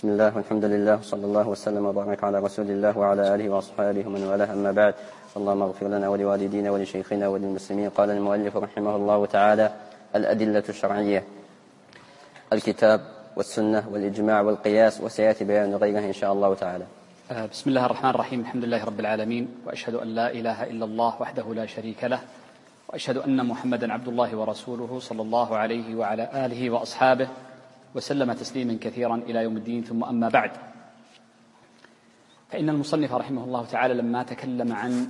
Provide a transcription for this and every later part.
بسم الله والحمد لله وصلى الله وسلم وبارك على رسول الله وعلى آله وأصحابه ومن والاه، أما بعد. اللهم اغفر لنا ولوالدينا ولشيخنا وللمسلمين. قال المؤلف رحمه الله تعالى: الأدلة الشرعية، الكتاب والسنة والإجماع والقياس، وسيأتي بيان غيره إن شاء الله تعالى. بسم الله الرحمن الرحيم. الحمد لله رب العالمين، وأشهد أن لا إله إلا الله وحده لا شريك له، وأشهد أن محمدا عبد الله ورسوله صلى الله عليه وعلى آله وأصحابه وسلم تسليما كثيرا إلى يوم الدين. ثم أما بعد، فإن المصنف رحمه الله تعالى لما تكلم عن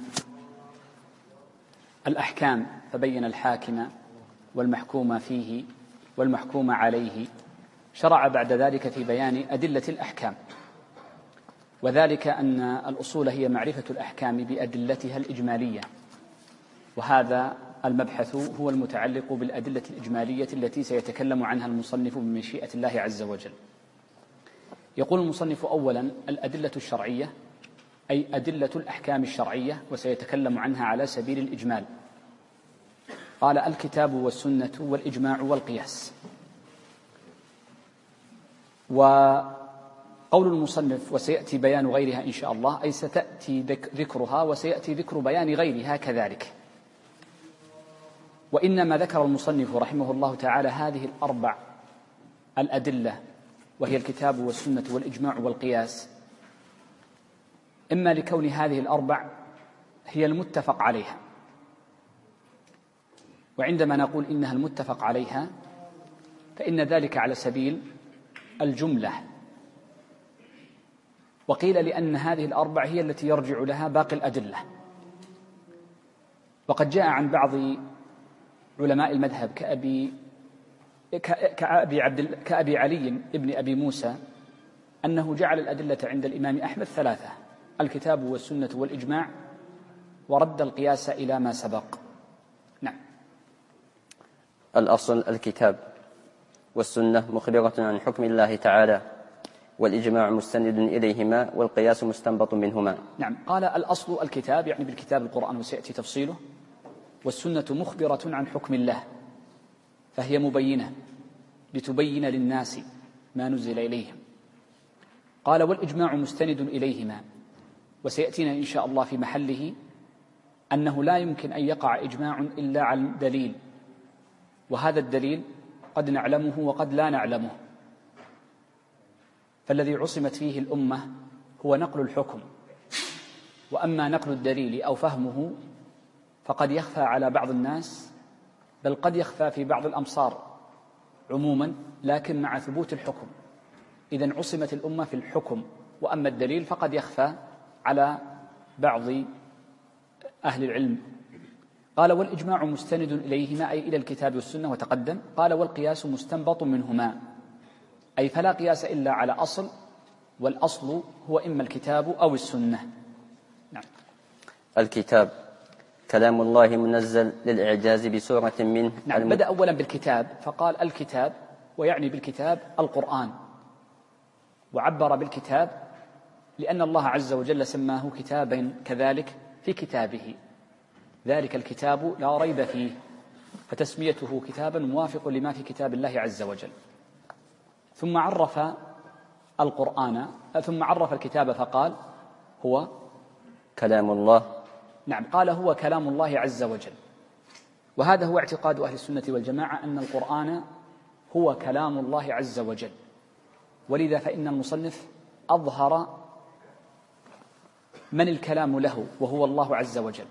الأحكام فبين الحاكم والمحكوم فيه والمحكوم عليه، شرع بعد ذلك في بيان أدلة الأحكام، وذلك أن الأصول هي معرفة الأحكام بأدلتها الإجمالية، وهذا المبحث هو المتعلق بالأدلة الإجمالية التي سيتكلم عنها المصنف بمشيئة الله عز وجل. يقول المصنف: أولا الأدلة الشرعية، أي أدلة الأحكام الشرعية، وسيتكلم عنها على سبيل الإجمال. قال: الكتاب والسنة والإجماع والقياس. وقول المصنف وسيأتي بيان غيرها إن شاء الله، أي ستأتي ذكرها وسيأتي ذكر بيان غيرها كذلك. وإنما ذكر المصنف رحمه الله تعالى هذه الأربع الأدلة، وهي الكتاب والسنة والإجماع والقياس، إما لكون هذه الأربع هي المتفق عليها، وعندما نقول إنها المتفق عليها فإن ذلك على سبيل الجملة، وقيل لأن هذه الأربع هي التي يرجع لها باقي الأدلة. وقد جاء عن بعض علماء المذهب كأبي علي ابن أبي موسى أنه جعل الأدلة عند الإمام أحمد ثلاثة: الكتاب والسنة والإجماع، ورد القياس إلى ما سبق. نعم. الأصل الكتاب، والسنة مخبرة عن حكم الله تعالى، والإجماع مستند إليهما، والقياس مستنبط منهما. نعم. قال: الأصل الكتاب، يعني بالكتاب القرآن وسيأتي تفصيله، والسنة مخبرة عن حكم الله، فهي مبينة لتبين للناس ما نزل إليهم. قال: والإجماع مستند إليهما، وسيأتينا إن شاء الله في محله أنه لا يمكن أن يقع إجماع إلا عن دليل، وهذا الدليل قد نعلمه وقد لا نعلمه، فالذي عصمت فيه الأمة هو نقل الحكم، وأما نقل الدليل أو فهمه فقد يخفى على بعض الناس، بل قد يخفى في بعض الأمصار عموما، لكن مع ثبوت الحكم. إذن عصمت الأمة في الحكم، وأما الدليل فقد يخفى على بعض أهل العلم. قال: والإجماع مستند إليهما، أي إلى الكتاب والسنة، وتقدم. قال: والقياس مستنبط منهما، أي فلا قياس إلا على أصل، والأصل هو إما الكتاب أو السنة. نعم. الكتاب كلام الله منزل للإعجاز بسورة منه. نعم. بدأ أولا بالكتاب، فقال الكتاب، ويعني بالكتاب القرآن، وعبر بالكتاب لأن الله عز وجل سماه كتابا كذلك في كتابه، ذلك الكتاب لا ريب فيه، فتسميته كتابا موافق لما في كتاب الله عز وجل. ثم عرف القرآن، ثم عرف الكتاب فقال: هو كلام الله. نعم. قال: هو كلام الله عز وجل، وهذا هو اعتقاد أهل السنة والجماعة، أن القرآن هو كلام الله عز وجل. ولذا فإن المصنف أظهر من الكلام له، وهو الله عز وجل،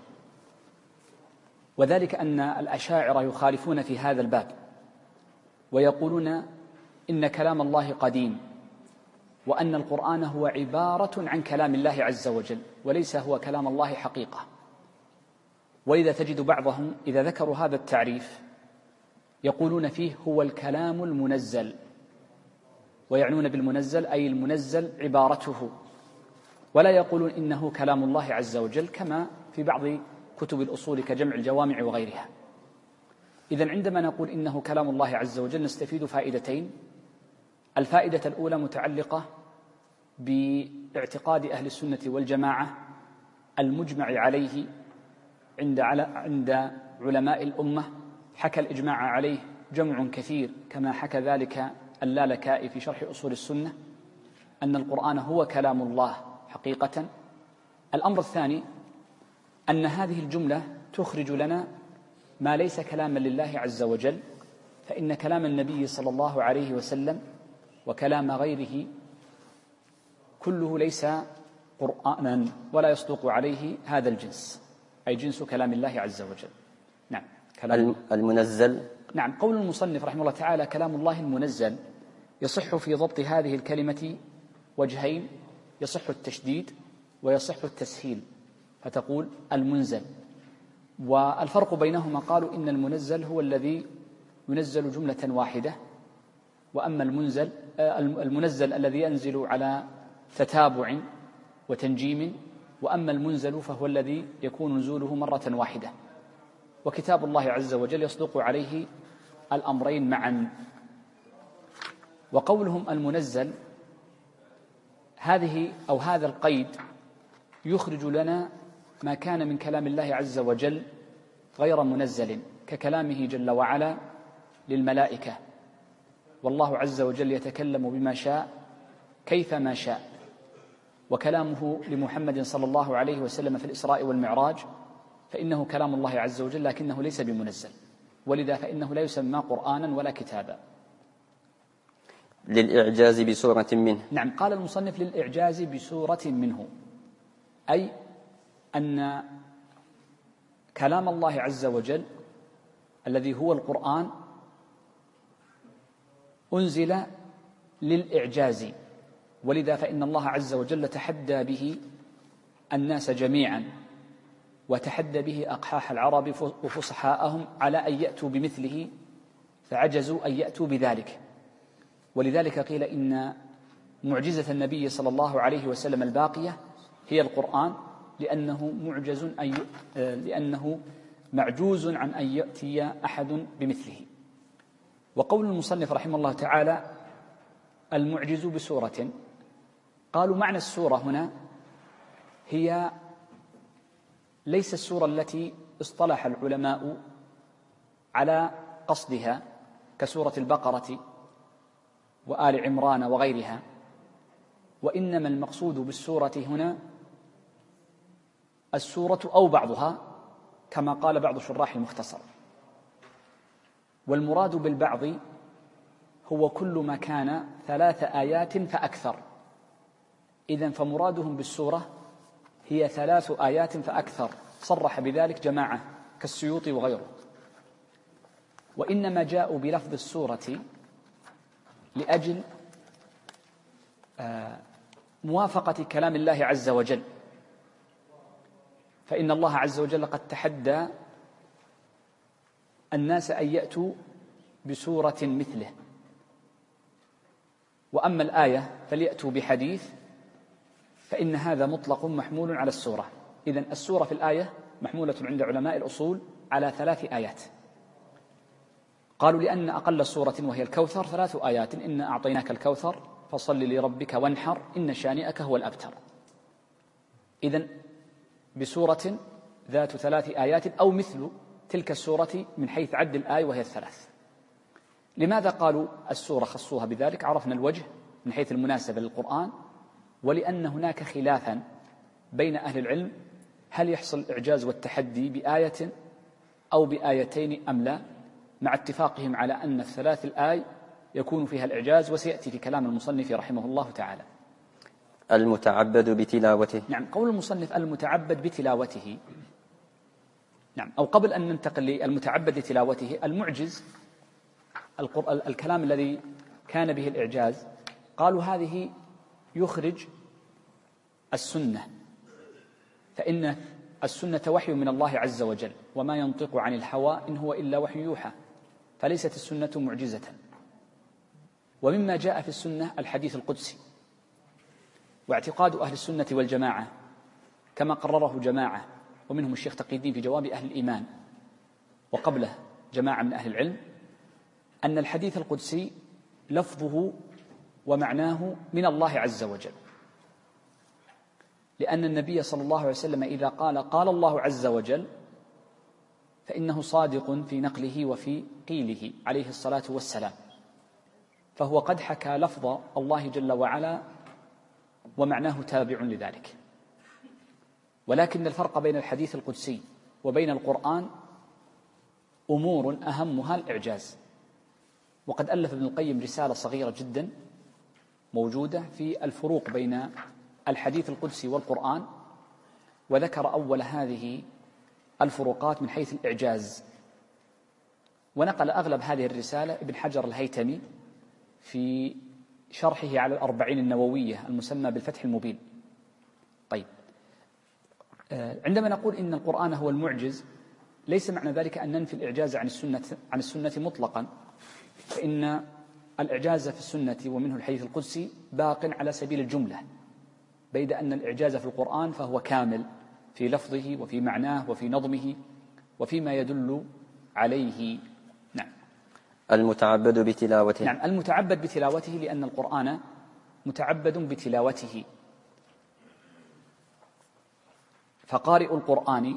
وذلك أن الأشاعرة يخالفون في هذا الباب، ويقولون إن كلام الله قديم، وأن القرآن هو عبارة عن كلام الله عز وجل، وليس هو كلام الله حقيقة. ولذا تجد بعضهم إذا ذكروا هذا التعريف يقولون فيه هو الكلام المنزل، ويعنون بالمنزل أي المنزل عبارته، ولا يقولون إنه كلام الله عز وجل، كما في بعض كتب الأصول كجمع الجوامع وغيرها. إذن عندما نقول إنه كلام الله عز وجل نستفيد فائدتين: الفائدة الأولى متعلقة باعتقاد أهل السنة والجماعة المجمع عليه عند علماء الأمة، حكى الإجماع عليه جمع كثير كما حكى ذلك اللالكائي في شرح أصول السنة. أن القرآن هو كلام الله حقيقة. الأمر الثاني أن هذه الجملة تخرج لنا ما ليس كلاما لله عز وجل، فإن كلام النبي صلى الله عليه وسلم وكلام غيره كله ليس قرآنا ولا يصدق عليه هذا الجنس، أي جنس كلام الله عز وجل. نعم. كلام المنزل. نعم. قول المصنف رحمه الله تعالى كلام الله المنزل، يصح في ضبط هذه الكلمة وجهين: يصح التشديد ويصح التسهيل، فتقول المنزل. والفرق بينهما قالوا إن المنزل هو الذي ينزل جملة واحدة، وأما المنزل الذي ينزل على تتابع وتنجيم، وأما المنزل فهو الذي يكون نزوله مرة واحدة. وكتاب الله عز وجل يصدق عليه الأمرين معا. وقولهم المنزل هذا القيد يخرج لنا ما كان من كلام الله عز وجل غير منزل، ككلامه جل وعلا للملائكة، والله عز وجل يتكلم بما شاء كيفما شاء، وكلامه لمحمد صلى الله عليه وسلم في الإسراء والمعراج فإنه كلام الله عز وجل لكنه ليس بمنزل، ولذا فإنه لا يسمى قرآنا ولا كتابا. للإعجاز بسورة منه. نعم. قال المصنف للإعجاز بسورة منه، أي أن كلام الله عز وجل الذي هو القرآن أنزل للإعجاز، ولذا فإن الله عز وجل تحدى به الناس جميعا، وتحدى به أقحاح العرب وفصحاءهم على أن يأتوا بمثله فعجزوا أن يأتوا بذلك. ولذلك قيل إن معجزة النبي صلى الله عليه وسلم الباقية هي القرآن، لأنه معجوز عن أن يأتي أحد بمثله. وقول المصنف رحمه الله تعالى المعجز بسورة، قالوا معنى السورة هنا هي ليس السورة التي اصطلح العلماء على قصدها كسورة البقرة وآل عمران وغيرها، وإنما المقصود بالسورة هنا السورة أو بعضها، كما قال بعض شراح المختصر. والمراد بالبعض هو كل ما كان 3 آيات فأكثر. إذن فمرادهم بالسورة هي 3 آيات فأكثر، صرح بذلك جماعة كالسيوطي وغيره. وإنما جاءوا بلفظ السورة لأجل موافقة كلام الله عز وجل، فإن الله عز وجل قد تحدى الناس أن يأتوا بسورة مثله. وأما الآية فليأتوا بحديث، فإن هذا مطلق محمول على السورة. إذن السورة في الآية محمولة عند علماء الأصول على 3 آيات. قالوا لأن أقل السورة وهي الكوثر 3 آيات: إنا أعطيناك الكوثر فصل لربك وانحر إن شانئك هو الأبتر. إذن بسورة ذات 3 آيات أو مثل تلك السورة من حيث عد الآية وهي 3. لماذا قالوا السورة خصوها بذلك؟ عرفنا الوجه من حيث المناسبة للقرآن، ولأن هناك خلافا بين أهل العلم هل يحصل الإعجاز والتحدي بآية أو بآيتين أم لا، مع اتفاقهم على أن 3 الآي يكون فيها الإعجاز، وسيأتي في كلام المصنف رحمه الله تعالى. المتعبد بتلاوته. نعم. قول المصنف المتعبد بتلاوته. نعم. أو قبل أن ننتقل للمتعبد بتلاوته، المعجز الكلام الذي كان به الإعجاز، قالوا هذه يخرج السنة، فإن السنة وحي من الله عز وجل، وما ينطق عن الهوى إن هو إلا وحي يوحى، فليست السنة معجزة. ومما جاء في السنة الحديث القدسي، واعتقاد أهل السنة والجماعة كما قرره جماعة ومنهم الشيخ تقي الدين في جواب أهل الإيمان، وقبله جماعة من أهل العلم، أن الحديث القدسي لفظه ومعناه من الله عز وجل، لأن النبي صلى الله عليه وسلم إذا قال الله عز وجل فإنه صادق في نقله وفي قيله عليه الصلاة والسلام، فهو قد حكى لفظ الله جل وعلا ومعناه تابع لذلك. ولكن الفرق بين الحديث القدسي وبين القرآن أمور أهمها الإعجاز. وقد ألف ابن القيم رسالة صغيرة جدا موجودة في الفروق بين الحديث القدسي والقرآن، وذكر أول هذه الفروقات من حيث الإعجاز. ونقل أغلب هذه الرسالة ابن حجر الهيتمي في شرحه على الأربعين النووية المسمى بالفتح المبين. طيب، عندما نقول إن القرآن هو المعجز ليس معنى ذلك أن ننفي الإعجاز عن السنة مطلقا، فإن الإعجاز في السنة ومنه الحديث القدسي باق على سبيل الجملة، بيد أن الإعجاز في القرآن فهو كامل في لفظه وفي معناه وفي نظمه وفيما يدل عليه. نعم. المتعبد بتلاوته. نعم، المتعبد بتلاوته، لأن القرآن متعبد بتلاوته. فقارئ القرآن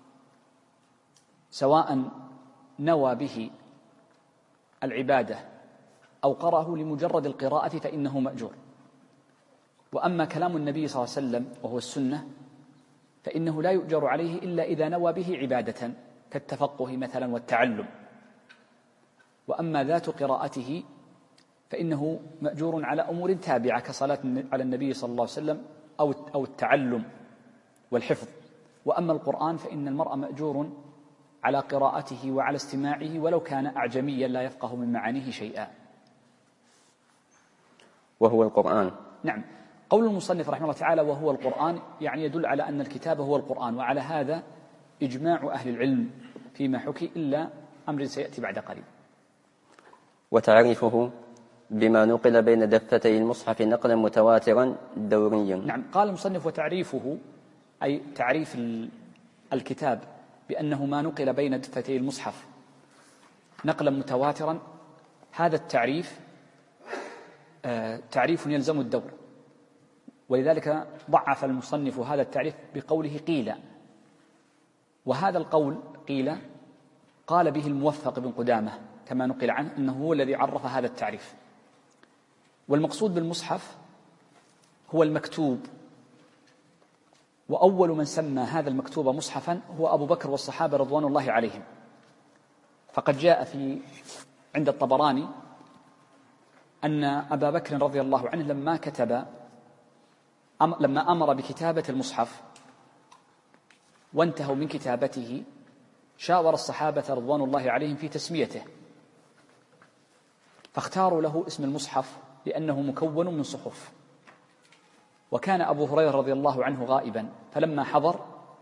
سواء نوى به العبادة أو قرأه لمجرد القراءة فإنه مأجور. وأما كلام النبي صلى الله عليه وسلم وهو السنة فإنه لا يؤجر عليه إلا إذا نوى به عبادة كالتفقه مثلا والتعلم. وأما ذات قراءته فإنه مأجور على أمور تابعة كصلاة على النبي صلى الله عليه وسلم أو التعلم والحفظ. وأما القرآن فإن المرء مأجور على قراءته وعلى استماعه ولو كان أعجميا لا يفقه من معانيه شيئا. وهو القرآن. نعم. قول المصنف رحمه الله تعالى وهو القرآن يعني يدل على أن الكتاب هو القرآن، وعلى هذا إجماع أهل العلم فيما حكي إلا أمر سيأتي بعد قليل. وتعريفه بما نقل بين دفتي المصحف نقلا متواترا دوريا. نعم. قال المصنف وتعريفه أي تعريف الكتاب بأنه ما نقل بين دفتي المصحف نقلا متواترا. هذا التعريف تعريف يلزم الدور، ولذلك ضعف المصنف هذا التعريف بقوله قيل. وهذا القول قيل قال به الموفق بن قدامة كما نقل عنه أنه هو الذي عرف هذا التعريف. والمقصود بالمصحف هو المكتوب، وأول من سمى هذا المكتوب مصحفا هو أبو بكر والصحابة رضوان الله عليهم. فقد جاء عند الطبراني أن أبا بكر رضي الله عنه لما أمر بكتابة المصحف وانتهوا من كتابته شاور الصحابة رضوان الله عليهم في تسميته، فاختاروا له اسم المصحف لأنه مكون من صحف. وكان أبو هريرة رضي الله عنه غائبا، فلما حضر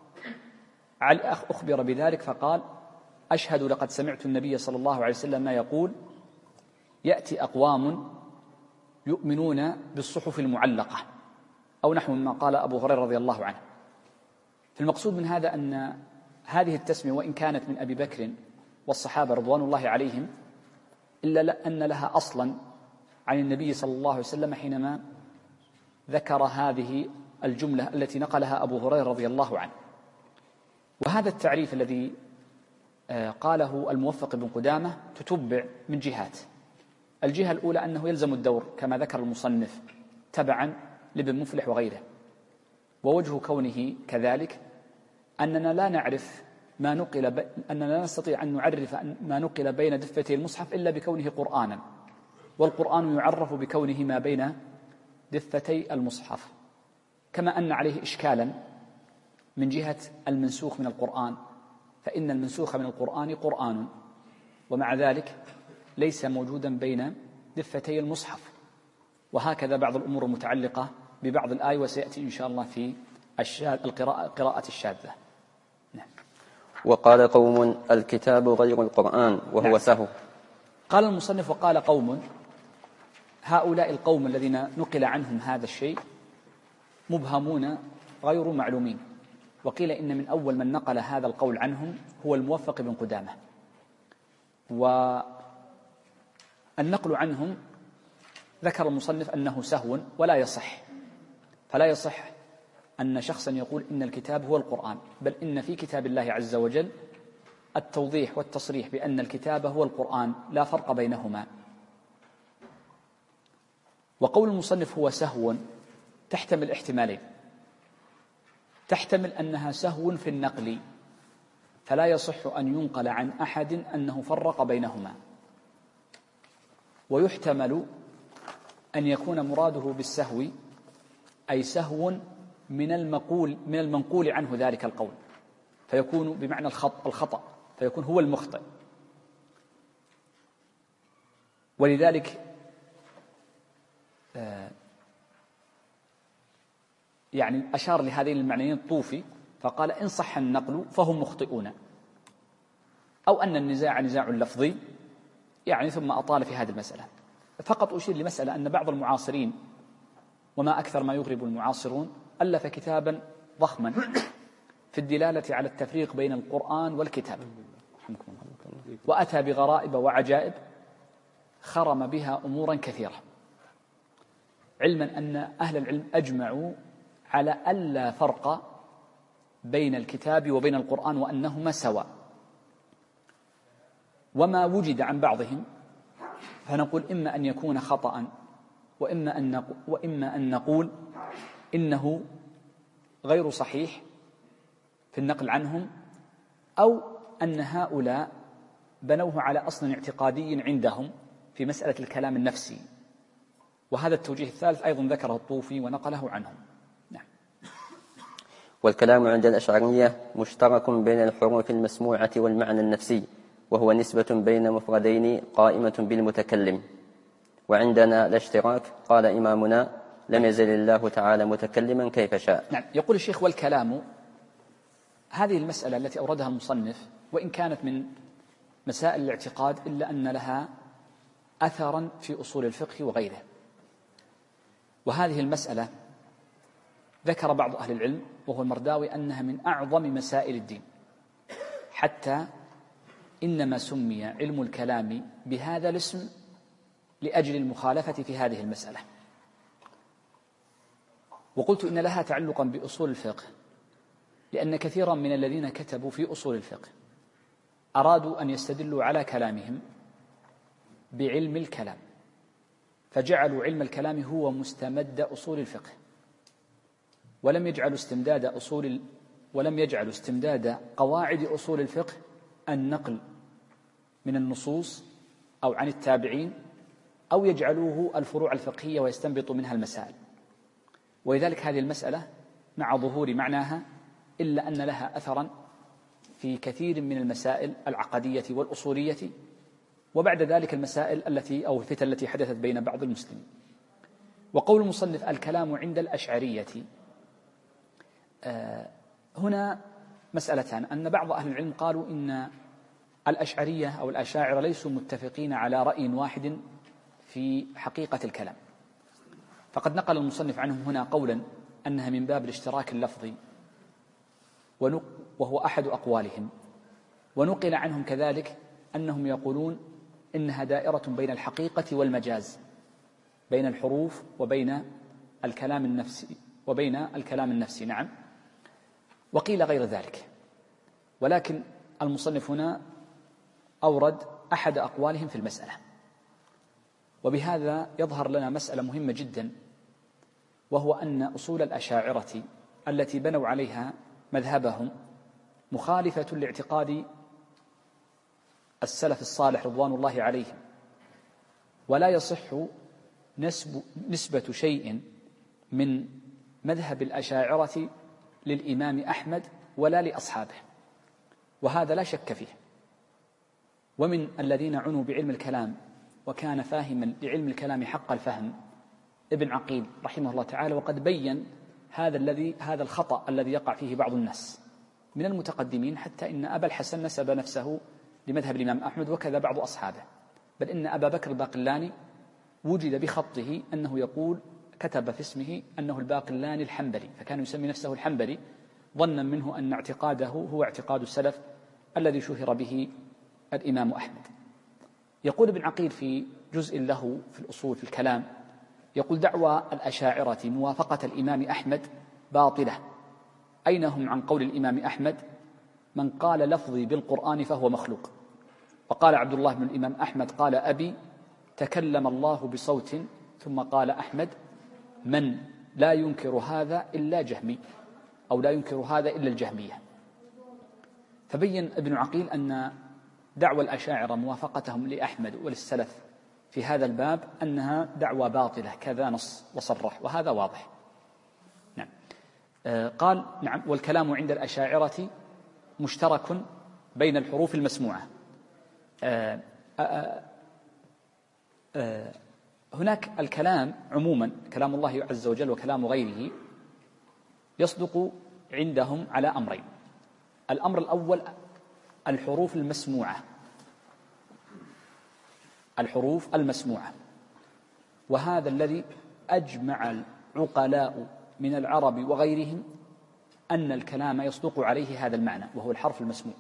أخبر بذلك فقال أشهد لقد سمعت النبي صلى الله عليه وسلم ما يقول يأتي أقوام يؤمنون بالصحف المعلقة، أو نحو ما قال أبو هريرة رضي الله عنه. فالمقصود من هذا أن هذه التسمية وإن كانت من أبي بكر والصحابة رضوان الله عليهم إلا أن لها أصلا عن النبي صلى الله عليه وسلم حينما ذكر هذه الجملة التي نقلها أبو هريرة رضي الله عنه. وهذا التعريف الذي قاله الموفق بن قدامة تتبع من جهات. الجهة الأولى أنه يلزم الدور كما ذكر المصنف تبعا لابن مفلح وغيره. ووجه كونه كذلك أننا لا نعرف أننا لا نستطيع أن نعرف ما نقل بين دفتي المصحف إلا بكونه قرآنا، والقرآن يعرف بكونه ما بين دفتي المصحف. كما أن عليه إشكالا من جهة المنسوخ من القرآن، فإن المنسوخ من القرآن قرآن، ومع ذلك ليس موجودا بين دفتي المصحف. وهكذا بعض الأمور المتعلقة ببعض الآية، وسيأتي إن شاء الله في قراءة الشاذة. نعم. وقال قوم الكتاب غير القرآن وهو نعم. سهو. قال المصنف وقال قوم، هؤلاء القوم الذين نقل عنهم هذا الشيء مبهمون غير معلومين. وقيل إن من أول من نقل هذا القول عنهم هو الموفق بن قدامة. والنقل عنهم ذكر المصنف أنه سهو ولا يصح، فلا يصح أن شخصا يقول إن الكتاب هو القرآن، بل إن في كتاب الله عز وجل التوضيح والتصريح بأن الكتاب هو القرآن لا فرق بينهما. وقول المصنف هو سهو تحتمل احتمالين: تحتمل أنها سهو في النقل فلا يصح أن ينقل عن أحد أنه فرق بينهما، ويحتمل أن يكون مراده بالسهو أي سهو من المنقول عنه ذلك القول، فيكون بمعنى الخطأ، فيكون هو المخطئ. ولذلك يعني أشار لهذين المعنيين الطوفي فقال: إن صح النقل فهم مخطئون، أو أن النزاع نزاع لفظي، يعني ثم أطال في هذه المسألة. فقط أشير لمسألة أن بعض المعاصرين، وما أكثر ما يغرب المعاصرون، ألف كتابا ضخما في الدلالة على التفريق بين القرآن والكتاب، وأتى بغرائب وعجائب خرم بها أمورا كثيرة، علما أن أهل العلم أجمعوا على ألا فرق بين الكتاب وبين القرآن وأنهما سواء. وما وجد عن بعضهم فنقول إما أن يكون خطأ، وإما أن نقول إنه غير صحيح في النقل عنهم، أو أن هؤلاء بنوه على أصل اعتقادي عندهم في مسألة الكلام النفسي. وهذا التوجيه الثالث أيضا ذكره الطوفي ونقله عنهم. نعم. والكلام عند الأشعرية مشترك بين الحروف المسموعة والمعنى النفسي، وهو نسبة بين مفردين قائمة بالمتكلم. وعندنا الاشتراك، قال إمامنا: لم يزل الله تعالى متكلما كيف شاء. نعم. يقول الشيخ: والكلام، هذه المسألة التي أوردها المصنف وإن كانت من مسائل الاعتقاد إلا أن لها أثرا في أصول الفقه وغيره. وهذه المسألة ذكر بعض أهل العلم وهو المرداوي أنها من أعظم مسائل الدين، حتى إنما سمي علم الكلام بهذا الاسم لأجل المخالفة في هذه المسألة. وقلت إن لها تعلقا بأصول الفقه، لأن كثيرا من الذين كتبوا في أصول الفقه أرادوا أن يستدلوا على كلامهم بعلم الكلام، فجعلوا علم الكلام هو مستمد أصول الفقه، ولم يجعلوا استمداد قواعد أصول الفقه النقل من النصوص أو عن التابعين، أو يجعلوه الفروع الفقهية ويستنبطوا منها المسائل. ولذلك هذه المسألة مع ظهور معناها إلا أن لها أثرا في كثير من المسائل العقدية والأصولية، وبعد ذلك المسائل أو الفتن التي حدثت بين بعض المسلمين. وقول المصنف: الكلام عند الأشعرية، هنا مسألتان: أن بعض أهل العلم قالوا إن الأشعرية أو الأشاعرة ليسوا متفقين على رأي واحد في حقيقة الكلام، فقد نقل المصنف عنهم هنا قولا أنها من باب الاشتراك اللفظي وهو أحد أقوالهم، ونقل عنهم كذلك أنهم يقولون إنها دائرة بين الحقيقة والمجاز، بين الحروف وبين الكلام النفسي. نعم. وقيل غير ذلك، ولكن المصنف هنا أورد أحد أقوالهم في المسألة. وبهذا يظهر لنا مسألة مهمة جدا، وهو أن أصول الأشاعرة التي بنوا عليها مذهبهم مخالفة لاعتقاد السلف الصالح رضوان الله عليهم، ولا يصح نسبة شيء من مذهب الأشاعرة للإمام أحمد ولا لأصحابه، وهذا لا شك فيه. ومن الذين عنوا بعلم الكلام وكان فاهما لعلم الكلام حق الفهم ابن عقيل رحمه الله تعالى، وقد بين هذا الخطأ الذي يقع فيه بعض الناس من المتقدمين، حتى إن أبا الحسن نسب نفسه لمذهب الإمام أحمد وكذا بعض أصحابه، بل إن أبا بكر الباقلاني وجد بخطه أنه يقول كتب في اسمه أنه الباقلاني الحنبلي، فكان يسمي نفسه الحنبلي ظنا منه أن اعتقاده هو اعتقاد السلف الذي شهر به الإمام أحمد. يقول ابن عقيل في جزء له في الأصول في الكلام، يقول: دعوى الأشاعرة موافقة الإمام أحمد باطلة. أين هم عن قول الإمام أحمد: من قال لفظي بالقرآن فهو مخلوق؟ وقال عبد الله بن الإمام أحمد: قال أبي: تكلم الله بصوت. ثم قال أحمد: من لا ينكر هذا إلا جهمي، أو لا ينكر هذا إلا الجهمية. فبين ابن عقيل أن دعوى الأشاعرة موافقتهم لأحمد وللسلف في هذا الباب أنها دعوى باطلة، كذا نص وصرح، وهذا واضح. نعم. قال نعم، والكلام عند الأشاعرة مشترك بين الحروف المسموعة. هناك الكلام عموما، كلام الله عز وجل وكلام غيره، يصدق عندهم على أمرين. الأمر الأول الحروف المسموعة، الحروف المسموعة، وهذا الذي أجمع العقلاء من العرب وغيرهم أن الكلام يصدق عليه هذا المعنى، وهو الحرف المسموع.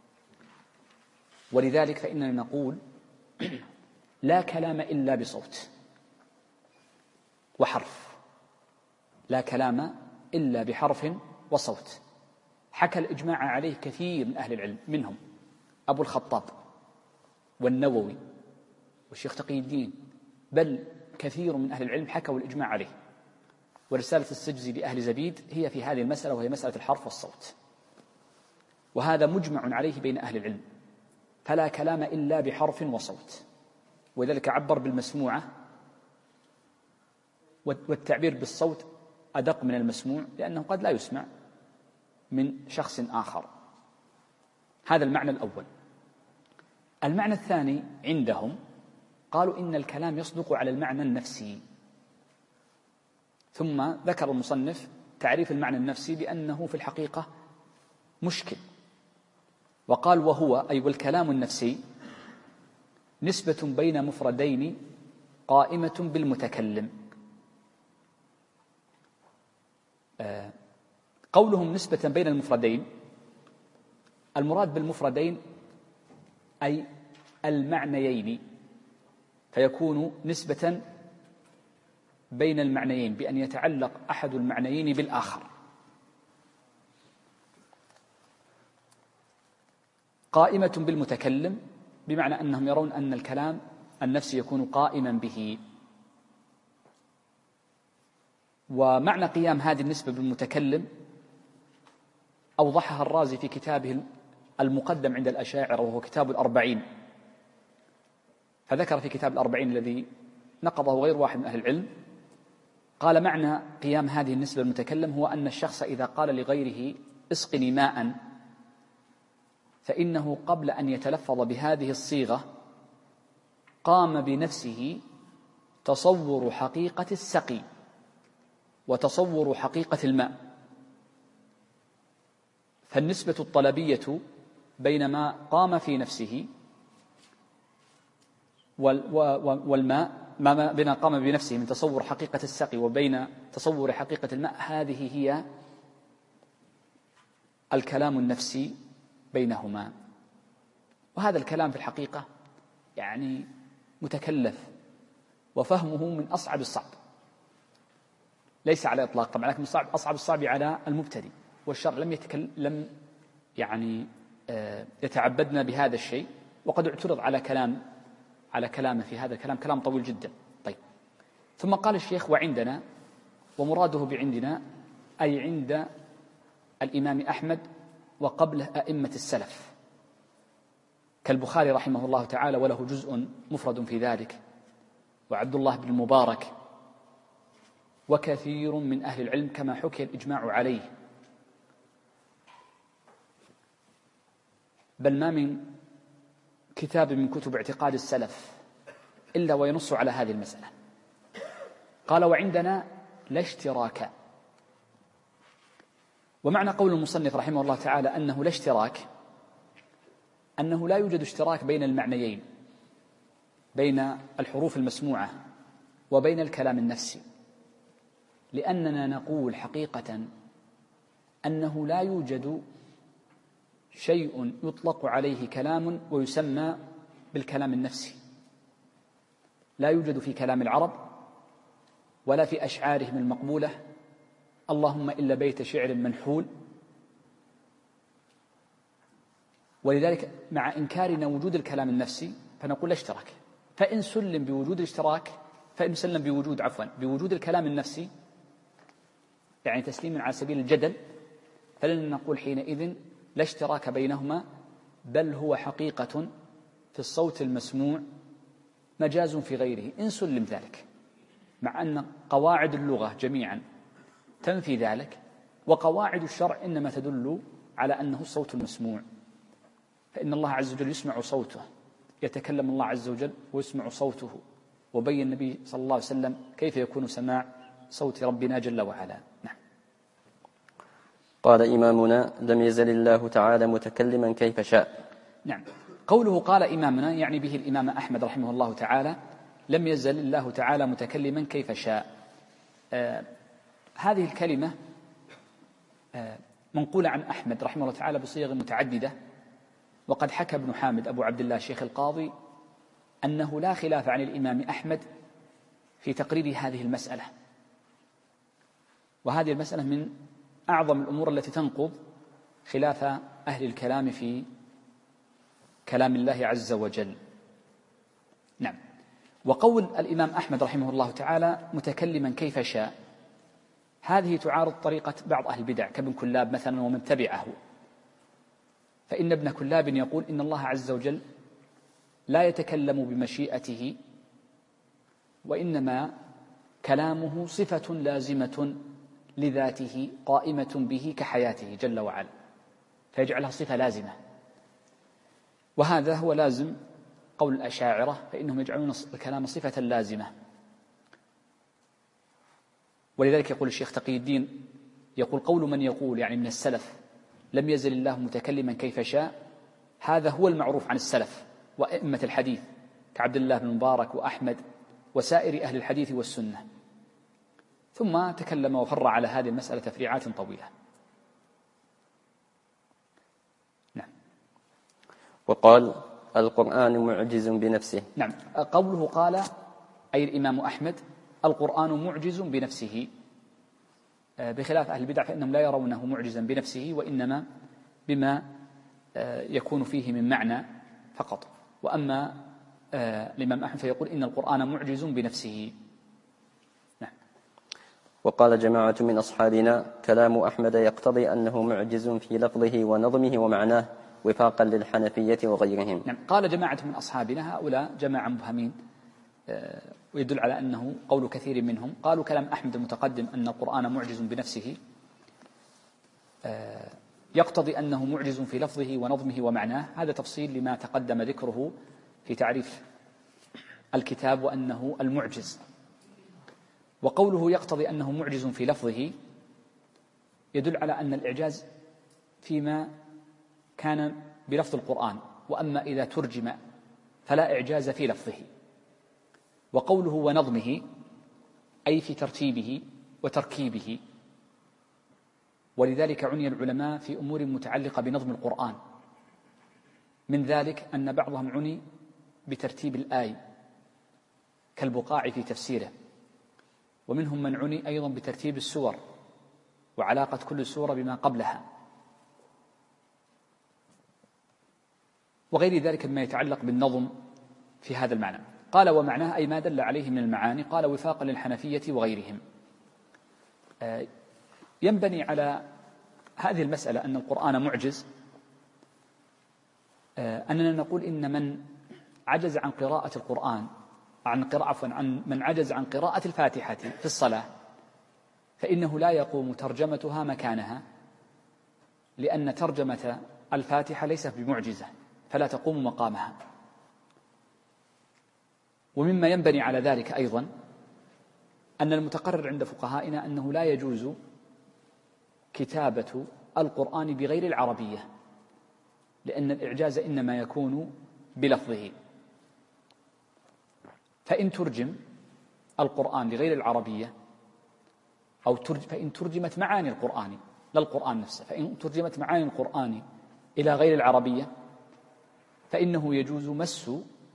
ولذلك فإننا نقول لا كلام إلا بصوت وحرف، لا كلام إلا بحرف وصوت. حكى الإجماع عليه كثير من أهل العلم، منهم أبو الخطاب والنووي والشيخ تقي الدين، بل كثير من أهل العلم حكوا الإجماع عليه. ورسالة السجزي لأهل زبيد هي في هذه المسألة، وهي مسألة الحرف والصوت، وهذا مجمع عليه بين أهل العلم. فلا كلام إلا بحرف وصوت، ولذلك عبر بالمسموعة، والتعبير بالصوت أدق من المسموع، لأنه قد لا يسمع من شخص آخر. هذا المعنى الأول. المعنى الثاني عندهم قالوا إن الكلام يصدق على المعنى النفسي، ثم ذكر المصنف تعريف المعنى النفسي بأنه في الحقيقة مشكل، وقال وهو أي والكلام النفسي نسبة بين مفردين قائمة بالمتكلم. قولهم نسبة بين المفردين، المراد بالمفردين أي المعنيين، فيكون نسبة بين المعنيين بأن يتعلق أحد المعنيين بالآخر. قائمة بالمتكلم بمعنى أنهم يرون أن الكلام النفسي يكون قائما به. ومعنى قيام هذه النسبة بالمتكلم أوضحها الرازي في كتابه المقدم عند الأشاعرة، وهو كتاب الأربعين. فذكر في كتاب الأربعين الذي نقضه غير واحد من أهل العلم، قال معنى قيام هذه النسبة بالمتكلم هو أن الشخص إذا قال لغيره اسقني ماء، فإنه قبل أن يتلفظ بهذه الصيغة قام بنفسه تصور حقيقة السقي وتصور حقيقة الماء. فالنسبة الطلبية بين ما قام في نفسه والماء، ما بين قام بنفسه من تصور حقيقة السقي وبين تصور حقيقة الماء، هذه هي الكلام النفسي بينهما. وهذا الكلام في الحقيقة يعني متكلف، وفهمه من أصعب الصعب، ليس على إطلاق طبعا، لكن أصعب الصعب على المبتدئ. والشرع لم يعني يتعبدنا بهذا الشيء، وقد اعترض على كلامه في هذا الكلام، كلام طويل جدا. طيب، ثم قال الشيخ وعندنا، ومراده بعندنا أي عند الإمام أحمد وقبله أئمة السلف كالبخاري رحمه الله تعالى، وله جزء مفرد في ذلك، وعبد الله بن المبارك، وكثير من أهل العلم كما حكي الإجماع عليه. بل ما من كتاب من كتب اعتقاد السلف إلا وينص على هذه المسألة. قال وعندنا لا اشتراك. ومعنى قول المصنف رحمه الله تعالى أنه لا اشتراك، أنه لا يوجد اشتراك بين المعنيين، بين الحروف المسموعة وبين الكلام النفسي، لأننا نقول حقيقة أنه لا يوجد شيء يطلق عليه كلام ويسمى بالكلام النفسي، لا يوجد في كلام العرب ولا في أشعارهم المقبولة، اللهم إلا بيت شعر منحول. ولذلك مع إنكارنا وجود الكلام النفسي فنقول لا اشتراك. فإن سلم بوجود الاشتراك، فإن سلم بوجود بوجود الكلام النفسي، يعني تسليم على سبيل الجدل، فلن نقول حينئذ لا اشتراك بينهما، بل هو حقيقة في الصوت المسموع مجاز في غيره إن سلم ذلك، مع أن قواعد اللغة جميعا تنفي ذلك، وقواعد الشرع إنما تدل على أنه الصوت المسموع. فإن الله عز وجل يسمع صوته، يتكلم الله عز وجل ويسمع صوته، وبين النبي صلى الله عليه وسلم كيف يكون سماع صوت ربنا جل وعلا. نعم. قال إمامنا: لم يزل الله تعالى متكلما كيف شاء. نعم، قوله قال إمامنا يعني به الإمام أحمد رحمه الله تعالى، لم يزل الله تعالى متكلما كيف شاء. هذه الكلمة منقولة عن أحمد رحمه الله تعالى بصيغ متعددة، وقد حكى ابن حامد أبو عبد الله الشيخ القاضي أنه لا خلاف عن الإمام أحمد في تقرير هذه المسألة، وهذه المسألة من أعظم الأمور التي تنقض خلاف أهل الكلام في كلام الله عز وجل. نعم. وقول الإمام أحمد رحمه الله تعالى متكلما كيف شاء، هذه تعارض طريقة بعض أهل البدع كابن كلاب مثلا ومن تبعه، فإن ابن كلاب يقول إن الله عز وجل لا يتكلم بمشيئته، وإنما كلامه صفة لازمة لذاته قائمة به كحياته جل وعلا، فيجعلها صفة لازمة. وهذا هو لازم قول الأشاعرة، فإنهم يجعلون الكلام صفة لازمة. ولذلك يقول الشيخ تقي الدين، يقول قول من يقول يعني من السلف لم يزل الله متكلما كيف شاء، هذا هو المعروف عن السلف وأئمة الحديث كعبد الله بن مبارك وأحمد وسائر أهل الحديث والسنة. ثم تكلم وفر على هذه المسألة تفريعات طويلة. نعم. وقال: القرآن معجز بنفسه. نعم، قوله قال أي الإمام أحمد القرآن معجز بنفسه، بخلاف أهل البدع فإنهم لا يرونه معجزا بنفسه، وإنما بما يكون فيه من معنى فقط. وأما الإمام أحمد فيقول إن القرآن معجز بنفسه. نعم. وقال جماعة من أصحابنا: كلام أحمد يقتضي أنه معجز في لفظه ونظمه ومعناه، وفاقا للحنفية وغيرهم. نعم. قال جماعة من أصحابنا، هؤلاء جماعة مبهمين، ويدل على أنه قول كثير منهم. قالوا كلام أحمد المتقدم أن القرآن معجز بنفسه يقتضي أنه معجز في لفظه ونظمه ومعناه. هذا تفصيل لما تقدم ذكره في تعريف الكتاب وأنه المعجز. وقوله يقتضي أنه معجز في لفظه يدل على أن الإعجاز فيما كان بلفظ القرآن، وأما إذا ترجم فلا إعجاز في لفظه. وقوله ونظمه أي في ترتيبه وتركيبه، ولذلك عني العلماء في أمور متعلقة بنظم القرآن، من ذلك أن بعضهم عني بترتيب الآي كالبقاع في تفسيره، ومنهم من عني أيضا بترتيب السور وعلاقة كل سورة بما قبلها، وغير ذلك مما يتعلق بالنظم في هذا المعنى. قال ومعناه أي ما دل عليه من المعاني. قال وفاقا للحنفية وغيرهم. ينبني على هذه المسألة أن القرآن معجز أننا نقول إن من عجز عن قراءة القرآن عن من عجز عن قراءة الفاتحة في الصلاة فإنه لا يقوم ترجمتها مكانها، لأن ترجمة الفاتحة ليست بمعجزة فلا تقوم مقامها. ومما ينبني على ذلك أيضا أن المتقرر عند فقهائنا أنه لا يجوز كتابة القرآن بغير العربية، لأن الإعجاز إنما يكون بلفظه. فإن ترجم القرآن لغير العربية فإن ترجمت معاني القرآن لا القرآن نفسه، فإن ترجمت معاني القرآن إلى غير العربية فإنه يجوز مس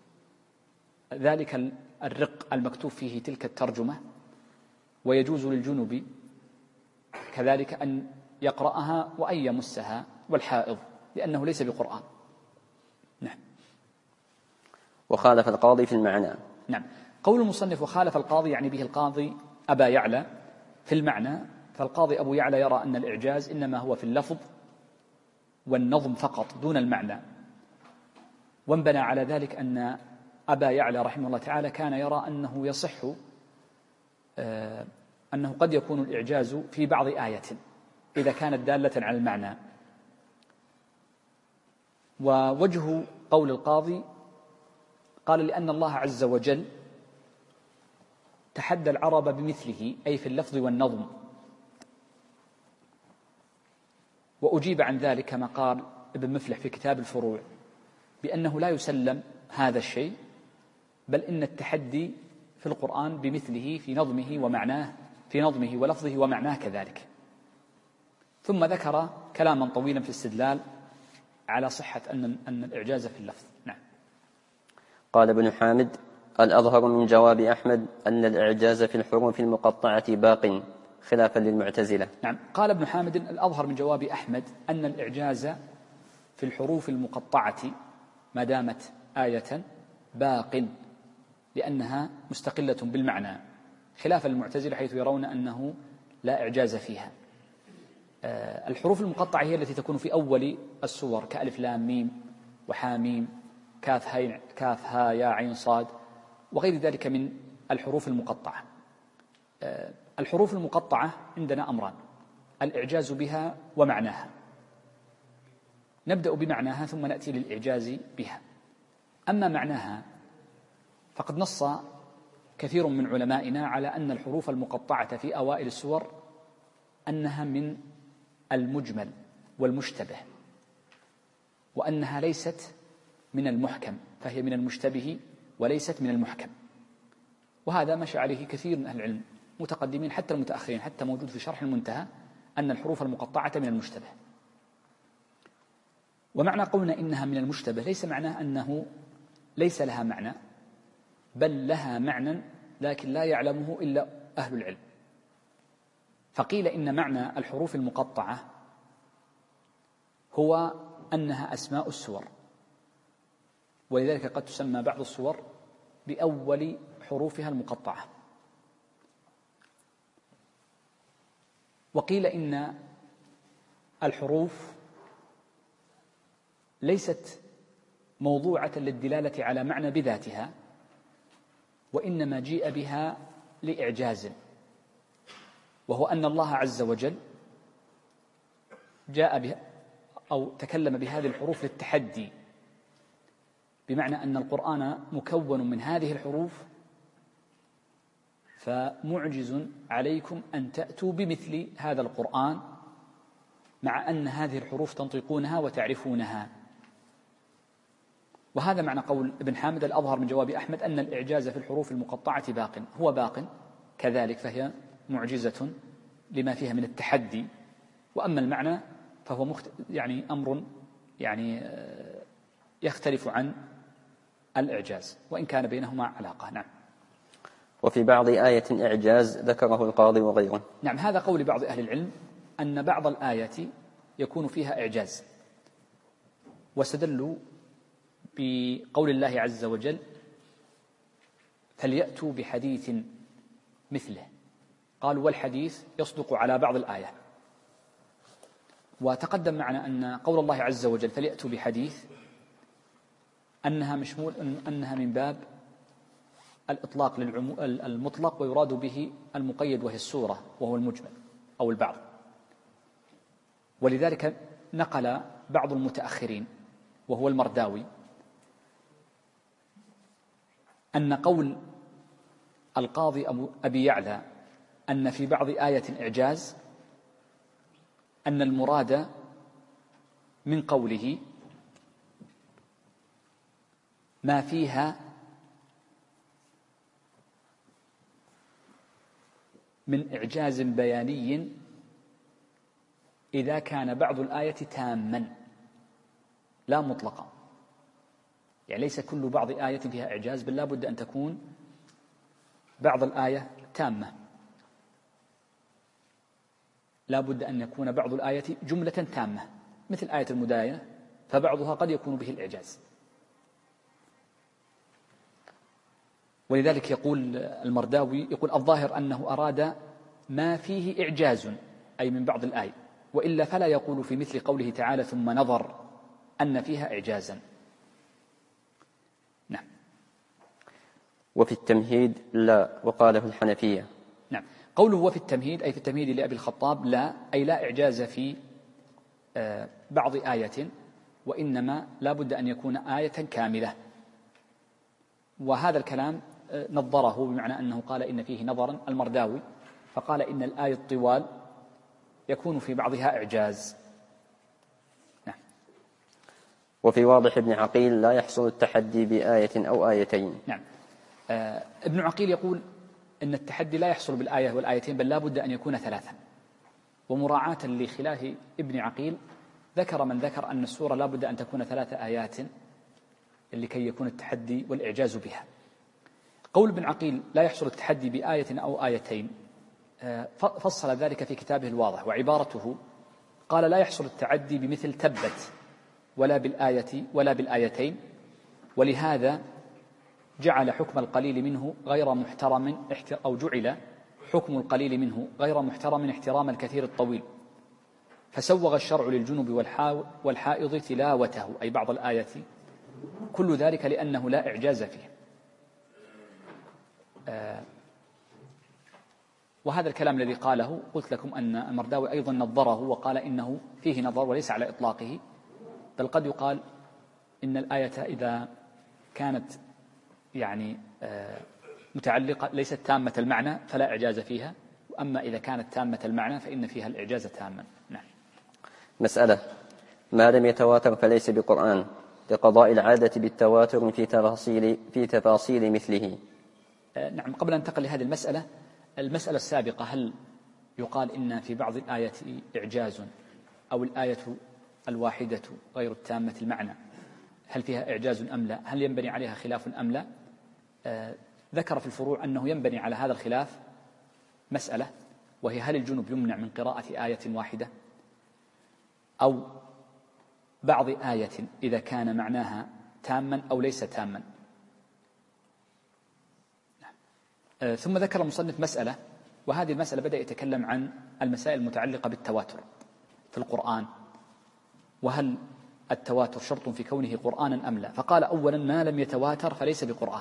ذلك الرق المكتوب فيه تلك الترجمة، ويجوز للجنب كذلك أن يقرأها وأن يمسها والحائض، لأنه ليس بقرآن. نعم. وخالف القاضي في المعنى. نعم. قول المصنف وخالف القاضي يعني به القاضي أبا يعلى في المعنى، فالقاضي أبو يعلى يرى أن الإعجاز إنما هو في اللفظ والنظم فقط دون المعنى، وانبنى على ذلك أن أبا يعلى رحمه الله تعالى كان يرى أنه يصح أنه قد يكون الإعجاز في بعض آية إذا كانت دالة على المعنى. ووجه قول القاضي قال لأن الله عز وجل تحدى العرب بمثله أي في اللفظ والنظم، وأجيب عن ذلك كما قال ابن مفلح في كتاب الفروع بأنه لا يسلم هذا الشيء، بل إن التحدي في القرآن بمثله في نظمه ومعناه، في نظمه ولفظه ومعناه كذلك. ثم ذكر كلاما طويلا في الاستدلال على صحة أن الإعجاز في اللفظ. نعم. قال ابن حامد: الأظهر من جواب أحمد أن الإعجاز في الحروف المقطعة باق خلافا للمعتزلة. نعم، قال ابن حامد: الأظهر من جواب أحمد أن الإعجاز في الحروف المقطعة ما دامت آية باق، لأنها مستقلة بالمعنى، خلافا للمعتزلة حيث يرون أنه لا إعجاز فيها. الحروف المقطعة هي التي تكون في أول السور كألف لام ميم وحاميم كاف ها يا عين صاد وغير ذلك من الحروف المقطعة. الحروف المقطعة عندنا أمران: الإعجاز بها ومعناها. نبدأ بمعناها ثم نأتي للإعجاز بها. أما معناها فقد نص كثير من علمائنا على أن الحروف المقطعة في أوائل السور أنها من المجمل والمشتبه، وأنها ليست من المحكم، فهي من المشتبه وليست من المحكم. وهذا مشى عليه كثير من أهل العلم متقدمين حتى المتأخرين، حتى موجود في شرح المنتهى أن الحروف المقطعة من المشتبه. ومعنى قولنا إنها من المشتبه ليس معناه أنه ليس لها معنى، بل لها معنى لكن لا يعلمه إلا أهل العلم. فقيل إن معنى الحروف المقطعة هو أنها أسماء السور، ولذلك قد تسمى بعض السور بأول حروفها المقطعة. وقيل إن الحروف ليست موضوعة للدلالة على معنى بذاتها، وإنما جيء بها لإعجاز، وهو أن الله عز وجل جاء بها أو تكلم بهذه الحروف للتحدي، بمعنى أن القرآن مكون من هذه الحروف، فمعجز عليكم أن تأتوا بمثل هذا القرآن مع أن هذه الحروف تنطقونها وتعرفونها. وهذا معنى قول ابن حامد: الأظهر من جواب أحمد أن الإعجاز في الحروف المقطعة باق، هو باق كذلك، فهي معجزة لما فيها من التحدي. وأما المعنى فهو يعني أمر يعني يختلف عن الإعجاز، وإن كان بينهما علاقة. نعم. وفي بعض آية إعجاز ذكره القاضي وغيره. نعم، هذا قول بعض أهل العلم أن بعض الآيات يكون فيها إعجاز، واستدلوا بقول الله عز وجل: فليأتوا بحديث مثله. قالوا والحديث يصدق على بعض الآية. وتقدم معنا أن قول الله عز وجل فليأتوا بحديث أنها من باب الإطلاق المطلق، ويراد به المقيد وهي السورة وهو المجمل أو البعض. ولذلك نقل بعض المتأخرين وهو المرداوي أن قول القاضي أبي يعلى أن في بعض آية إعجاز أن المراد من قوله ما فيها من إعجاز بياني إذا كان بعض الآية تاما لا مطلقا، يعني ليس كل بعض آية فيها إعجاز، بل لا بد أن تكون بعض الآية تامة، لا بد أن يكون بعض الآية جملة تامة، مثل آية المداينة فبعضها قد يكون به الإعجاز. ولذلك يقول المرداوي الظاهر أنه أراد ما فيه إعجاز أي من بعض الآية، وإلا فلا يقول في مثل قوله تعالى ثم نظر أن فيها إعجازا. نعم. وفي التمهيد لا، وقاله الحنفية. نعم. قوله وفي التمهيد أي في التمهيد لأبي الخطاب لا، أي لا إعجاز في بعض آية، وإنما لا بد أن يكون آية كاملة. وهذا الكلام نظره بمعنى أنه قال إن فيه نظرا المرداوي، فقال إن الآية الطوال يكون في بعضها إعجاز. نعم. وفي واضح ابن عقيل لا يحصل التحدي بآية أو آيتين. نعم. ابن عقيل يقول إن التحدي لا يحصل بالآية والآيتين، بل لا بد أن يكون ثلاثا. ومراعاة لخلاف ابن عقيل ذكر من ذكر أن السورة لا بد أن تكون 3 آيات لكي يكون التحدي والإعجاز بها. قول ابن عقيل لا يحصل التحدي بآية أو آيتين فصل ذلك في كتابه الواضح، وعبارته قال لا يحصل التعدي بمثل تبت ولا بالآية ولا بالآيتين، ولهذا جعل حكم القليل منه غير محترم، أو جعل حكم القليل منه غير محترم احترام الكثير الطويل، فسوغ الشرع للجنب والحائض تلاوته أي بعض الآية، كل ذلك لأنه لا إعجاز فيه. وهذا الكلام الذي قاله قلت لكم أن المرداوي أيضا نظره وقال إنه فيه نظر وليس على إطلاقه، بل قد يقال إن الآية إذا كانت يعني متعلقة ليست تامة المعنى فلا إعجاز فيها، أما إذا كانت تامة المعنى فإن فيها الإعجاز تاما. نعم. مسألة: ما لم يتواتر فليس بقرآن، لقضاء العادة بالتواتر في تفاصيل مثله. نعم. قبل أن ننتقل لهذه المسألة السابقة، هل يقال إن في بعض الآية إعجاز أو الآية الواحدة غير التامة المعنى هل فيها إعجاز أم لا؟ هل ينبني عليها خلاف أم لا؟ ذكر في الفروع أنه ينبني على هذا الخلاف مسألة، وهي هل الجنب يمنع من قراءة آية واحدة أو بعض آية إذا كان معناها تاما أو ليس تاما. ثم ذكر المصنف مسألة، وهذه المسألة بدأ يتكلم عن المسائل المتعلقة بالتواتر في القرآن، وهل التواتر شرط في كونه قرآنا أم لا. فقال أولا ما لم يتواتر فليس بقرآن.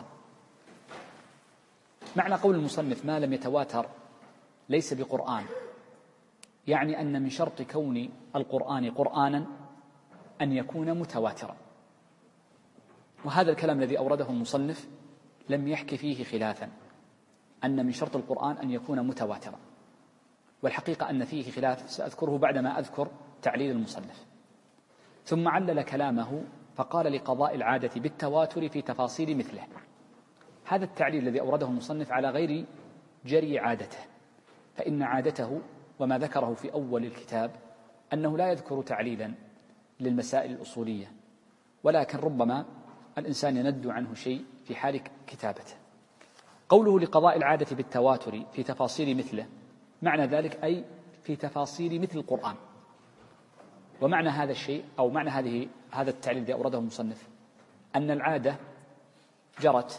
معنى قول المصنف ما لم يتواتر ليس بقرآن يعني أن من شرط كون القرآن قرآنا أن يكون متواترا، وهذا الكلام الذي أورده المصنف لم يحكي فيه خلافا، أن من شرط القرآن أن يكون متواترا، والحقيقة أن فيه خلاف سأذكره بعدما أذكر تعليل المصنف. ثم علل كلامه فقال لقضاء العادة بالتواتر في تفاصيل مثله. هذا التعليل الذي أورده المصنف على غير جري عادته، فإن عادته وما ذكره في أول الكتاب أنه لا يذكر تعليلا للمسائل الأصولية، ولكن ربما الإنسان يند عنه شيء في حال كتابته. قوله لقضاء العادة بالتواتر في تفاصيل مثله، معنى ذلك أي في تفاصيل مثل القرآن. ومعنى هذا الشيء أو معنى هذا التعليل الذي أورده المصنف أن العادة جرت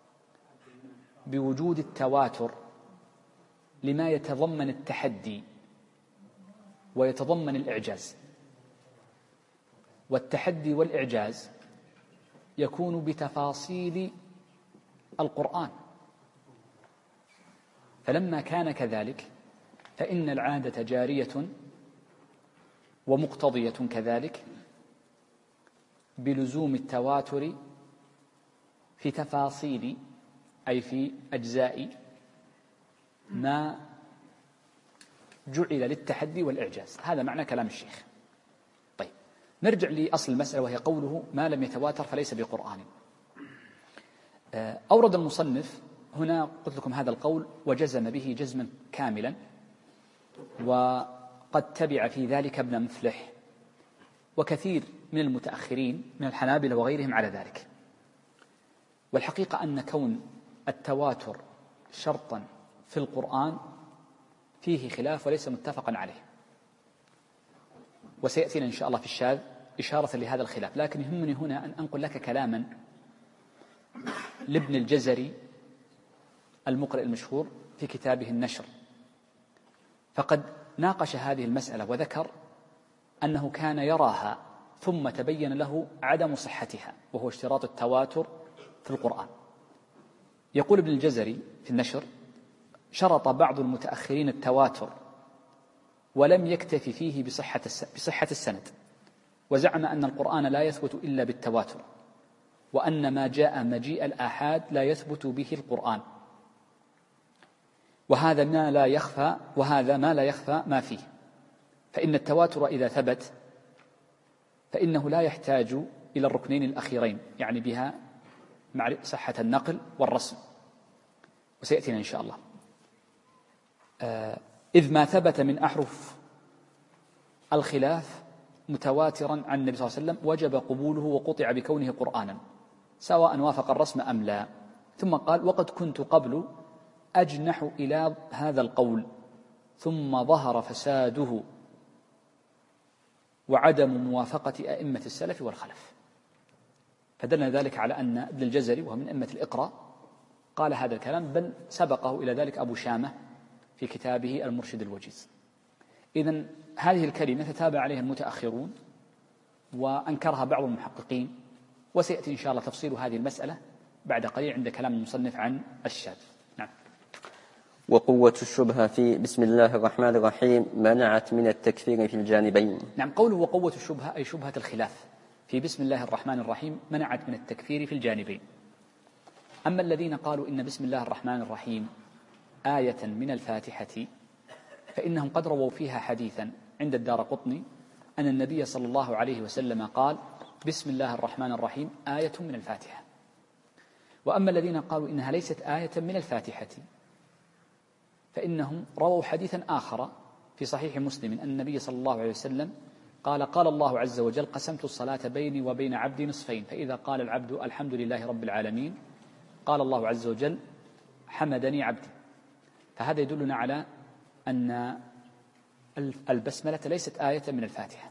بوجود التواتر لما يتضمن التحدي ويتضمن الإعجاز، والتحدي والإعجاز يكون بتفاصيل القرآن. فلما كان كذلك فإن العادة جارية ومقتضية كذلك بلزوم التواتر في تفاصيل أي في أجزاء ما جعل للتحدي والإعجاز. هذا معنى كلام الشيخ. طيب نرجع لأصل المسألة، وهي قوله ما لم يتواتر فليس بقرآن. أورد المصنف هنا قلت لكم هذا القول وجزم به جزما كاملا، وقد تبع في ذلك ابن مفلح وكثير من المتأخرين من الحنابلة وغيرهم على ذلك. والحقيقة أن كون التواتر شرطا في القرآن فيه خلاف وليس متفقا عليه، وسيأتينا إن شاء الله في الشاذ إشارة لهذا الخلاف. لكن يهمني هنا أن أنقل لك كلاما لابن الجزري المقرئ المشهور في كتابه النشر، فقد ناقش هذه المسألة وذكر أنه كان يراها ثم تبين له عدم صحتها، وهو اشتراط التواتر في القرآن. يقول ابن الجزري في النشر: شرط بعض المتأخرين التواتر ولم يكتفي فيه بصحة السند، وزعم أن القرآن لا يثبت إلا بالتواتر، وأن ما جاء مجيء الآحاد لا يثبت به القرآن، وهذا ما لا يخفى ما فيه، فإن التواتر إذا ثبت فإنه لا يحتاج إلى الركنين الأخيرين، يعني بها صحة النقل والرسم، وسيأتينا إن شاء الله. إذ ما ثبت من أحرف الخلاف متواترا عن النبي صلى الله عليه وسلم وجب قبوله وقطع بكونه قرآنا سواء وافق الرسم أم لا. ثم قال: وقد كنت قبل أجنح إلى هذا القول، ثم ظهر فساده وعدم موافقة أئمة السلف والخلف. فدلنا ذلك على أن ابن الجزري وهو من أئمة الإقراء قال هذا الكلام، بل سبقه إلى ذلك أبو شامة في كتابه المرشد الوجيز. إذن هذه الكلمة تتابع عليها المتأخرون وأنكرها بعض المحققين، وسيأتي إن شاء الله تفصيل هذه المسألة بعد قليل عند كلام المصنف عن الشاذ. نعم. وقوة الشبهة في بسم الله الرحمن الرحيم منعت من التكفير في الجانبين. نعم، قوله وقوة الشبهة أي شبهة الخلاف في بسم الله الرحمن الرحيم منعت من التكفير في الجانبين. أما الذين قالوا إن بسم الله الرحمن الرحيم آية من الفاتحة فإنهم قد رووا فيها حديثا عند الدارقطني أن النبي صلى الله عليه وسلم قال: بسم الله الرحمن الرحيم آية من الفاتحة. وأما الذين قالوا إنها ليست آية من الفاتحة فإنهم رووا حديثا آخر في صحيح مسلم أن النبي صلى الله عليه وسلم قال: قال الله عز وجل: قسمت الصلاة بيني وبين عبدي نصفين، فإذا قال العبد الحمد لله رب العالمين قال الله عز وجل: حمدني عبدي. فهذا يدلنا على أن البسملة ليست آية من الفاتحة.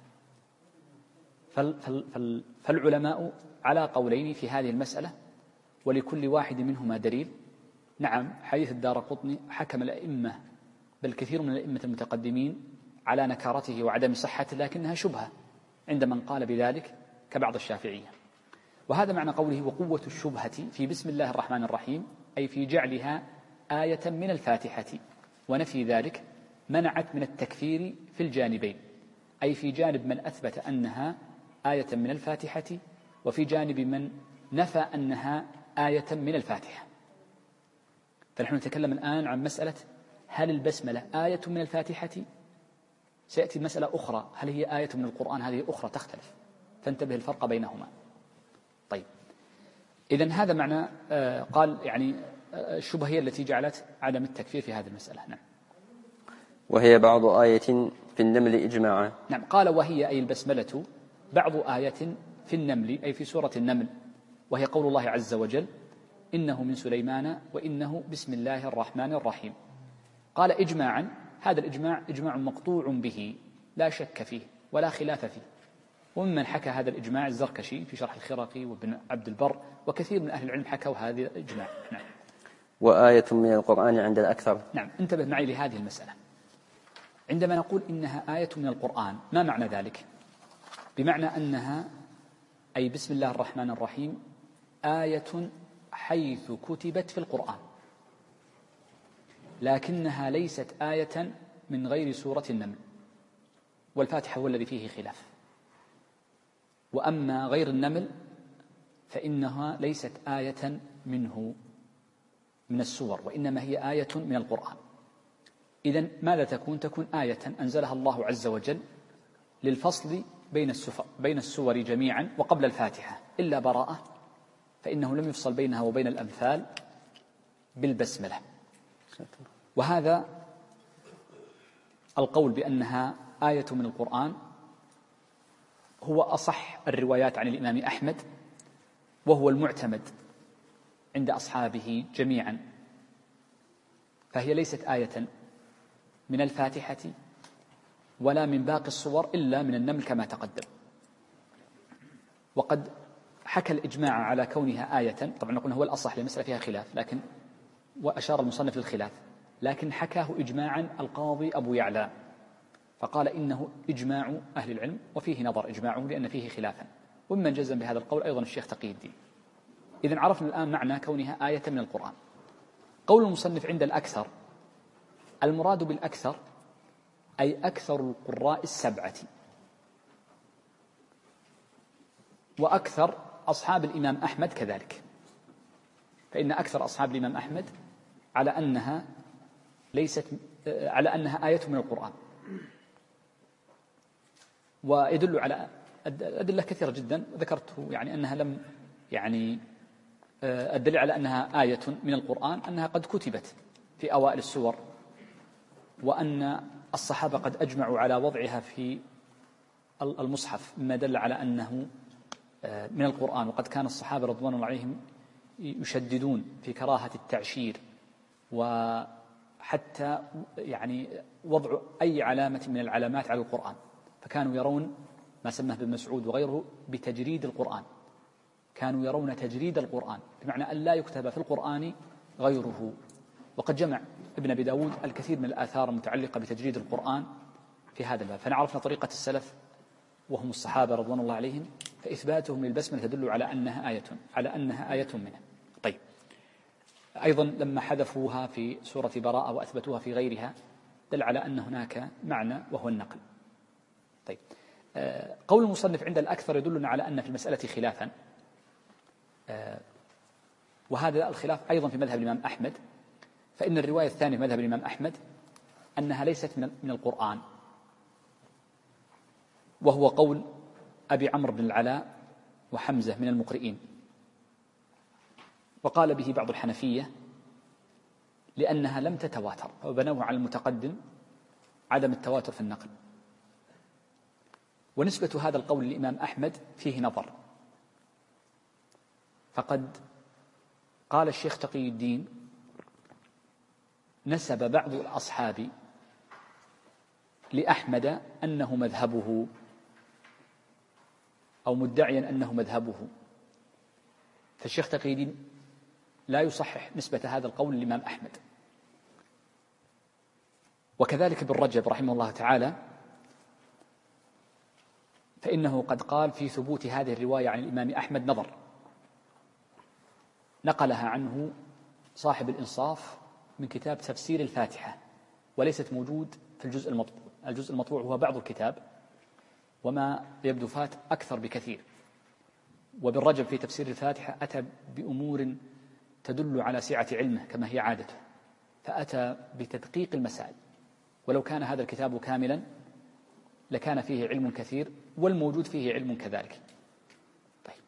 فالعلماء على قولين في هذه المسألة، ولكل واحد منهما دليل. نعم، حديث الدارقطني حكم الأئمة بل كثير من الأئمة المتقدمين على نكارته وعدم صحته، لكنها شبهة عند من قال بذلك كبعض الشافعية. وهذا معنى قوله وقوة الشبهة في بسم الله الرحمن الرحيم، أي في جعلها آية من الفاتحة، ونفي ذلك منعت من التكفير في الجانبين، أي في جانب من أثبت أنها آية من الفاتحة، وفي جانب من نفى أنها آية من الفاتحة. فنحن نتكلم الآن عن مسألة هل البسملة آية من الفاتحة؟ سيأتي مسألة أخرى، هل هي آية من القرآن؟ هذه أخرى تختلف، فانتبه الفرق بينهما. طيب، إذن هذا معنى قال يعني الشبهة هي التي جعلت عدم التكفير في هذه المسألة. نعم. وهي بعض آية في النمل إجماعا. نعم، قال وهي أي البسملة بعض آية في النمل أي في سورة النمل، وهي قول الله عز وجل: إنه من سليمان وإنه بسم الله الرحمن الرحيم. قال إجماعا، هذا الإجماع إجماع مقطوع به لا شك فيه ولا خلاف فيه، وممن حكى هذا الإجماع الزركشي في شرح الخرقي وابن عبد البر، وكثير من أهل العلم حكوا هذا الإجماع. نعم. وآية من القرآن عند الأكثر. نعم، انتبه معي لهذه المسألة. عندما نقول إنها آية من القرآن، ما معنى ذلك؟ بمعنى أنها أي بسم الله الرحمن الرحيم آية حيث كتبت في القرآن، لكنها ليست آية من غير سورة النمل، والفاتحة هو الذي فيه خلاف. وأما غير النمل فإنها ليست آية منه من السور، وإنما هي آية من القرآن. إذن ماذا تكون؟ تكون آية أنزلها الله عز وجل للفصل بين السور جميعا وقبل الفاتحة، إلا براءة فإنه لم يفصل بينها وبين الأمثال بالبسملة. وهذا القول بأنها آية من القرآن هو أصح الروايات عن الإمام أحمد، وهو المعتمد عند أصحابه جميعا، فهي ليست آية من الفاتحة ولا من باقي الصور إلا من النمل كما تقدم. وقد حكى الإجماع على كونها آية، طبعا نقول هو الأصح لمسألة فيها خلاف، لكن وأشار المصنف للخلاف، لكن حكاه إجماعا القاضي أبو يعلى فقال إنه إجماع أهل العلم، وفيه نظر إجماعهم لأن فيه خلافا، وممن جزم بهذا القول أيضا الشيخ تقي الدين. إذن عرفنا الآن معنى كونها آية من القرآن. قول المصنف عند الأكثر، المراد بالأكثر أي أكثر القراء السبعة، وأكثر أصحاب الإمام أحمد كذلك، فإن أكثر أصحاب الإمام أحمد على أنها آية من القرآن. ويدل على أدلة كثيرة جدا ذكرته، يعني أنها لم الدليل على أنها آية من القرآن أنها قد كتبت في أوائل السور، وأن الصحابة قد أجمعوا على وضعها في المصحف، مما دل على أنه من القرآن. وقد كان الصحابة رضوان الله عليهم يشددون في كراهة التعشير، وحتى وضع أي علامة من العلامات على القرآن، فكانوا يرون ما سماه ابن مسعود وغيره بتجريد القرآن، كانوا يرون تجريد القرآن بمعنى أن لا يكتب في القرآن غيره. وقد جمع ابن أبي داود الكثير من الآثار المتعلقة بتجريد القرآن في هذا الباب. فنعرفنا طريقة السلف وهم الصحابة رضوان الله عليهم، فإثباتهم للبسملة تدل على أنها آية منها. طيب، أيضا لما حذفوها في سورة براءة وأثبتوها في غيرها دل على أن هناك معنى وهو النقل. طيب، قول المصنف عند الأكثر يدلنا على أن في المسألة خلافا، وهذا الخلاف أيضا في مذهب الإمام أحمد، فإن الرواية الثانية في مذهب الإمام أحمد أنها ليست من القرآن، وهو قول أبي عمرو بن العلاء وحمزة من المقرئين، وقال به بعض الحنفية لأنها لم تتواتر، وبنوه على المتقدم عدم التواتر في النقل. ونسبة هذا القول للإمام أحمد فيه نظر، فقد قال الشيخ تقي الدين نسب بعض الأصحاب لأحمد أنه مذهبه، أو مدعيا أنه مذهبه، فالشيخ تقي الدين لا يصحح نسبة هذا القول للإمام أحمد. وكذلك ابن رجب رحمه الله تعالى، فإنه قد قال في ثبوت هذه الرواية عن الإمام أحمد نظر، نقلها عنه صاحب الإنصاف من كتاب تفسير الفاتحة، وليست موجود في الجزء المطبوع. الجزء المطبوع هو بعض الكتاب، وما يبدو فات أكثر بكثير. وابن رجب في تفسير الفاتحة أتى بأمور تدل على سعة علمه كما هي عادته، فأتى بتدقيق المسائل، ولو كان هذا الكتاب كاملا لكان فيه علم كثير، والموجود فيه علم كذلك. طيب،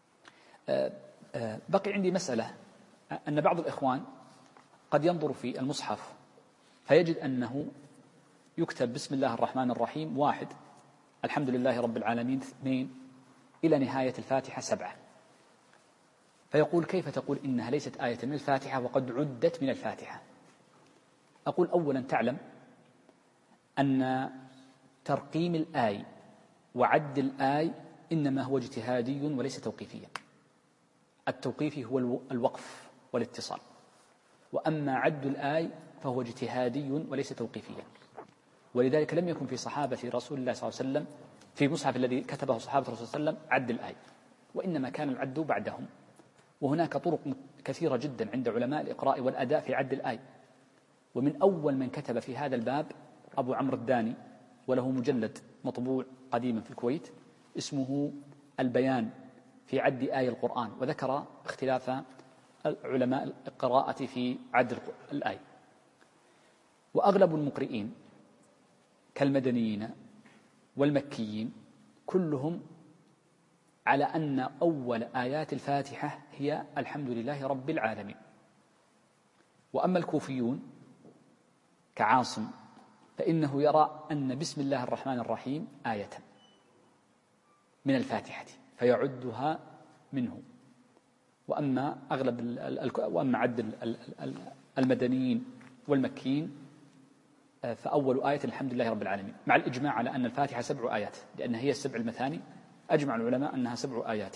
بقي عندي مسألة، أن بعض الإخوان قد ينظر في المصحف فيجد أنه يكتب بسم الله الرحمن الرحيم 1، الحمد لله رب العالمين 2، إلى نهاية الفاتحة 7، فيقول كيف تقول إنها ليست آية من الفاتحة وقد عدت من الفاتحة؟ أقول أولا تعلم أن ترقيم الآي وعد الآي إنما هو اجتهادي وليس توقيفيا. التوقيفي هو الوقف والاتصال، وأما عد الآي فهو اجتهادي وليس توقيفيا. ولذلك لم يكن في صحابة رسول الله صلى الله عليه وسلم في مصحف الذي كتبه صحابة رسول الله صلى الله عليه وسلم عد الآي، وإنما كان العد بعدهم. وهناك طرق كثيرة جدا عند علماء الإقراء والأداء في عد الآي، ومن أول من كتب في هذا الباب أبو عمرو الداني، وله مجلد مطبوع قديما في الكويت اسمه البيان في عد آي القرآن، وذكر اختلاف علماء القراءة في عد الآي. وأغلب المقرئين كالمدنيين والمكيين كلهم على أن أول آيات الفاتحة هي الحمد لله رب العالمين. وأما الكوفيون كعاصم فإنه يرى أن بسم الله الرحمن الرحيم آية من الفاتحة فيعدها منه. وأما وأما عد المدنيين والمكيين فأول آية الحمد لله رب العالمين، مع الإجماع على أن الفاتحة 7 آيات، لأن هي 7 المثاني، أجمع العلماء أنها 7 آيات.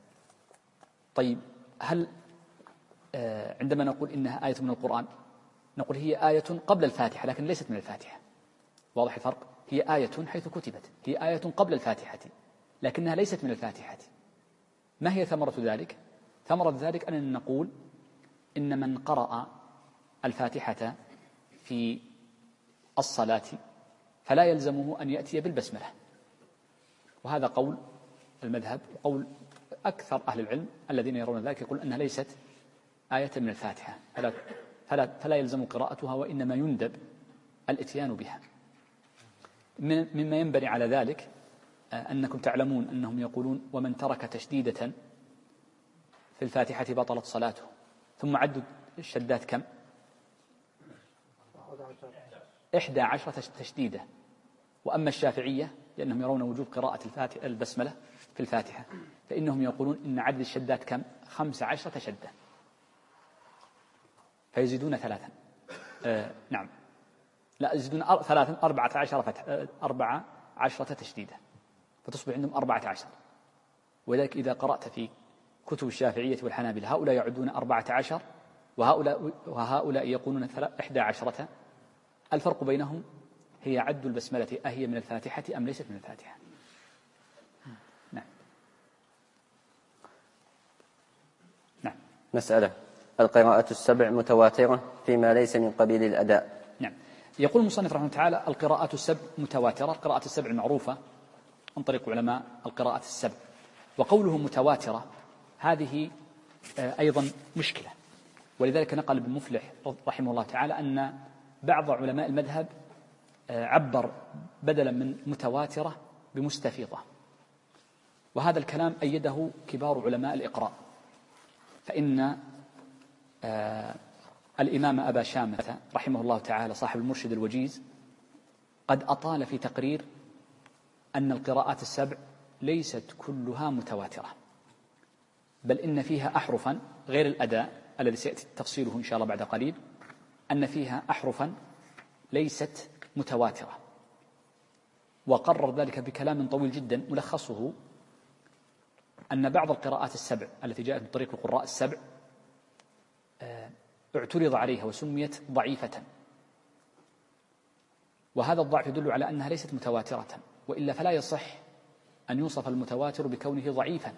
طيب، هل عندما نقول إنها آية من القرآن نقول هي آية قبل الفاتحة لكن ليست من الفاتحة. واضح الفرق؟ هي آية حيث كتبت، هي آية قبل الفاتحة لكنها ليست من الفاتحة. ما هي ثمرة ذلك؟ ثمرة ذلك أننا نقول إن من قرأ الفاتحة في الصلاة فلا يلزمه أن يأتي بالبسملة، وهذا قول المذهب وقول أكثر أهل العلم الذين يرون ذلك، يقول أنها ليست آية من الفاتحة فلا يلزم قراءتها وإنما يندب الإتيان بها. مما ينبني على ذلك أنكم تعلمون أنهم يقولون ومن ترك تشديدة في الفاتحة بطلت صلاته، ثم عدوا الشدات كم؟ 11 تشديدة. وأما الشافعية لأنهم يرون وجوب قراءة البسملة في الفاتحة فإنهم يقولون إن عدد الشدات كم؟ 15 شدة، فيزيدون 3. نعم لا يزيدون 3 14 تشديدة فتصبح عندهم 14. ولذلك إذا قرأت في كتب الشافعية والحنابلة هؤلاء يعدون 14 وهؤلاء يقولون 11. الفرق بينهم هي عد البسملة أهي من الفاتحة أم ليست من الفاتحة. نعم. مسألة: القراءة السبع متواترة فيما ليس من قبيل الأداء. نعم. يقول المصنف رحمه الله تعالى: القراءة السبع متواترة. القراءة السبع المعروفة عن طريق علماء القراءة السبع، وقوله متواترة هذه أيضا مشكلة، ولذلك نقل ابن مفلح رحمه الله تعالى أن بعض علماء المذهب عبر بدلا من متواترة بمستفيضة، وهذا الكلام أيده كبار علماء الإقراء، فإن الإمام أبا شامة رحمه الله تعالى صاحب المرشد الوجيز قد أطال في تقرير أن القراءات السبع ليست كلها متواترة، بل إن فيها أحرفا غير الأداء الذي سيأتي تفصيله إن شاء الله بعد قليل، أن فيها أحرفا ليست متواترة، وقرر ذلك بكلام طويل جدا ملخصه أن بعض القراءات السبع التي جاءت من طريق القراء السبع اعترض عليها وسميت ضعيفة، وهذا الضعف يدل على أنها ليست متواترة، وإلا فلا يصح أن يوصف المتواتر بكونه ضعيفا.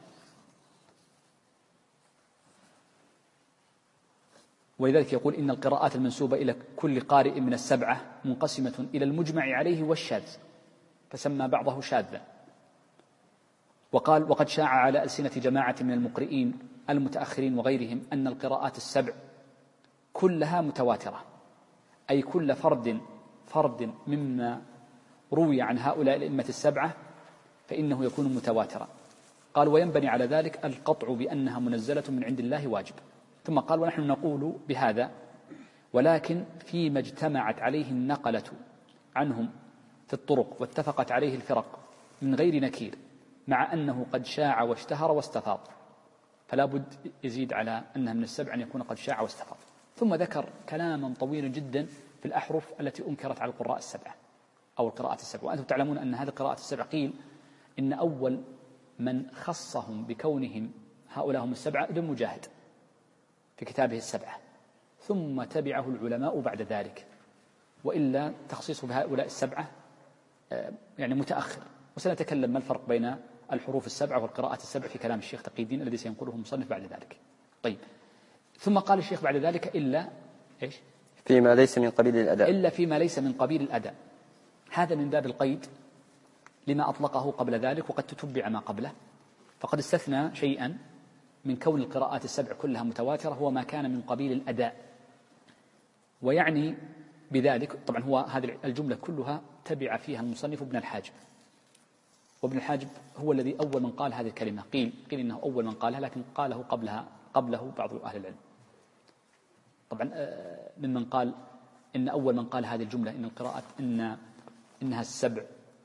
ولذلك يقول إن القراءات المنسوبة إلى كل قارئ من السبعة منقسمة إلى المجمع عليه والشاذ، فسمى بعضه شاذا. وقال: وقد شاع على ألسنة جماعة من المقرئين المتأخرين وغيرهم أن القراءات السبع كلها متواترة، أي كل فرد مما روي عن هؤلاء الأئمة السبعة فإنه يكون متواترا. قال: وينبني على ذلك القطع بأنها منزلة من عند الله واجب. ثم قال: ونحن نقول بهذا ولكن فيما اجتمعت عليه النقلة عنهم في الطرق واتفقت عليه الفرق من غير نكير، مع أنه قد شاع واشتهر واستفاض، فلا بد يزيد على أنها من السبع أن يكون قد شاع واستفاض. ثم ذكر كلاما طويلا جدا في الأحرف التي أنكرت على القراء السبعة أو القراءات السبع. وأنتم تعلمون أن هذه القراءات السبع قيل إن أول من خصهم بكونهم هؤلاء هم السبعة ابن مجاهد في كتابه السبعة، ثم تبعه العلماء بعد ذلك، وإلا تخصيصه بهؤلاء السبعة يعني متأخر. وسنتكلم ما الفرق بين الحروف السبعة والقراءات السبع في كلام الشيخ تقي الدين الذي سينقله المصنف بعد ذلك. طيب، ثم قال الشيخ بعد ذلك إلا إيش؟ فيما ليس من قبيل الأداء. إلا فيما ليس من قبيل الأداء. هذا من باب القيد لما أطلقه قبل ذلك، وقد تتبع ما قبله، فقد استثنى شيئا من كون القراءات السبع كلها متواترة هو ما كان من قبيل الأداء. ويعني بذلك طبعا هو هذه الجملة كلها تبع فيها المصنف ابن الحاجب، وابن الحاجب هو الذي أول من قال هذه الكلمة. قيل إنه أول من قالها، لكن قاله قبله بعض أهل العلم. طبعا ممن قال إن أول من قال هذه الجملة إن القراءات إنها السبع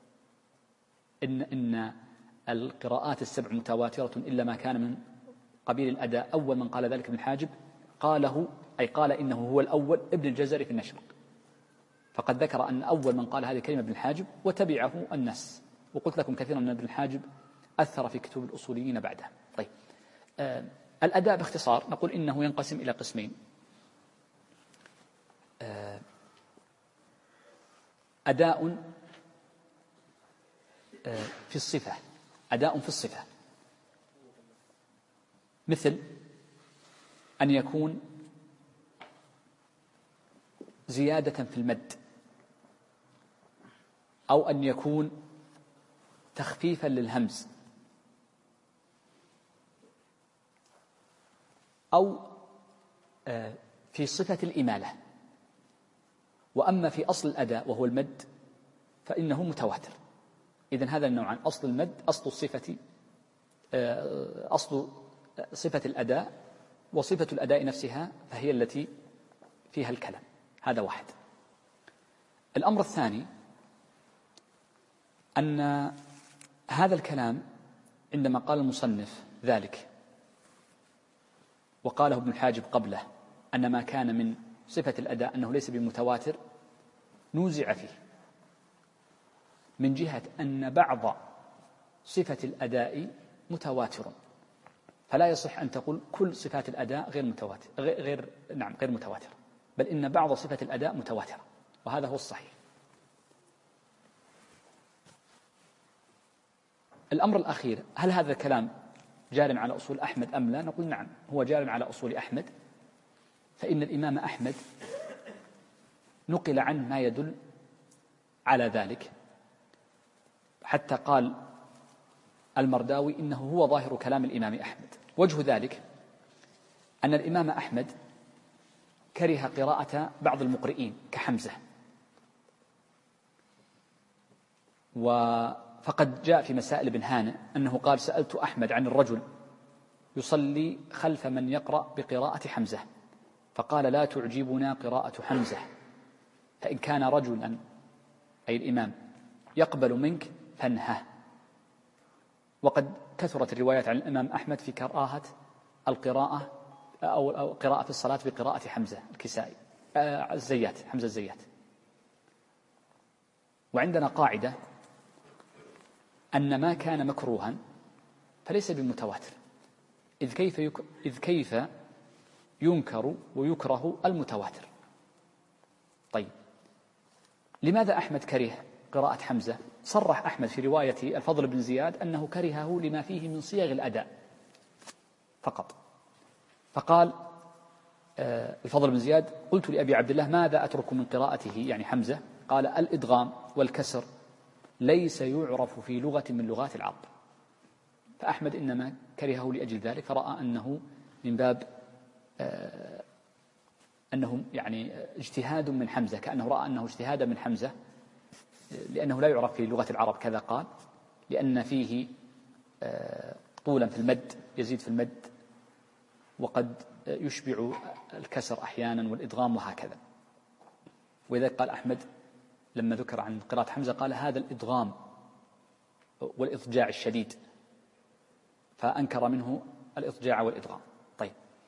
إن القراءات السبع متواترة إلا ما كان من قبيل الأداء، أول من قال ذلك ابن الحاجب قال إنه هو الأول ابن الجزري في النشر، فقد ذكر أن أول من قال هذه الكلمة ابن الحاجب وتبعه الناس. وقلت لكم كثيرا أن ابن الحاجب أثر في كتب الأصوليين بعده. طيب، الأداء باختصار نقول إنه ينقسم إلى قسمين: أداء في الصفة، أداء في الصفة، مثل أن يكون زيادة في المد، أو أن يكون تخفيفا للهمز، أو في صفة الإمالة. وأما في أصل الأداء وهو المد فإنه متواتر. إذن هذا النوعان، أصل المد، أصل صفة الأداء، وصفة الأداء نفسها فهي التي فيها الكلام. هذا واحد. الأمر الثاني أن هذا الكلام عندما قال المصنف ذلك وقاله ابن الحاجب قبله أن ما كان من صفة الأداء أنه ليس بمتواتر، نوزع فيه من جهة أن بعض صفة الأداء متواتر، فلا يصح أن تقول كل صفات الأداء غير متواتر، بل إن بعض صفة الأداء متواترة، وهذا هو الصحيح. الأمر الأخير، هل هذا الكلام جار على أصول أحمد أم لا؟ نقول نعم، هو جار على أصول أحمد، فإن الإمام أحمد نقل عنه ما يدل على ذلك، حتى قال المرداوي إنه هو ظاهر كلام الإمام أحمد. وجه ذلك أن الإمام أحمد كره قراءة بعض المقرئين كحمزة، فقد جاء في مسائل ابن هانئ أنه قال: سألت أحمد عن الرجل يصلي خلف من يقرأ بقراءة حمزة، فقال: لا تعجبنا قراءة حمزة، فإن كان رجلا أي الإمام يقبل منك فانهه. وقد كثرت الروايات عن الإمام أحمد في كراهة القراءة أو قراءة في الصلاة بقراءة حمزة الكسائي حمزة الزيات. وعندنا قاعدة أن ما كان مكروها فليس بمتواتر، إذ كيف ينكر ويكره المتواتر. طيب، لماذا أحمد كره قراءة حمزة؟ صرح أحمد في رواية الفضل بن زياد أنه كرهه لما فيه من صيغ الأداء فقط. فقال الفضل بن زياد: قلت لأبي عبد الله: ماذا أترك من قراءته يعني حمزة؟ قال: الإدغام والكسر ليس يعرف في لغة من لغات العرب. فأحمد إنما كرهه لأجل ذلك، فرأى أنه من باب أنه يعني اجتهاد من حمزة، كأنه رأى أنه اجتهاد من حمزة، لأنه لا يعرف في لغة العرب كذا قال، لأن فيه طولا في المد، يزيد في المد، وقد يشبع الكسر أحيانا والإدغام وهكذا. ولذلك قال أحمد لما ذكر عن قراءة حمزة قال: هذا الإدغام والإضجاع الشديد، فأنكر منه الإضجاع والإدغام. طيب،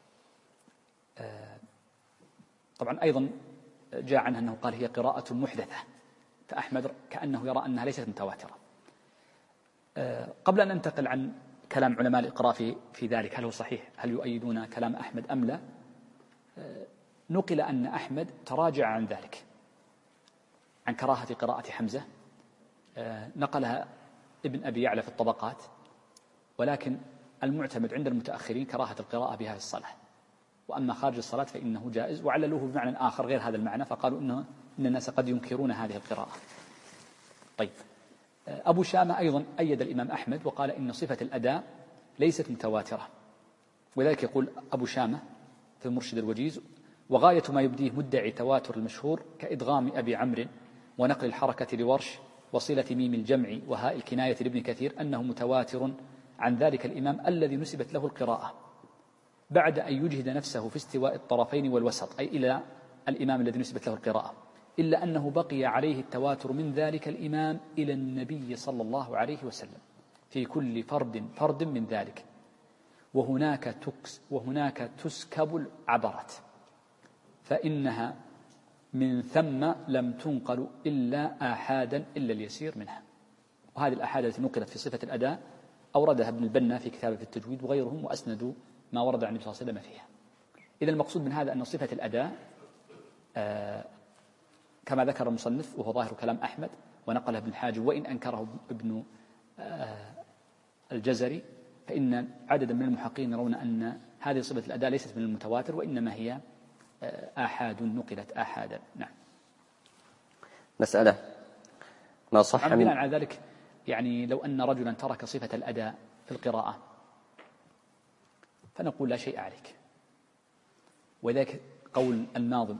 طبعا أيضا جاء عنه أنه قال: هي قراءة محدثة، فأحمد كأنه يرى أنها ليست متواترة. قبل أن ننتقل عن كلام علماء الإقراء في ذلك، هل هو صحيح، هل يؤيدون كلام أحمد أم لا، نقل أن أحمد تراجع عن ذلك، عن كراهة قراءة حمزة، نقلها ابن أبي يعلى في الطبقات، ولكن المعتمد عند المتأخرين كراهة القراءة بها في الصلاة، وأما خارج الصلاة فإنه جائز، وعللوه بمعنى آخر غير هذا المعنى، فقالوا إن الناس قد ينكرون هذه القراءة. طيب، أبو شامة أيضا أيد الإمام أحمد وقال إن صفة الأداء ليست متواترة، ولذلك يقول أبو شامة في المرشد الوجيز: وغاية ما يبديه مدعي تواتر المشهور كإدغام أبي عمرو ونقل الحركة لورش وصلة ميم الجمع وهاء الكناية لابن كثير أنه متواتر عن ذلك الإمام الذي نسبت له القراءة، بعد أن يجهد نفسه في استواء الطرفين والوسط، أي إلى الإمام الذي نسبت له القراءة، إلا أنه بقي عليه التواتر من ذلك الإمام إلى النبي صلى الله عليه وسلم في كل فرد من ذلك، وهناك تسكب العبرات، فإنها من ثم لم تنقل إلا آحادا إلا اليسير منها. وهذه الآحاد التي نقلت في صفة الأداء أوردها ابن البنا في كتابه في التجويد وغيرهم، وأسندوا ما ورد عن النبي صلى الله عليه وسلم فيها. إذا المقصود من هذا أن صفة الأداء كما ذكر المصنف وهو ظاهر كلام أحمد ونقله ابن حاجب وإن أنكره ابن الجزري، فإن عددا من المحققين يرون أن هذه صفة الأداء ليست من المتواتر وإنما هي آحاد نقلت آحادا. نعم. مسألة ما صح من بناء على ذلك يعني لو أن رجلا ترك صفة الأداء في القراءة فنقول لا شيء عليك، وذلك قول الناظم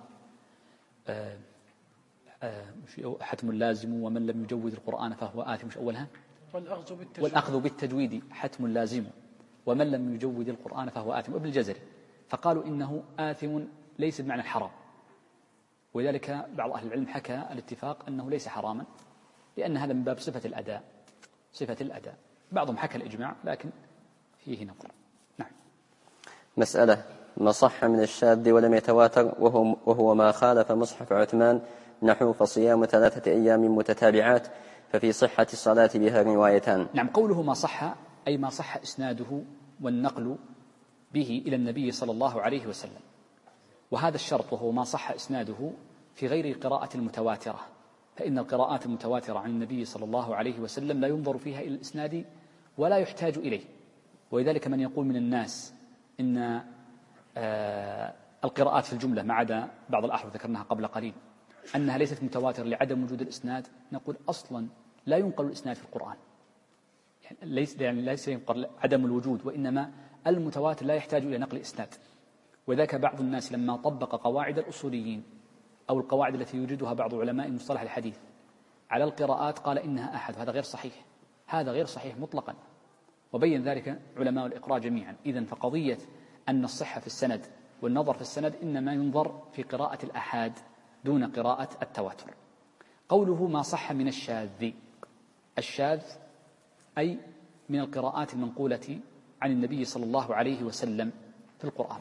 حتم لازم ومن لم يجود القرآن فهو آثم، مش أولها والأخذ بالتجويد حتم لازم ومن لم يجود القرآن فهو آثم، ابن الجزري، فقالوا إنه آثم ليس بمعنى الحرام، ولذلك بعض أهل العلم حكى الاتفاق أنه ليس حراما لأن هذا من باب صفة الأداء، صفة الأداء. بعضهم حكى الإجماع لكن فيه نظر. نعم. مسألة ما صح من الشاذ ولم يتواتر وهو ما خالف مصحف عثمان نحو فصيام 3 أيام متتابعات ففي صحة الصلاة بها روايتان. نعم. قوله ما صح أي ما صح إسناده والنقل به إلى النبي صلى الله عليه وسلم، وهذا الشرط وهو ما صح إسناده في غير القراءة المتواترة، فإن القراءات المتواترة عن النبي صلى الله عليه وسلم لا ينظر فيها إلى الإسناد ولا يحتاج إليه، ولذلك من يقول من الناس إن القراءات في الجملة ما عدا بعض الأحرف ذكرناها قبل قليل أنها ليست متواترة لعدم وجود الإسناد، نقول أصلا لا ينقل الإسناد في القرآن، يعني ليس ينقل عدم الوجود، وإنما المتواتر لا يحتاج إلى نقل إسناد. وذاك بعض الناس لما طبق قواعد الأصوليين أو القواعد التي يوجدها بعض علماء مصطلح الحديث على القراءات قال إنها أحد، هذا غير صحيح، هذا غير صحيح مطلقا، وبين ذلك علماء الإقراء جميعا. إذن فقضية أن الصحة في السند والنظر في السند إنما ينظر في قراءة الأحاد دون قراءة التواتر. قوله ما صح من الشاذ، الشاذ أي من القراءات المنقولة عن النبي صلى الله عليه وسلم في القرآن،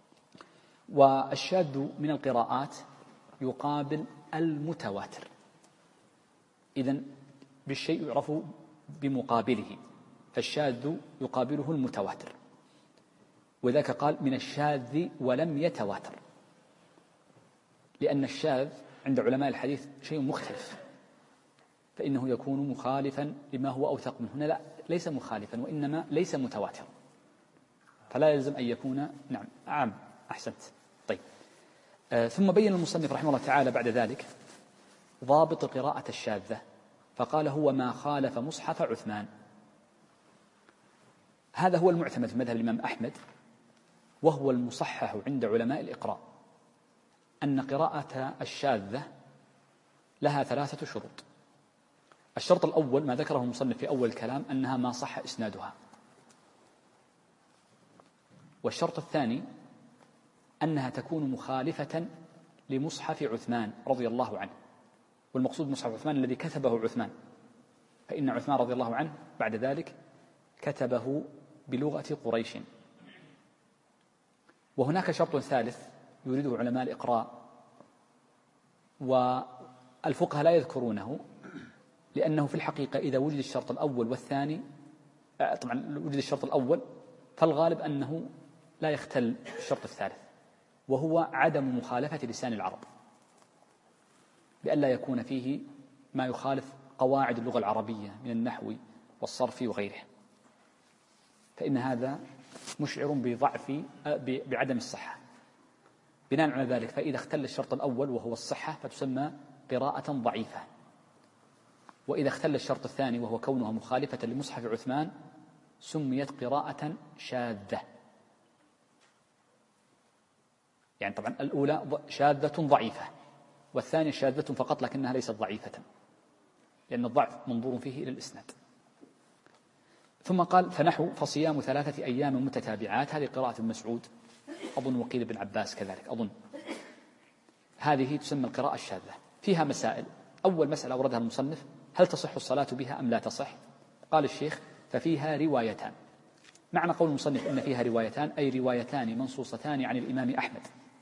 والشاذ من القراءات يقابل المتواتر، إذن بالشيء يعرف بمقابله، فالشاذ يقابله المتواتر، وذاك قال من الشاذ ولم يتواتر، لأن الشاذ عند علماء الحديث شيء مختلف، فإنه يكون مخالفا لما هو أوثق منه. هنا لا، ليس مخالفا وإنما ليس متواتر، فلا يلزم أن يكون نعم عام. أحسنت. طيب. ثم بين المصنف رحمه الله تعالى بعد ذلك ضابط القراءة الشاذة، فقال هو ما خالف مصحف عثمان. هذا هو المعتمد في مذهب الإمام أحمد، وهو المصحح عند علماء الإقراء، أن قراءة الشاذة لها 3 شروط. الشرط الأول ما ذكره المصنف في أول الكلام أنها ما صح إسنادها، والشرط الثاني أنها تكون مخالفة لمصحف عثمان رضي الله عنه، والمقصود مصحف عثمان الذي كتبه عثمان، فإن عثمان رضي الله عنه بعد ذلك كتبه بلغة قريش. وهناك شرط ثالث يريده علماء الإقراء والفقهاء لا يذكرونه، لأنه في الحقيقة إذا وجد الشرط الأول والثاني، طبعا وجد الشرط الأول فالغالب أنه لا يختل الشرط الثالث، وهو عدم مخالفة لسان العرب، بأن لا يكون فيه ما يخالف قواعد اللغة العربية من النحو والصرف وغيره، فإن هذا مشعر بضعف بعدم الصحة. بناء على ذلك فإذا اختل الشرط الأول وهو الصحة فتسمى قراءة ضعيفة، وإذا اختل الشرط الثاني وهو كونها مخالفة لمصحف عثمان سميت قراءة شاذة. يعني طبعا الأولى شاذة ضعيفة، والثانية شاذة فقط لكنها ليست ضعيفة، لأن الضعف منظور فيه إلى الإسناد. ثم قال فنحو فصيام 3 أيام متتابعات، هذه قراءة ابن مسعود أظن وقيل ابن عباس كذلك أظن، هذه تسمى القراءة الشاذة. فيها مسائل. أول مسألة أوردها المصنف هل تصح الصلاة بها أم لا تصح؟ قال الشيخ ففيها روايتان. معنى قول المصنف إن فيها روايتان أي روايتان منصوصتان عن الإمام أحمد.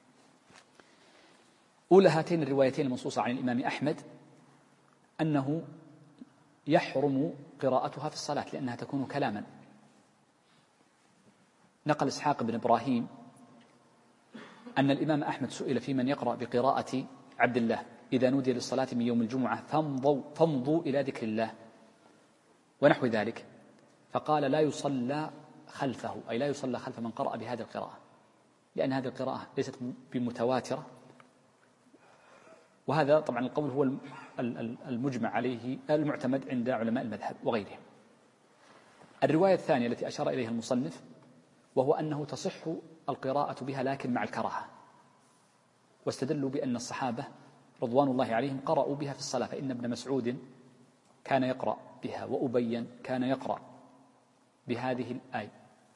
أولى هاتين الروايتين المنصوصة عن الإمام أحمد أنه يحرم قراءتها في الصلاة لأنها تكون كلاما. نقل إسحاق بن إبراهيم أن الإمام أحمد سئل في من يقرأ بقراءة عبد الله إذا نودي للصلاة من يوم الجمعة فامضوا إلى ذكر الله ونحو ذلك، فقال لا يصلى خلفه، أي لا يصلى خلف من قرأ بهذه القراءة، لأن هذه القراءة ليست بمتواترة. وهذا طبعا القول هو المجمع عليه المعتمد عند علماء المذهب وغيرهم. الرواية الثانية التي أشار إليها المصنف وهو أنه تصح القراءة بها لكن مع الكراهة، واستدلوا بأن الصحابة رضوان الله عليهم قرأوا بها في الصلاة، فإن ابن مسعود كان يقرأ بها وأبي كان يقرأ بهذه الآية،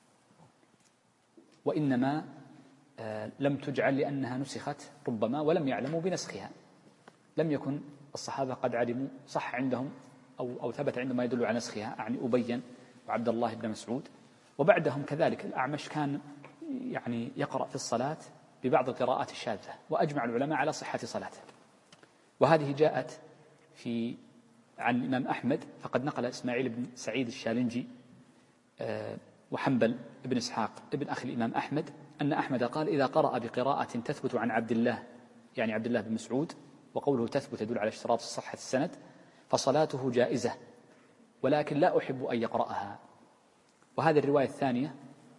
وإنما لم تجعل لأنها نسخت ربما ولم يعلموا بنسخها، لم يكن الصحابة قد علموا صح عندهم أو ثبت عندهم ما يدل على نسخها، يعني أبي وعبد الله بن مسعود. وبعدهم كذلك الأعمش كان يعني يقرأ في الصلاة ببعض القراءات الشاذة، وأجمع العلماء على صحة صلاته. وهذه جاءت عن الإمام أحمد، فقد نقل إسماعيل بن سعيد الشالنجي وحنبل بن إسحاق ابن أخي الإمام أحمد أن أحمد قال إذا قرأ بقراءة تثبت عن عبد الله، يعني عبد الله بن مسعود، وقوله تثبت يدل على اشتراط صحة السند، فصلاته جائزة ولكن لا أحب أن يقرأها. وهذه الرواية الثانية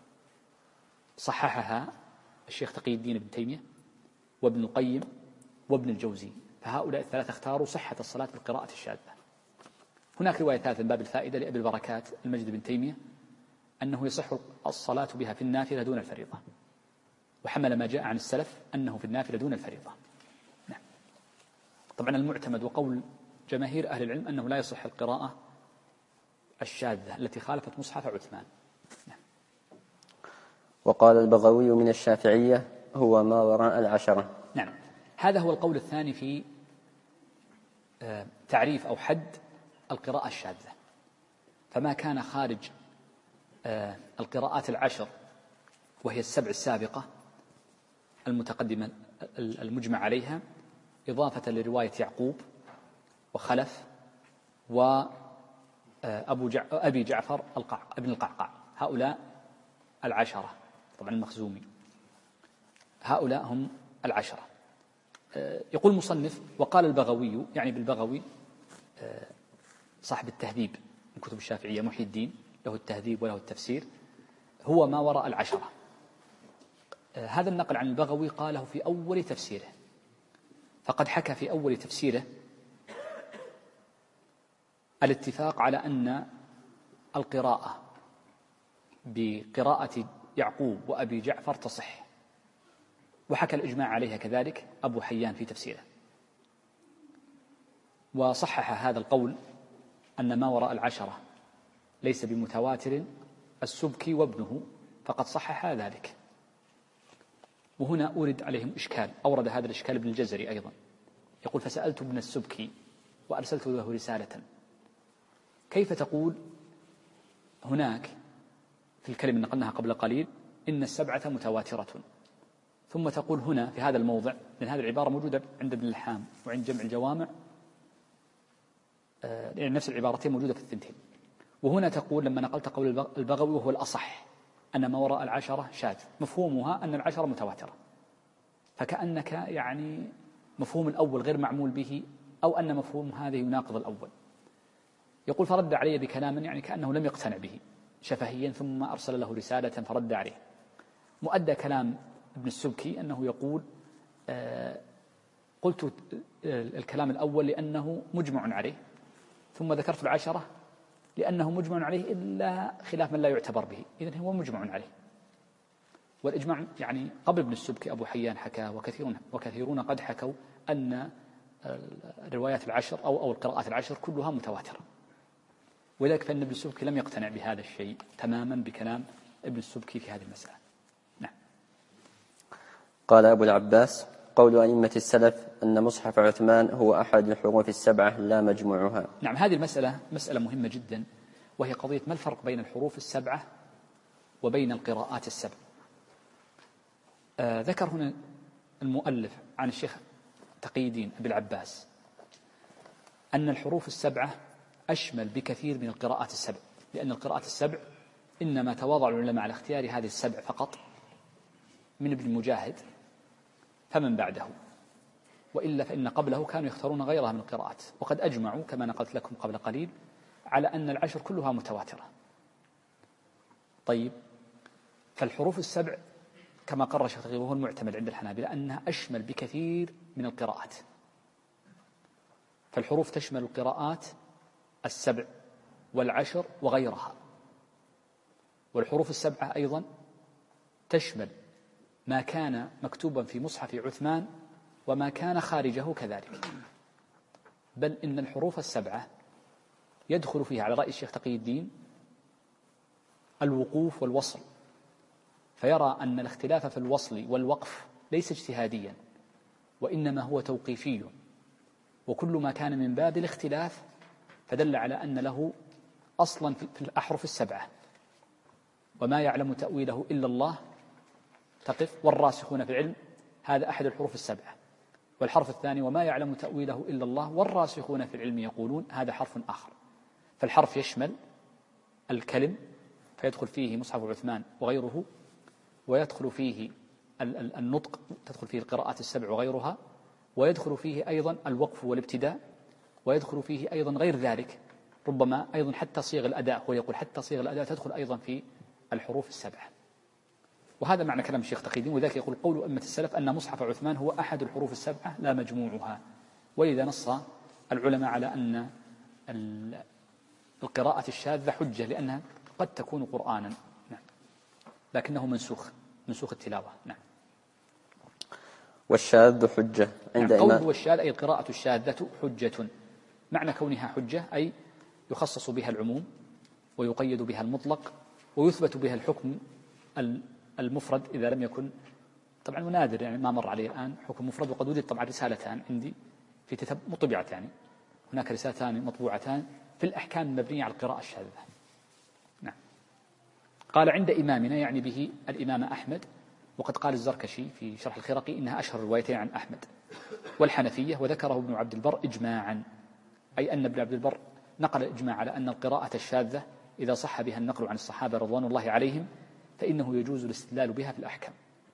صححها الشيخ تقي الدين ابن تيمية وابن القيم وابن الجوزي، فهؤلاء الثلاثة اختاروا صحة الصلاة بالقراءة الشاذة. هناك رواية ثالثة من باب الفائدة لأبي البركات المجد بن تيمية أنه يصح الصلاة بها في النافلة دون الفريضة، وحمل ما جاء عن السلف أنه في النافلة دون الفريضة. نعم. طبعا المعتمد وقول جماهير أهل العلم أنه لا يصح القراءة الشاذة التي خالفت مصحف عثمان. نعم. وقال البغوي من الشافعية هو ما وراء العشرة. نعم، هذا هو القول الثاني في تعريف أو حد القراءة الشاذة، فما كان خارج القراءات العشر وهي السبع السابقة المتقدمة المجمع عليها، إضافة لرواية يعقوب وخلف وأبي جعفر ابن القعقاع، هؤلاء العشرة، طبعا المخزومي، هؤلاء هم العشرة. يقول المصنف وقال البغوي، يعني بالبغوي صاحب التهذيب من كتب الشافعية محي الدين، له التهذيب وله التفسير، هو ما وراء العشرة. هذا النقل عن البغوي قاله في أول تفسيره، فقد حكى في أول تفسيره الاتفاق على أن القراءة بقراءة يعقوب وأبي جعفر تصح، وحكى الإجماع عليها كذلك أبو حيان في تفسيره. وصحح هذا القول أن ما وراء العشرة ليس بمتواتر السبكي وابنه، فقد صحح ذلك. وهنا أورد عليهم إشكال، أورد هذا الإشكال ابن الجزري أيضا، يقول فسألت ابن السبكي وأرسلت له رسالة، كيف تقول هناك في الكلمة نقلناها قبل قليل إن السبعة متواترة، ثم تقول هنا في هذا الموضع، لأن هذه العبارة موجودة عند ابن الحام وعند جمع الجوامع، لأن نفس العبارتين موجودة في الثنتين، وهنا تقول لما نقلت قول البغوي وهو الأصح أن ما وراء العشرة شاذ، مفهومها أن العشرة متواترة، فكأنك يعني مفهوم الأول غير معمول به، أو أن مفهوم هذا يناقض الأول. يقول فرد علي بكلام يعني كأنه لم يقتنع به شفهيا، ثم أرسل له رسالة فرد عليه. مؤدى كلام ابن السبكي أنه يقول قلت الكلام الأول لأنه مجمع عليه، ثم ذكرت العشرة لأنه مجمع عليه إلا خلاف من لا يعتبر به، إذن هو مجمع عليه. والإجماع يعني قبل ابن السبكي أبو حيان حكى وكثيرون قد حكوا أن الروايات العشر أو القراءات العشر كلها متواترة، ولذلك فإن ابن السبكي لم يقتنع بهذا الشيء تماما بكلام ابن السبكي في هذه المسألة. نعم. قال أبو العباس قول أئمة السلف أن مصحف عثمان هو أحد الحروف السبعة لا مجموعها. نعم، هذه المسألة مسألة مهمة جدا، وهي قضية ما الفرق بين الحروف السبعة وبين القراءات السبع. ذكر هنا المؤلف عن الشيخ تقي الدين أبي العباس أن الحروف السبعة أشمل بكثير من القراءات السبع، لأن القراءات السبع إنما تواضع العلماء على اختيار هذه السبع فقط، من ابن مجاهد فمن بعده، وإلا فإن قبله كانوا يختارون غيرها من القراءات. وقد أجمعوا كما نقلت لكم قبل قليل على أن العشر كلها متواترة. طيب، فالحروف السبع كما قرر الشيخ تقي وهو المعتمد عند الحنابلة أنها أشمل بكثير من القراءات. فالحروف تشمل القراءات السبع والعشر وغيرها. والحروف السبعة أيضا تشمل ما كان مكتوبا في مصحف عثمان وما كان خارجه كذلك. بل إن الحروف السبعة يدخل فيها على رأي الشيخ تقي الدين الوقوف والوصل، فيرى أن الاختلاف في الوصل والوقف ليس اجتهاديا وإنما هو توقيفي، وكل ما كان من باب الاختلاف فدل على أن له أصلا في الأحرف السبعة. وما يعلم تأويله إلا الله تقف والراسخون في العلم، هذا أحد الحروف السبعة. والحرف الثاني وما يعلم تأويله إلا الله والراسخون في العلم يقولون، هذا حرف آخر. فالحرف يشمل الكلم فيدخل فيه مصحف عثمان وغيره، ويدخل فيه النطق تدخل فيه القراءات السبع وغيرها، ويدخل فيه أيضا الوقف والابتداء، ويدخل فيه أيضا غير ذلك، ربما أيضا حتى صيغ الأداء، هو يقول حتى صيغ الأداء تدخل أيضا في الحروف السبعة. وهذا معنى كلام الشيخ تقي الدين، وذلك يقول قول أئمة السلف أن مصحف عثمان هو أحد الحروف السبعة لا مجموعها. ولذا نص العلماء على أن القراءة الشاذة حجة لأنها قد تكون قرآنا، نعم، لكنه منسوخ التلاوة. نعم. والشاذ حجة عند نعم. قوله والشاذ أي القراءة الشاذة حجة، معنى كونها حجة أي يخصص بها العموم ويقيد بها المطلق ويثبت بها الحكم المفرد إذا لم يكن، طبعا ونادر يعني ما مر عليه الآن حكم مفرد. وقد وجد طبعا رسالتان عندي في طبعت يعني هناك رسالتان مطبوعتان في الأحكام المبنية على القراءة الشاذة. نعم. قال عند إمامنا يعني به الإمام أحمد، وقد قال الزركشي في شرح الخرقي إنها أشهر الروايتين عن أحمد والحنفية، وذكره ابن عبد البر إجماعا، أي أن ابن عبد البر نقل الإجماع على أن القراءة الشاذة إذا صح بها النقل عن الصحابة رضوان الله عليهم فإنه يجوز الاستدلال بها في الأحكام.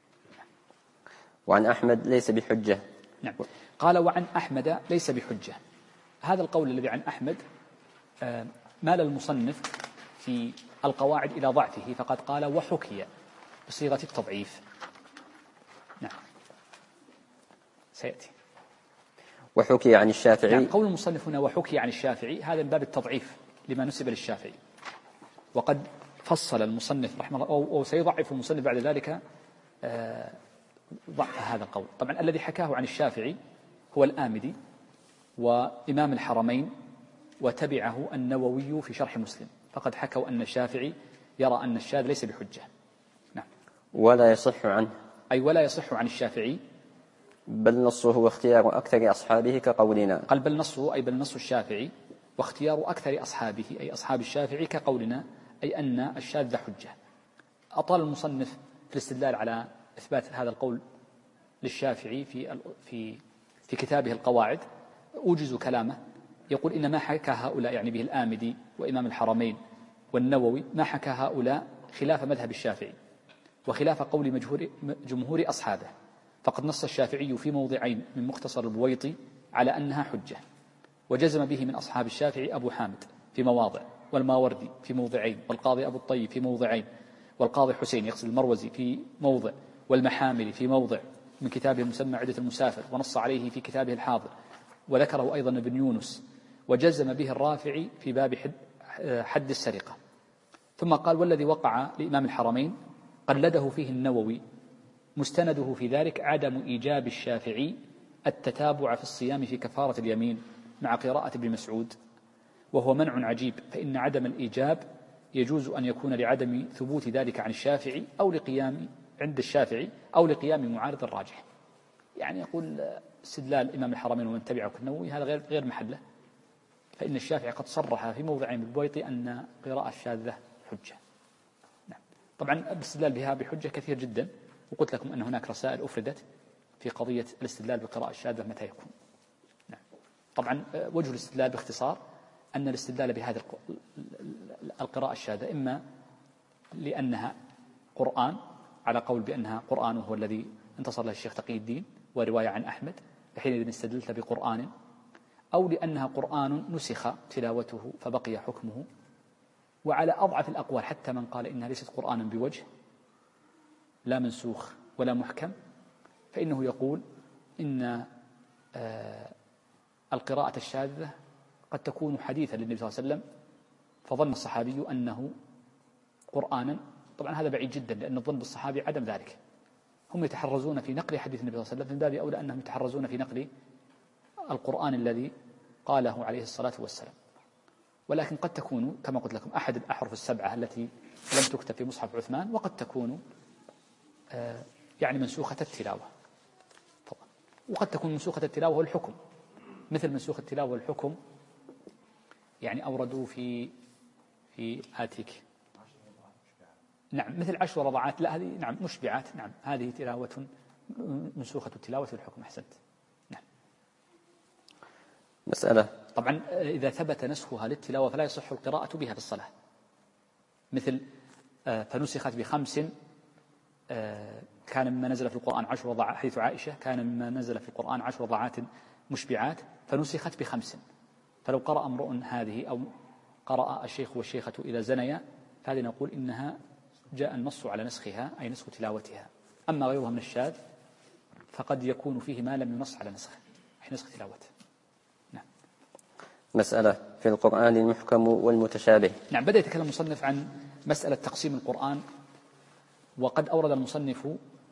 وعن أحمد ليس بحجة. نعم. قال وعن أحمد ليس بحجة. هذا القول الذي عن أحمد مال المصنف في القواعد إلى ضعفه، فقد قال وحكي بصيغة التضعيف. نعم، سيأتي. وحكي عن الشافعي. يعني قول المصنف هنا وحكي عن الشافعي هذا من باب التضعيف لما نسب للشافعي، وقد فصل المصنف رحمه الله أو سيضعف المصنف بعد ذلك ضعف هذا القول. طبعا الذي حكاه عن الشافعي هو الآمدي وإمام الحرمين، وتبعه النووي في شرح مسلم، فقد حكوا أن الشافعي يرى أن الشاذ ليس بحجة. نعم. ولا يصح عنه، أي ولا يصح عن الشافعي، بل نصه واختيار أكثر أصحابه كقولنا. قال بل نصه أي بل نص الشافعي واختيار أكثر أصحابه أي أصحاب الشافعي كقولنا، أي أن الشاذ حجة. أطال المصنف في الاستدلال على إثبات هذا القول للشافعي في كتابه القواعد، أوجز كلامه. يقول إن ما حكى هؤلاء يعني به الآمدي وإمام الحرمين والنووي، ما حكى هؤلاء خلاف مذهب الشافعي وخلاف قول جمهور أصحابه، فقد نص الشافعي في موضعين من مختصر البويطي على أنها حجة، وجزم به من أصحاب الشافعي أبو حامد في مواضع، والماوردي في موضعين، والقاضي أبو الطيب في موضعين، والقاضي حسين يقصد المروزي في موضع، والمحاملي في موضع من كتابه المسمى عدة المسافر، ونص عليه في كتابه الحاضر، وذكره أيضا ابن يونس، وجزم به الرافعي في باب حد السرقة. ثم قال والذي وقع لإمام الحرمين قلده فيه النووي، مستنده في ذلك عدم إيجاب الشافعي التتابع في الصيام في كفارة اليمين مع قراءة ابن مسعود، وهو منع عجيب، فإن عدم الإيجاب يجوز أن يكون لعدم ثبوت ذلك عن الشافعي أو لقيام عند الشافعي أو لقيام معارض الراجح. يعني يقول استدلال إمام الحرمين ومن تبعه كالنووي هذا غير محله، فإن الشافعي قد صرح في موضعين بالبويطي أن قراءة الشاذة حجة. نعم. طبعا الاستدلال بها بحجة كثير جدا، وقلت لكم أن هناك رسائل أفردت في قضية الاستدلال بالقراءة الشاذة متى يكون. نعم. طبعا وجه الاستدلال باختصار أن الاستدلال بهذه القراءة الشاذة إما لأنها قرآن على قول بأنها قرآن وهو الذي انتصر له الشيخ تقي الدين ورواية عن أحمد فحينئذ استدلت بقرآن، أو لأنها قرآن نسخ تلاوته فبقي حكمه. وعلى أضعف الأقوال حتى من قال إنها ليست قرآنا بوجه لا منسوخ ولا محكم، فإنه يقول إن القراءة الشاذة قد تكون حديثا للنبي صلى الله عليه وسلم، فظن الصحابي أنه قرآنا. طبعا هذا بعيد جدا، لأن الظن بالصحابي عدم ذلك. هم يتحرزون في نقل حديث النبي صلى الله عليه وسلم، من باب أولى أنهم يتحرزون في نقل القرآن الذي قاله عليه الصلاة والسلام. ولكن قد تكون كما قلت لكم أحد الأحرف السبعة التي لم تكتب في مصحف عثمان، وقد تكون يعني منسوخة التلاوة، وقد تكون منسوخة التلاوة والحكم، مثل منسوخ التلاوة والحكم يعني أوردوا في آتيك. نعم، مثل 10 رضعات، لا هذه نعم مشبعات، نعم هذه تلاوة منسوخة التلاوة والحكم. أحسنت. نعم. مسألة. طبعا إذا ثبت نسخها للتلاوة فلا يصح القراءة بها في الصلاة، مثل فنسخت ب5 كان مما نزل في القرآن 10 رضعات، حيث عائشة كان مما نزل في القرآن 10 رضعات مشبعات فنسخت ب5. فلو قرأ امرؤ هذه أو قرأ الشيخ والشيخة إلى زنيا، فهذه نقول إنها جاء النص على نسخها أي نسخ تلاوتها. أما غيرها من الشاذ فقد يكون فيه ما لم ينص على نسخه أي نسخ تلاوته. نعم. مسألة في القرآن المحكم والمتشابه. نعم، بدأ يتكلم المصنف عن مسألة تقسيم القرآن، وقد أورد المصنف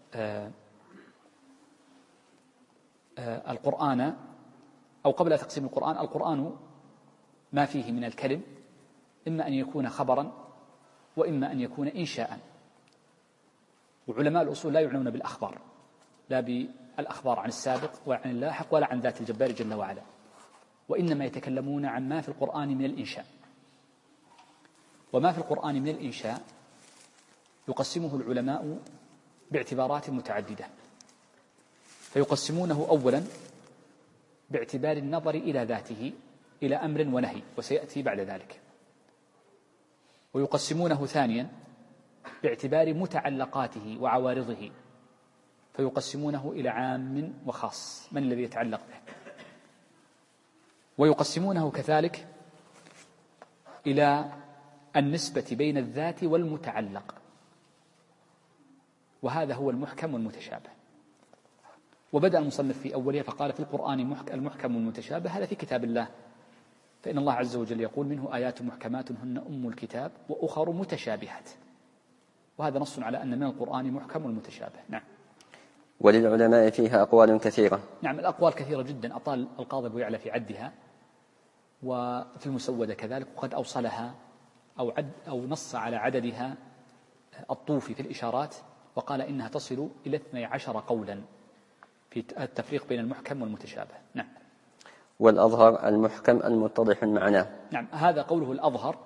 القرآن، أو قبل تقسيم القرآن ما فيه من الكلم إما أن يكون خبرا وإما أن يكون إنشاء. وعلماء الأصول لا يعنون بالأخبار، لا بالأخبار عن السابق وعن اللاحق ولا عن ذات الجبار جل وعلا، وإنما يتكلمون عن ما في القرآن من الإنشاء. وما في القرآن من الإنشاء يقسمه العلماء باعتبارات متعددة، فيقسمونه أولا باعتبار النظر إلى ذاته إلى أمر ونهي، وسيأتي بعد ذلك. ويقسمونه ثانيا باعتبار متعلقاته وعوارضه، فيقسمونه إلى عام وخاص، من الذي يتعلق به. ويقسمونه كذلك إلى النسبة بين الذات والمتعلق، وهذا هو المحكم والمتشابه. وبدأ المصنف في أولها فقال في القرآن المحكم والمتشابه، هذا في كتاب الله، فإن الله عز وجل يقول منه آيات محكمات هن أم الكتاب وأخر متشابهات، وهذا نص على أن من القرآن محكم والمتشابه. نعم. وللعلماء فيها أقوال كثيرة. نعم، الأقوال كثيرة جدا، أطال القاضي أبو يعلى في عدها، وفي المسودة كذلك، وقد أوصلها أو نص على عددها الطوفي في الإشارات، وقال إنها تصل إلى 12 قولا في التفريق بين المحكم والمتشابه. نعم. والأظهر المحكم المتضح المعنى. نعم، هذا قوله الأظهر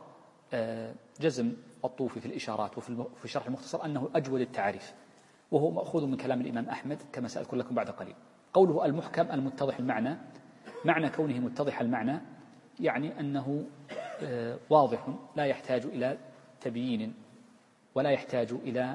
جزم الطوفي في الإشارات وفي شرح المختصر أنه أجود التعريف، وهو مأخوذ من كلام الإمام أحمد كما سأذكر لكم بعد قليل. قوله المحكم المتضح المعنى، معنى كونه متضح المعنى يعني أنه واضح لا يحتاج إلى تبيين ولا يحتاج إلى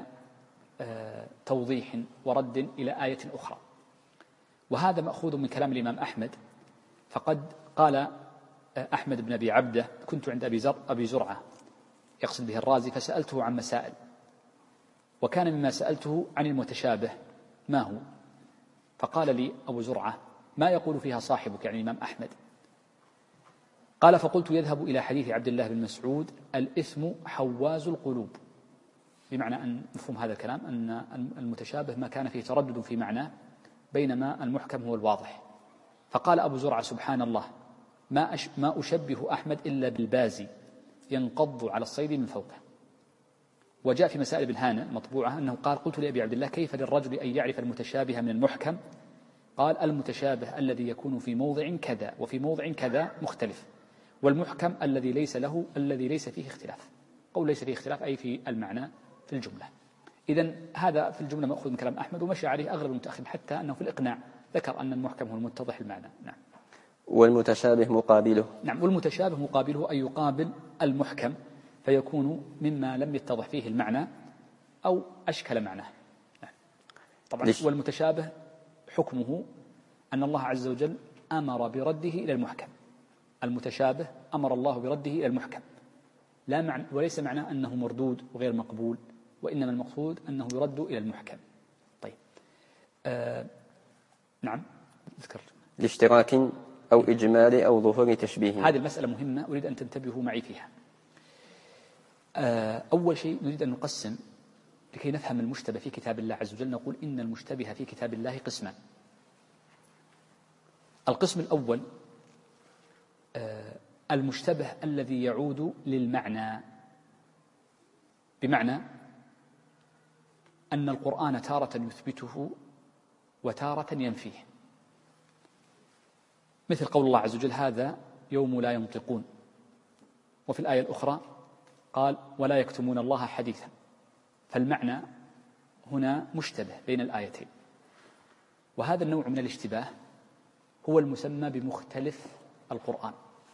توضيح ورد إلى آية أخرى. وهذا مأخوذ من كلام الإمام أحمد، فقد قال أحمد بن أبي عبده كنت عند أبي زرعة يقصد به الرازي فسألته عن مسائل، وكان مما سألته عن المتشابه ما هو، فقال لي أبو زرعة ما يقول فيها صاحبك يعني الإمام أحمد؟ قال فقلت يذهب إلى حديث عبد الله بن مسعود الإثم حواز القلوب، بمعنى أن مفهوم هذا الكلام أن المتشابه ما كان فيه تردد في معناه بينما المحكم هو الواضح. فقال أبو زرعة سبحان الله ما أشبه أحمد إلا بالبازي ينقض على الصيد من فوقه. وجاء في مسائل ابن هانة مطبوعة أنه قال قلت لأبي عبد الله كيف للرجل أن يعرف المتشابه من المحكم؟ قال المتشابه الذي يكون في موضع كذا وفي موضع كذا مختلف، والمحكم الذي ليس فيه اختلاف. قول ليس فيه اختلاف أي في المعنى في الجملة. إذن هذا في الجملة مأخوذ من كلام أحمد، ومشى عليه أغلب المتأخرين حتى أنه في الإقناع ذكر أن المحكم هو المتضح المعنى. نعم. والمتشابه مقابله. نعم، والمتشابه مقابله أي يقابل المحكم، فيكون مما لم يتضح فيه المعنى أو أشكل معناه. نعم. طبعا والمتشابه حكمه أن الله عز وجل أمر برده إلى المحكم. المتشابه أمر الله برده إلى المحكم، وليس معناه أنه مردود وغير مقبول، وإنما المقصود أنه يرد إلى المحكم. طيب نعم ذكر لاشتراك أو إجمال أو ظهور تشبيه. هذه المسألة مهمة، أريد أن تنتبهوا معي فيها. أول شيء نريد أن نقسم لكي نفهم المشتبه في كتاب الله عز وجل. نقول إن المشتبه في كتاب الله قسمان. القسم الأول المشتبه الذي يعود للمعنى، بمعنى أن القرآن تارة يثبته وتارة ينفيه، مثل قول الله عز وجل هذا يوم لا ينطقون، وفي الآية الأخرى قال ولا يكتمون الله حديثا. فالمعنى هنا مشتبه بين الآيتين، وهذا النوع من الاشتباه هو المسمى بمختلف القرآن،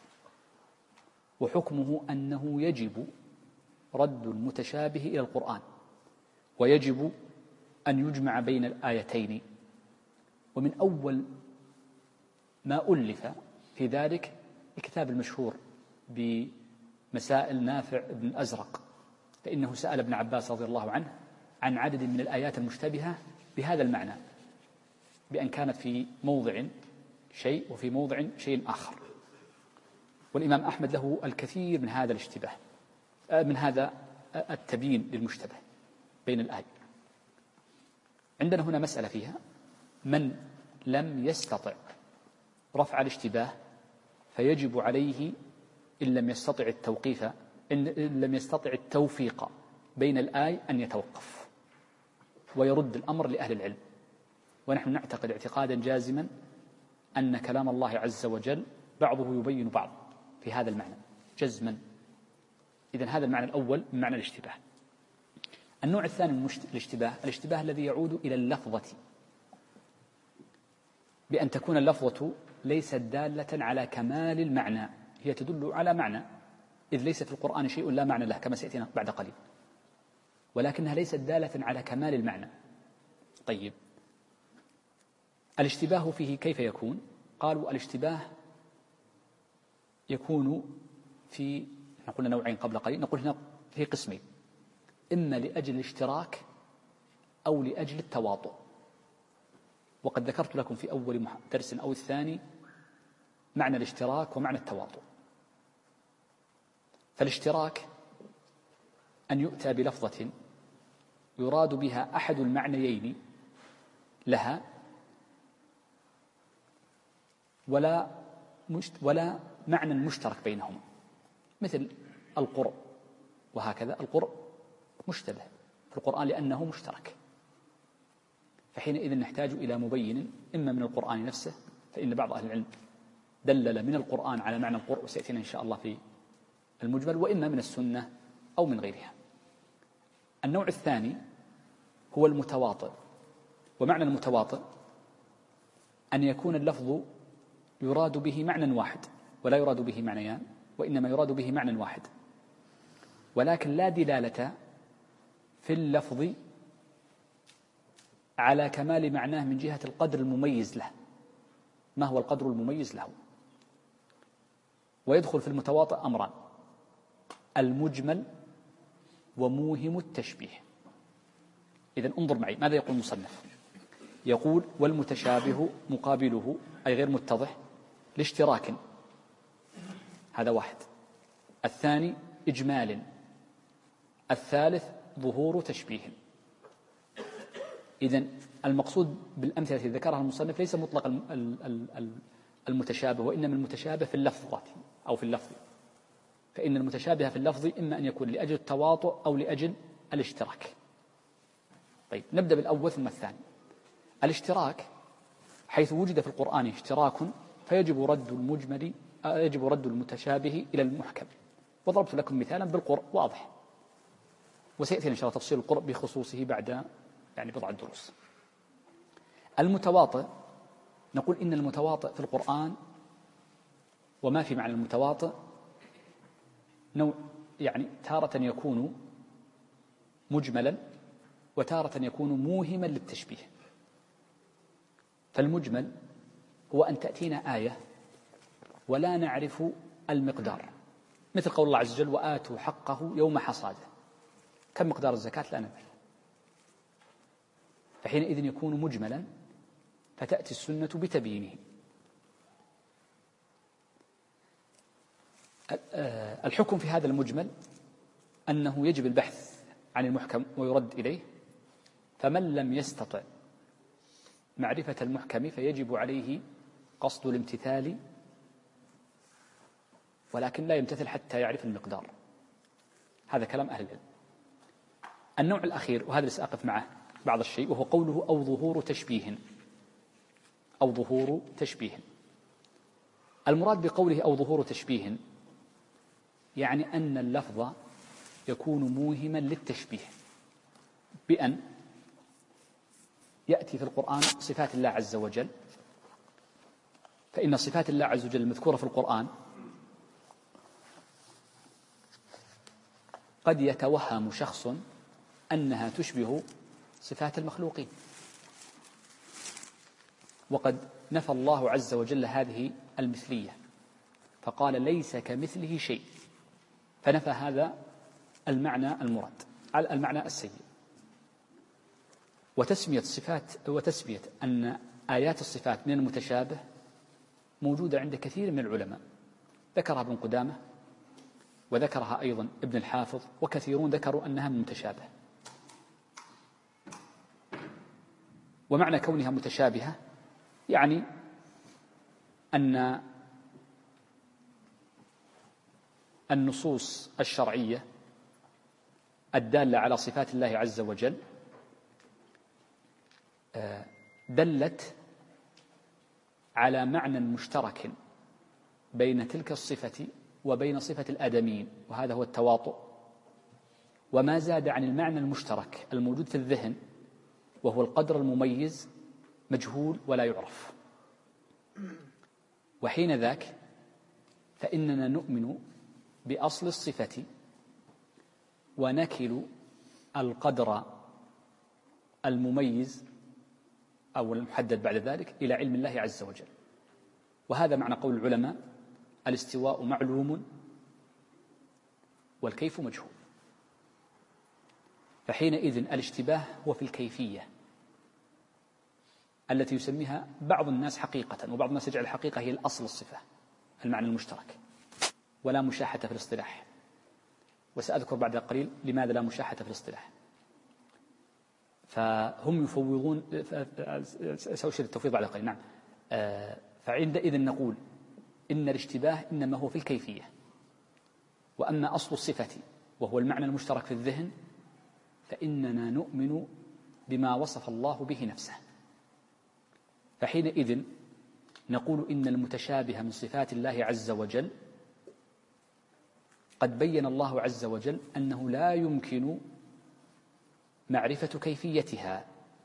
وحكمه أنه يجب رد المتشابه إلى القرآن، ويجب أن يجمع بين الآيتين. ومن أول ما ألف في ذلك الكتاب المشهور بمسائل نافع بن الأزرق، فإنه سأل ابن عباس رضي الله عنه عن عدد من الآيات المشتبهة بهذا المعنى، بأن كانت في موضع شيء وفي موضع شيء آخر. والإمام أحمد له الكثير من هذا الاشتباه، من هذا التبيين للمشتبه بين الآية. عندنا هنا مسألة فيها: من لم يستطع رفع الاشتباه فيجب عليه إن لم يستطع التوقيف، إن لم يستطع التوفيق بين الآية أن يتوقف ويرد الأمر لأهل العلم. ونحن نعتقد اعتقادا جازما أن كلام الله عز وجل بعضه يبين بعض في هذا المعنى جزما. إذن هذا المعنى الأول من معنى الاشتباه. النوع الثاني من الاشتباه الذي يعود إلى اللفظة، بأن تكون اللفظة ليست دالة على كمال المعنى، هي تدل على معنى، إذ ليس في القرآن شيء لا معنى له كما سيأتينا بعد قليل، ولكنها ليست دالة على كمال المعنى. طيب، الاشتباه فيه كيف يكون؟ قالوا الاشتباه يكون في، قلنا نوعين قبل قليل، نقول هنا في قسمين: إما لأجل الاشتراك أو لأجل التواطؤ. وقد ذكرت لكم في أول درس أو الثاني معنى الاشتراك ومعنى التواطؤ. فالاشتراك أن يؤتى بلفظة يراد بها أحد المعنيين لها ولا معنى مشترك بينهما، مثل القرء، وهكذا القرء مشتبه في القرآن لأنه مشترك، فحينئذ نحتاج إلى مبين إما من القرآن نفسه، فإن بعض أهل العلم دلل من القرآن على معنى القرء وسيأتينا إن شاء الله في المجمل، وإما من السنة أو من غيرها. النوع الثاني هو المتواطئ، ومعنى المتواطئ أن يكون اللفظ يراد به معنى واحد ولا يراد به معنيان، وإنما يراد به معنى واحد، ولكن لا دلالة في اللفظ على كمال معناه من جهة القدر المميز له. ما هو القدر المميز له؟ ويدخل في المتواطئ أمران: المجمل وموهم التشبيه. إذن انظر معي ماذا يقول المصنف. يقول: والمتشابه مقابله أي غير متضح لاشتراك، هذا واحد. الثاني إجمال. الثالث ظهور تشبيه. إذن المقصود بالأمثلة التي ذكرها المصنف ليس مطلق المتشابه، وإنما المتشابه في اللفظة أو في اللفظ، فإن المتشابه في اللفظ إما أن يكون لأجل التواطؤ أو لأجل الاشتراك. طيب، نبدأ بالأول ثم الثاني. الاشتراك حيث وجد في القرآن اشتراك فيجب رد المتشابه إلى المحكم، وضربت لكم مثالا بالقرء واضح، وسيأتي إن شاء الله تفصيل القرء بخصوصه بعد بضع دروس. المتواطئ نقول إن المتواطئ في القرآن وما في معنى المتواطئ نوع، تارة يكون مجملا وتارة يكون موهما للتشبيه. فالمجمل هو أن تأتينا آية ولا نعرف المقدار، مثل قول الله عز وجل وآتوا حقه يوم حصاده، كم مقدار الزكاة لا نعرف، فحينئذ يكون مجملا، فتأتي السنة بتبيينه. الحكم في هذا المجمل أنه يجب البحث عن المحكم ويرد إليه، فمن لم يستطع معرفة المحكم فيجب عليه قصد الامتثال، ولكن لا يمتثل حتى يعرف المقدار. هذا كلام أهل العلم. النوع الأخير، وهذا اللي سأقف معه بعض الشيء، وهو قوله أو ظهور تشبيه. أو ظهور تشبيه، المراد بقوله أو ظهور تشبيه يعني أن اللفظ يكون موهما للتشبيه، بأن يأتي في القرآن صفات الله عز وجل، فإن صفات الله عز وجل المذكورة في القرآن قد يتوهم شخص أنها تشبه صفات المخلوقين، وقد نفى الله عز وجل هذه المثلية فقال ليس كمثله شيء، فنفى هذا المعنى المراد على المعنى السيء. وتسمية أن آيات الصفات من المتشابه موجودة عند كثير من العلماء، ذكرها ابن قدامة وذكرها أيضا ابن الحافظ، وكثيرون ذكروا أنها من متشابه. ومعنى كونها متشابهة يعني أن النصوص الشرعية الدالة على صفات الله عز وجل دلت على معنى مشترك بين تلك الصفة وبين صفة الآدميين، وهذا هو التواطؤ، وما زاد عن المعنى المشترك الموجود في الذهن وهو القدر المميز مجهول ولا يعرف. وحين ذاك فإننا نؤمن بأصل الصفة ونكل القدر المميز أو المحدد بعد ذلك إلى علم الله عز وجل. وهذا معنى قول العلماء الاستواء معلوم والكيف مجهول. فحينئذ الاشتباه هو في الكيفية التي يسميها بعض الناس حقيقة، وبعض الناس يجعل الحقيقة هي الأصل الصفة المعنى المشترك، ولا مشاحة في الاصطلاح. وسأذكر بعد قليل لماذا لا مشاحة في الاصطلاح. فهم يفوضون، سأشير التفويض بعد قليل. نعم. فعندئذ نقول إن الاشتباه إنما هو في الكيفية، وأما أصل الصفة وهو المعنى المشترك في الذهن فإننا نؤمن بما وصف الله به نفسه. فحينئذ نقول إن المتشابه من صفات الله عز وجل قد بين الله عز وجل أنه لا يمكن معرفة كيفيتها،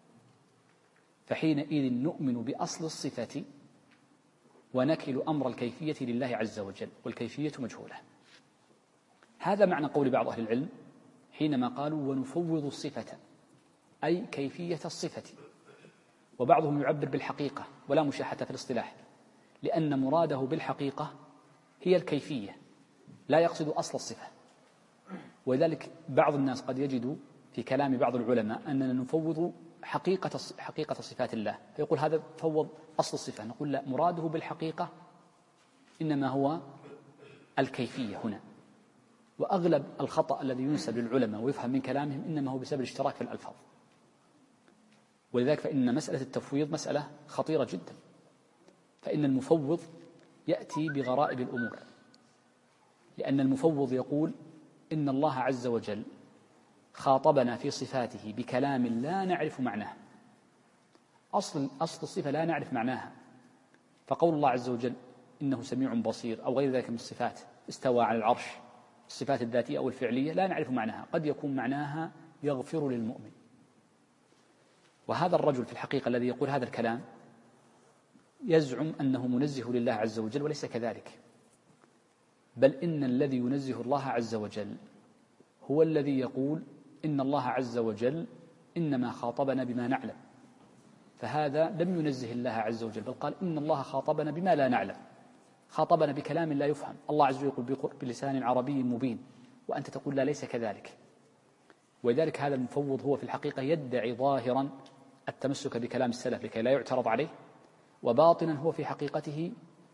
فحينئذ نؤمن بأصل الصفة ونكل أمر الكيفية لله عز وجل، والكيفية مجهولة. هذا معنى قول بعض أهل العلم حينما قالوا ونفوض الصفة، أي كيفية الصفة. وبعضهم يعبر بالحقيقة ولا مشاحة في الاصطلاح، لأن مراده بالحقيقة هي الكيفية، لا يقصد أصل الصفة. ولذلك بعض الناس قد يجد في كلام بعض العلماء أننا نفوض حقيقة صفات الله، فيقول هذا فوض أصل الصفة. نقول لا، مراده بالحقيقة إنما هو الكيفية هنا. وأغلب الخطأ الذي ينسب للعلماء ويفهم من كلامهم إنما هو بسبب الاشتراك في الألفاظ. ولذلك فإن مسألة التفويض مسألة خطيرة جدا، فإن المفوض يأتي بغرائب الأمور، لأن المفوض يقول إن الله عز وجل خاطبنا في صفاته بكلام لا نعرف معناه. أصل الصفة لا نعرف معناها، فقول الله عز وجل إنه سميع بصير أو غير ذلك من الصفات، استوى على العرش، الصفات الذاتية أو الفعلية لا نعرف معناها، قد يكون معناها يغفر للمؤمن. وهذا الرجل في الحقيقة الذي يقول هذا الكلام يزعم أنه منزه لله عز وجل، وليس كذلك، بل إن الذي ينزه الله عز وجل هو الذي يقول إن الله عز وجل إنما خاطبنا بما نعلم، فهذا لم ينزه الله عز وجل، بل قال إن الله خاطبنا بما لا نعلم، خاطبنا بكلام لا يفهم. الله عز وجل يقول بلسان عربي مبين، وأنت تقول لا ليس كذلك. ولذلك هذا المفوض هو في الحقيقة يدعي ظاهرا التمسك بكلام السلف لكي لا يعترض عليه، وباطنا هو في حقيقته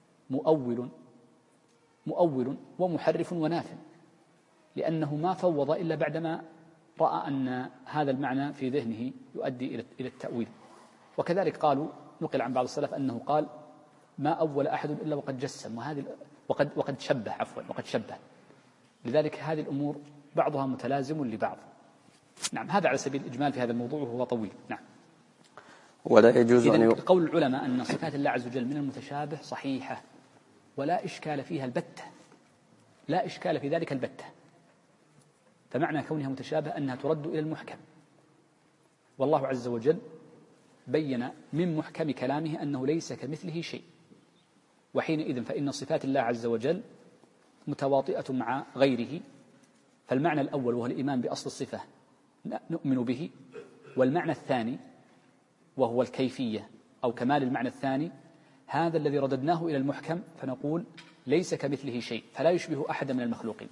مؤول ومحرف وناف، لأنه ما فوض إلا بعدما رأى أن هذا المعنى في ذهنه يؤدي إلى التأويل. وكذلك قالوا، نقل عن بعض السلف أنه قال ما أول أحد إلا وقد جسم، وقد شبه. لذلك هذه الأمور بعضها متلازم لبعض. نعم، هذا على سبيل الإجمال في هذا الموضوع وهو طويل. نعم. ولا يجوز أن قول العلماء أن صفات الله عز وجل من المتشابه صحيحة ولا إشكال فيها البتة، لا إشكال في ذلك البتة. فمعنى كونها متشابه أنها ترد إلى المحكم، والله عز وجل بين من محكم كلامه أنه ليس كمثله شيء، وحينئذ فإن صفات الله عز وجل متواطئة مع غيره. فالمعنى الأول وهو الإيمان بأصل الصفة نؤمن به، والمعنى الثاني وهو الكيفية أو كمال المعنى الثاني هذا الذي رددناه إلى المحكم، فنقول ليس كمثله شيء، فلا يشبه أحد من المخلوقين.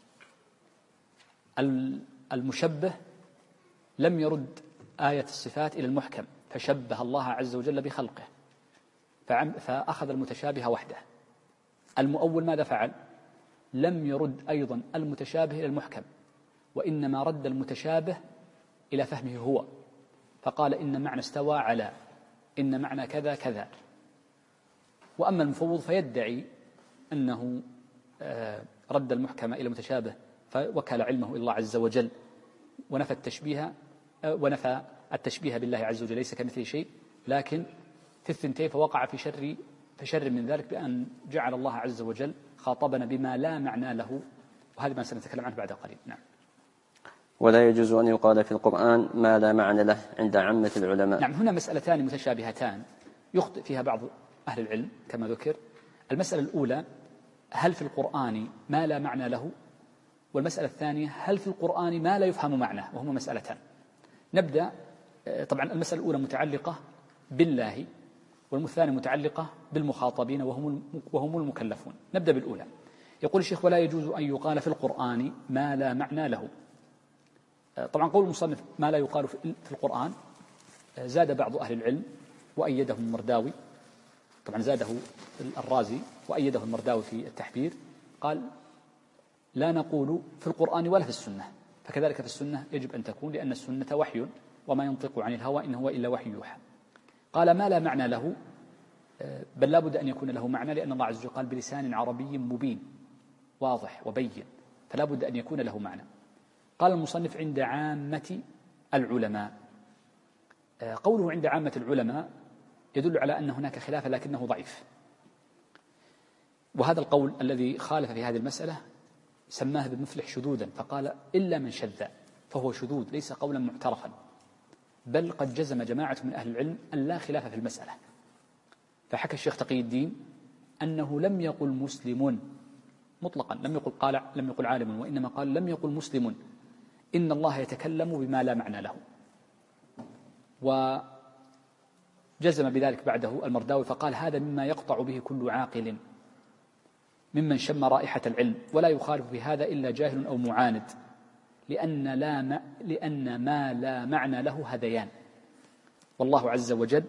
المشبه لم يرد آية الصفات إلى المحكم فشبه الله عز وجل بخلقه، فأخذ المتشابه وحده. المؤول ماذا فعل؟ لم يرد أيضا المتشابه إلى المحكم، وإنما رد المتشابه إلى فهمه هو، فقال إن معنى استوى على، إن معنى كذا كذا. وأما المفوض فيدعي أنه رد المحكم إلى المتشابه فوكل علمه إلى الله عز وجل، ونفى التشبيه بالله عز وجل ليس كمثله شيء، لكن في الثنتين فوقع في شر من ذلك بأن جعل الله عز وجل خاطبنا بما لا معنى له، وهذا ما سنتكلم عنه بعد قليل. نعم. ولا يجوز أن يقال في القرآن ما لا معنى له عند عامة العلماء. نعم، هنا مسألتان متشابهتان يخطئ فيها بعض أهل العلم كما ذكر. المسألة الأولى هل في القرآن ما لا معنى له، والمسألة الثانية هل في القرآن ما لا يفهم معناه، وهما مسألتان. نبدأ. طبعا المسألة الأولى متعلقة بالله، والثانية متعلقة بالمخاطبين وهم المكلفون. نبدأ بالأولى. يقول الشيخ ولا يجوز أن يقال في القرآن ما لا معنى له. طبعا قول المصنف ما لا يقال في القرآن زاد بعض أهل العلم وأيده المرداوي، طبعا زاده الرازي وأيده المرداوي في التحبير، قال لا نقول في القرآن ولا في السنة، فكذلك في السنة يجب أن تكون، لأن السنة وحي وما ينطق عن الهوى إن هو إلا وحي يوحى. قال ما لا معنى له، بل لا بد أن يكون له معنى، لأن الله عز وجل قال بلسان عربي مبين واضح وبين، فلا بد أن يكون له معنى. قال المصنف عند عامة العلماء. قوله عند عامة العلماء يدل على أن هناك خلاف لكنه ضعيف، وهذا القول الذي خالف في هذه المسألة سماه ابن مفلح شذوذا، فقال إلا من شذ، فهو شذوذ ليس قولا معترفا، بل قد جزم جماعة من أهل العلم أن لا خلاف في المسألة. فحكى الشيخ تقي الدين أنه لم يقل مسلم مطلقا، لم يقل عالم، وإنما قال لم يقل مسلم إن الله يتكلم بما لا معنى له. وجزم بذلك بعده المرداوي فقال هذا مما يقطع به كل عاقل ممن شم رائحة العلم، ولا يخالف بهذا إلا جاهل أو معاند، لأن ما لا معنى له هذيان، والله عز وجل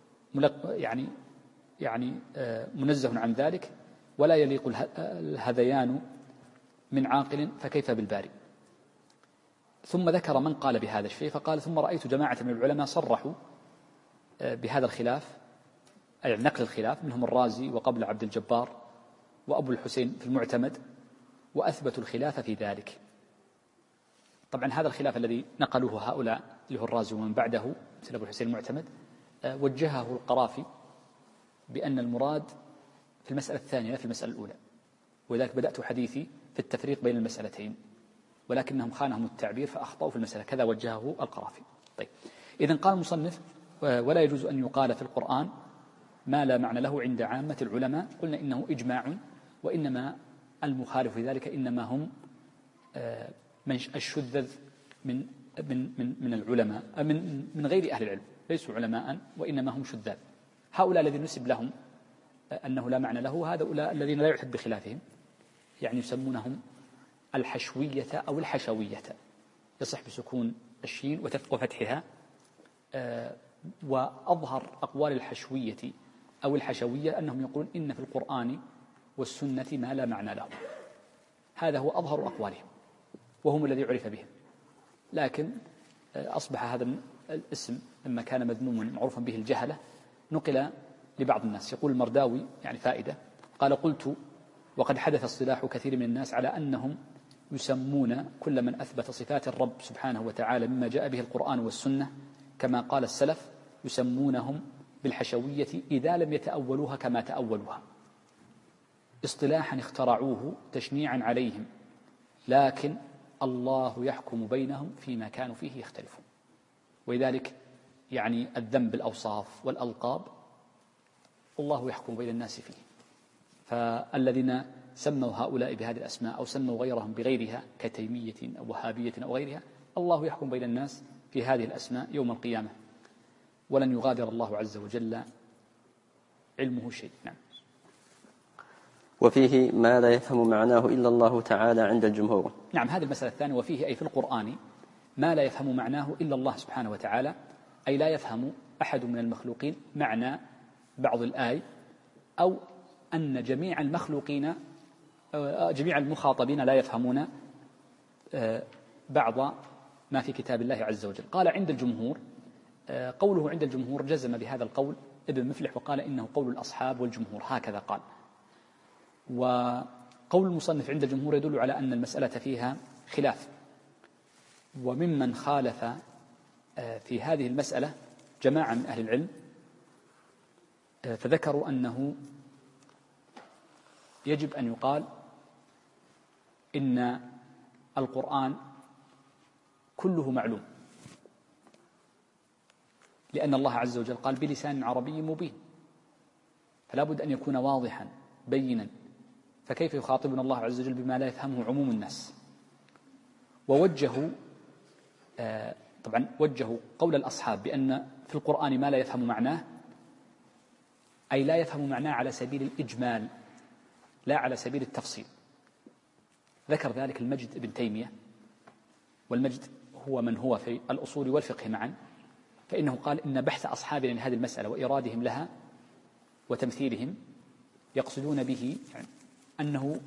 يعني منزه عن ذلك، ولا يليق الهذيان من عاقل فكيف بالباري. ثم ذكر من قال بهذا الشيء فقال ثم رأيت جماعة من العلماء صرحوا بهذا الخلاف، أي نقل الخلاف، منهم الرازي وقبل عبد الجبار وأبو الحسين في المعتمد، وأثبتوا الخلاف في ذلك. طبعا هذا الخلاف الذي نقلوه هؤلاء اللي هو الرازي ومن بعده مثل أبو الحسين المعتمد وجهه القرافي بأن المراد في المسألة الثانية لا في المسألة الأولى، ولذلك بدأت حديثي في التفريق بين المسألتين، ولكنهم خانهم التعبير فأخطأوا في المسألة، كذا وجهه القرافي. طيب، إذن قال المصنف ولا يجوز أن يقال في القرآن ما لا معنى له عند عامة العلماء. قلنا إنه إجماع، وإنما المخالف في ذلك إنما هم من الشذذ من العلماء من غير أهل العلم، ليسوا علماء وإنما هم شذاذ. هؤلاء الذين نسب لهم أنه لا معنى له هؤلاء الذين لا يعتد بخلافهم، يعني يسمونهم الحشوية أو الحشوية، يصح بسكون الشين وفتحها. وأظهر أقوال الحشوية أو الحشوية أنهم يقولون إن في القرآن والسنة ما لا معنى له. هذا هو أظهر أقوالهم وهم الذي عرف بهم. لكن أصبح هذا الاسم لما كان مذموما معروفا به الجهلة نقل لبعض الناس. يقول المرداوي يعني فائدة، قال: قلت: وقد حدث اصطلاح كثير من الناس على أنهم يسمون كل من أثبت صفات الرب سبحانه وتعالى مما جاء به القرآن والسنة كما قال السلف يسمونهم بالحشوية إذا لم يتأولوها كما تأولوها، اصطلاحا اخترعوه تشنيعا عليهم، لكن الله يحكم بينهم فيما كانوا فيه يختلفون. ولذلك يعني الذنب بالأوصاف والألقاب الله يحكم بين الناس فيه. فالذين سموا هؤلاء بهذه الأسماء أو سموا غيرهم بغيرها كتيمية أو وهابية أو غيرها، الله يحكم بين الناس في هذه الأسماء يوم القيامة، ولن يغادر الله عز وجل علمه شيء. نعم. وفيه ما لا يفهم معناه إلا الله تعالى عند الجمهور. نعم، هذه المسألة الثانية. وفيه أي في القرآن ما لا يفهم معناه إلا الله سبحانه وتعالى، أي لا يفهم أحد من المخلوقين معنى بعض الآية، أو أن جميع المخلوقين جميع المخاطبين لا يفهمون بعض ما في كتاب الله عز وجل. قال عند الجمهور، قوله عند الجمهور جزم بهذا القول ابن مفلح وقال إنه قول الأصحاب والجمهور، هكذا قال. وقول المصنف عند الجمهور يدل على أن المسألة فيها خلاف، وممن خالف في هذه المسألة جماعة من أهل العلم، فذكروا أنه يجب أن يقال إن القرآن كله معلوم، لأن الله عز وجل قال بلسان عربي مبين، فلا بد أن يكون واضحا بينا، فكيف يخاطبنا الله عز وجل بما لا يفهمه عموم الناس؟ ووجهوا طبعا وجهوا قول الأصحاب بأن في القرآن ما لا يفهم معناه، أي لا يفهم معناه على سبيل الإجمال لا على سبيل التفصيل. ذكر ذلك المجد ابن تيمية، والمجد هو من هو في الأصول والفقه معا، فإنه قال إن بحث أصحابنا لهذه المسألة وإرادهم لها وتمثيلهم يقصدون به يعني أنه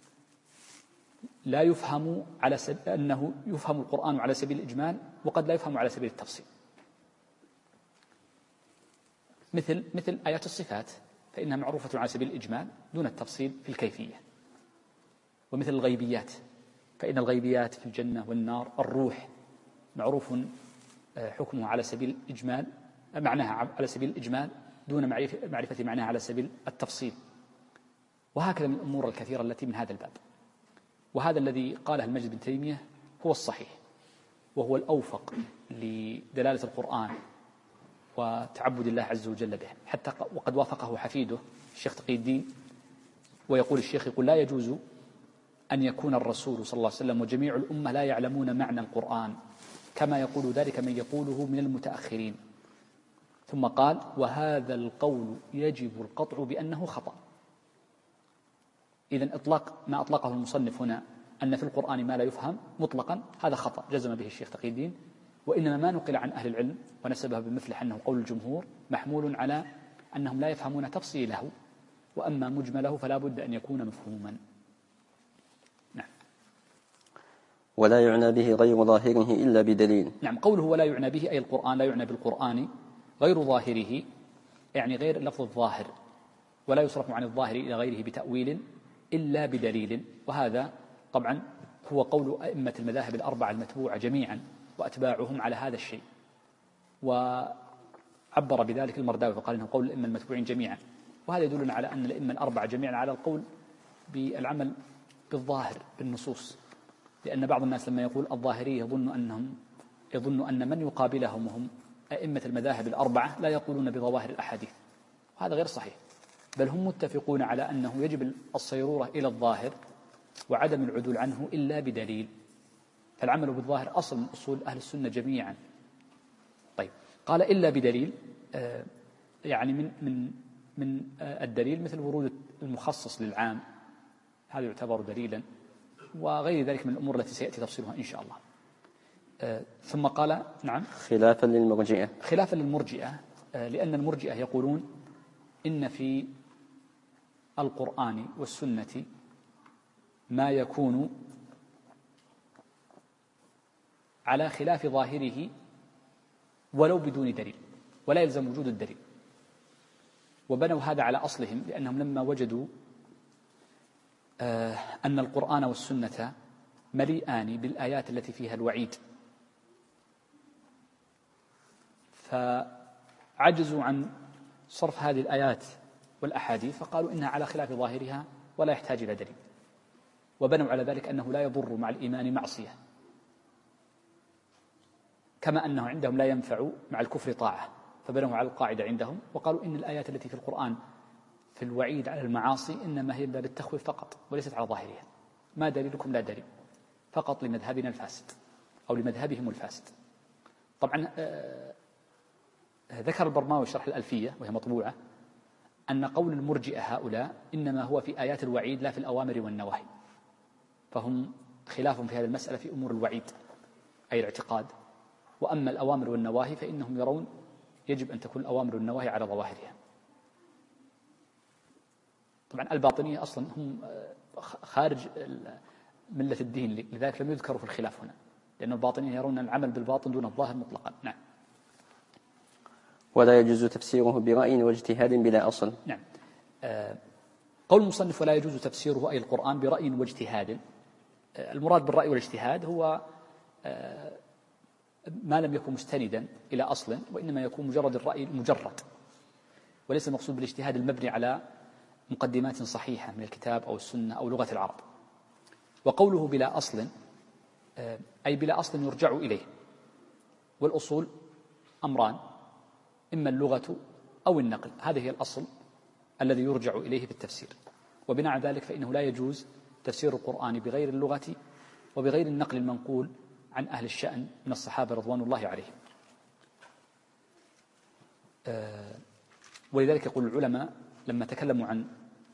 لا يفهم أنه يفهم القرآن على سبيل الإجمال وقد لا يفهم على سبيل التفصيل، مثل آيات الصفات فإنها معروفة على سبيل الإجمال دون التفصيل في الكيفية، ومثل الغيبيات فإن الغيبيات في الجنة والنار الروح معروف حكمه على سبيل الإجمال، معناها على سبيل الإجمال دون معرفة معناها على سبيل التفصيل، وهكذا من الأمور الكثيرة التي من هذا الباب. وهذا الذي قاله المجد بن تيمية هو الصحيح وهو الأوفق لدلالة القرآن وتعبد الله عز وجل به، حتى وقد وافقه حفيده الشيخ تقي الدين، ويقول الشيخ يقول لا يجوز أن يكون الرسول صلى الله عليه وسلم وجميع الأمة لا يعلمون معنى القرآن كما يقول ذلك من يقوله من المتأخرين. ثم قال وهذا القول يجب القطع بأنه خطأ. إذن إطلاق ما أطلقه المصنف هنا أن في القرآن ما لا يفهم مطلقا هذا خطأ جزم به الشيخ تقي الدين، وإنما ما نقل عن أهل العلم ونسبه بمفلح أنه قول الجمهور محمول على أنهم لا يفهمون تفصيله، وأما مجمله فلا بد أن يكون مفهوما. نعم. ولا يعنى به غير ظاهره إلا بدليل. نعم، قوله ولا يعنى به أي القرآن لا يعنى بالقرآن غير ظاهره، يعني غير لفظ الظاهر، ولا يصرف عن الظاهر إلى غيره بتأويل إلا بدليل. وهذا طبعا هو قول أئمة المذاهب الأربعة المتبوعة جميعا وأتباعهم على هذا الشيء، وعبر بذلك المرداوي فقال إنه قول الأئمة المتبوعين جميعا، وهذا يدلنا على أن الأئمة الأربعة جميعا على القول بالعمل بالظاهر بالنصوص، لأن بعض الناس لما يقول الظاهرية يظن أن من يقابلهم هم أئمة المذاهب الأربعة لا يقولون بظواهر الأحاديث، وهذا غير صحيح، بل هم متفقون على أنه يجب الصيرورة إلى الظاهر وعدم العدول عنه إلا بدليل، فالعمل بالظاهر أصل من أصول أهل السنة جميعا. طيب، قال إلا بدليل، يعني من الدليل مثل ورود المخصص للعام، هذا يعتبر دليلا، وغير ذلك من الأمور التي سيأتي تفصيلها إن شاء الله. ثم قال نعم خلافا للمرجئة، خلافا للمرجئة، لأن المرجئة يقولون إن في القرآن والسنة ما يكون على خلاف ظاهره ولو بدون دليل، ولا يلزم وجود الدليل. وبنوا هذا على أصلهم، لأنهم لما وجدوا أن القرآن والسنة مليئان بالآيات التي فيها الوعيد، فعجزوا عن صرف هذه الآيات والأحاديث، فقالوا إنها على خلاف ظاهرها ولا يحتاج إلى دليل. وبنوا على ذلك أنه لا يضر مع الإيمان معصية، كما أنه عندهم لا ينفع مع الكفر طاعة، فبنوا على القاعدة عندهم وقالوا إن الآيات التي في القرآن في الوعيد على المعاصي إنما هي باب التخويف فقط وليست على ظاهرها. ما دليلكم؟ لا دليل، فقط لمذهبنا الفاسد أو لمذهبهم الفاسد. طبعا ذكر البرماوي شرح الألفية وهي مطبوعة أن قول المرجئة هؤلاء إنما هو في آيات الوعيد لا في الأوامر والنواهي، فهم خلاف في هذه المسألة في أمور الوعيد أي الاعتقاد. وأما الأوامر والنواهي فإنهم يرون يجب أن تكون الأوامر والنواهي على ظواهرها. طبعا الباطنية أصلا هم خارج ملة الدين، لذلك لم يذكروا في الخلاف هنا، لأن الباطنية يرون العمل بالباطن دون الظاهر مطلقا. نعم. ولا يجوز تفسيره برأي واجتهاد بلا أصل. نعم. قول المصنف ولا يجوز تفسيره أي القرآن برأي واجتهاد، المراد بالرأي والاجتهاد هو ما لم يكن مستندا إلى أصل، وإنما يكون مجرد الرأي المجرد، وليس المقصود بالاجتهاد المبني على مقدمات صحيحة من الكتاب أو السنة أو لغة العرب. وقوله بلا أصل أي بلا أصل يرجع إليه، والأصول أمران، إما اللغة أو النقل، هذه هي الأصل الذي يرجع إليه في التفسير. وبناء على ذلك فإنه لا يجوز تفسير القرآن بغير اللغة وبغير النقل المنقول عن أهل الشأن من الصحابة رضوان الله عليهم. ولذلك يقول العلماء لما تكلموا عن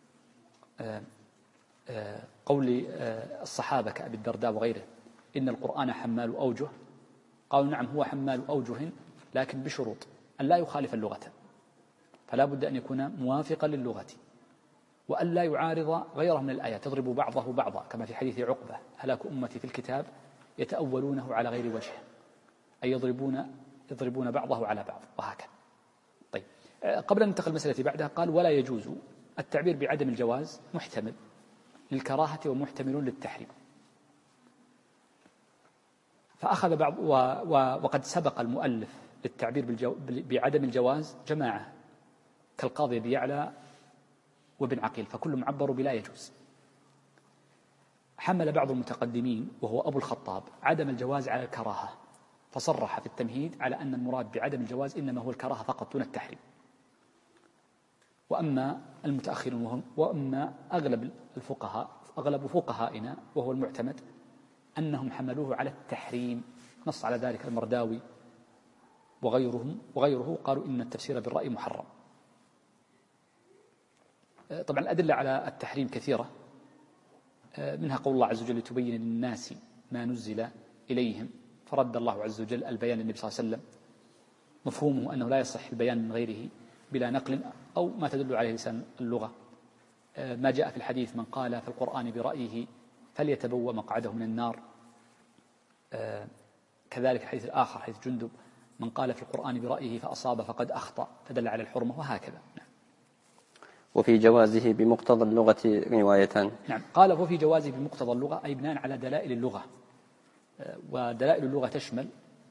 قول الصحابة كأبي الدرداء وغيره إن القرآن حمال أوجه، قالوا نعم هو حمال أوجه، لكن بشروط أن لا يخالف اللغة، فلا بد أن يكون موافقا للغة، وأن لا يعارض غيره من الآيات تضرب بعضه بعضا، كما في حديث عقبة هلاك أمتي في الكتاب يتأولونه على غير وجه، أي يضربون بعضه على بعض، وهكذا. طيب، قبل أن ننتقل المسألة التي بعدها قال ولا يجوز التعبير بعدم الجواز محتمل للكراهة ومحتمل للتحريم. فأخذ بعض وقد سبق المؤلف للتعبير بعدم الجواز جماعة كالقاضي أبي يعلى وابن عقيل، فكل معبر بلا يجوز. حمل بعض المتقدمين وهو أبو الخطاب عدم الجواز على الكراهة، فصرح في التمهيد على أن المراد بعدم الجواز إنما هو الكراهة فقط دون التحريم. وأما المتأخرون وأما أغلب فقهائنا وهو المعتمد أنهم حملوه على التحريم، نص على ذلك المرداوي وغيره قالوا إن التفسير بالرأي محرم. طبعا الأدلة على التحريم كثيرة، منها قول الله عز وجل لتبين للناس ما نزل إليهم، فرد الله عز وجل البيان للنبي صلى الله عليه وسلم، مفهومه أنه لا يصح البيان من غيره بلا نقل أو ما تدل عليه لسان اللغة. ما جاء في الحديث من قال في القرآن برأيه فليتبوأ مقعده من النار. كذلك الحديث الآخر حديث جندب من قال في القرآن برأيه فأصاب فقد أخطأ، فدل على الحرمة، وهكذا. وفي جوازه بمقتضى اللغة روايتان. نعم، قال وفي جوازه بمقتضى اللغة أي بناء على دلائل اللغة، ودلائل اللغة تشمل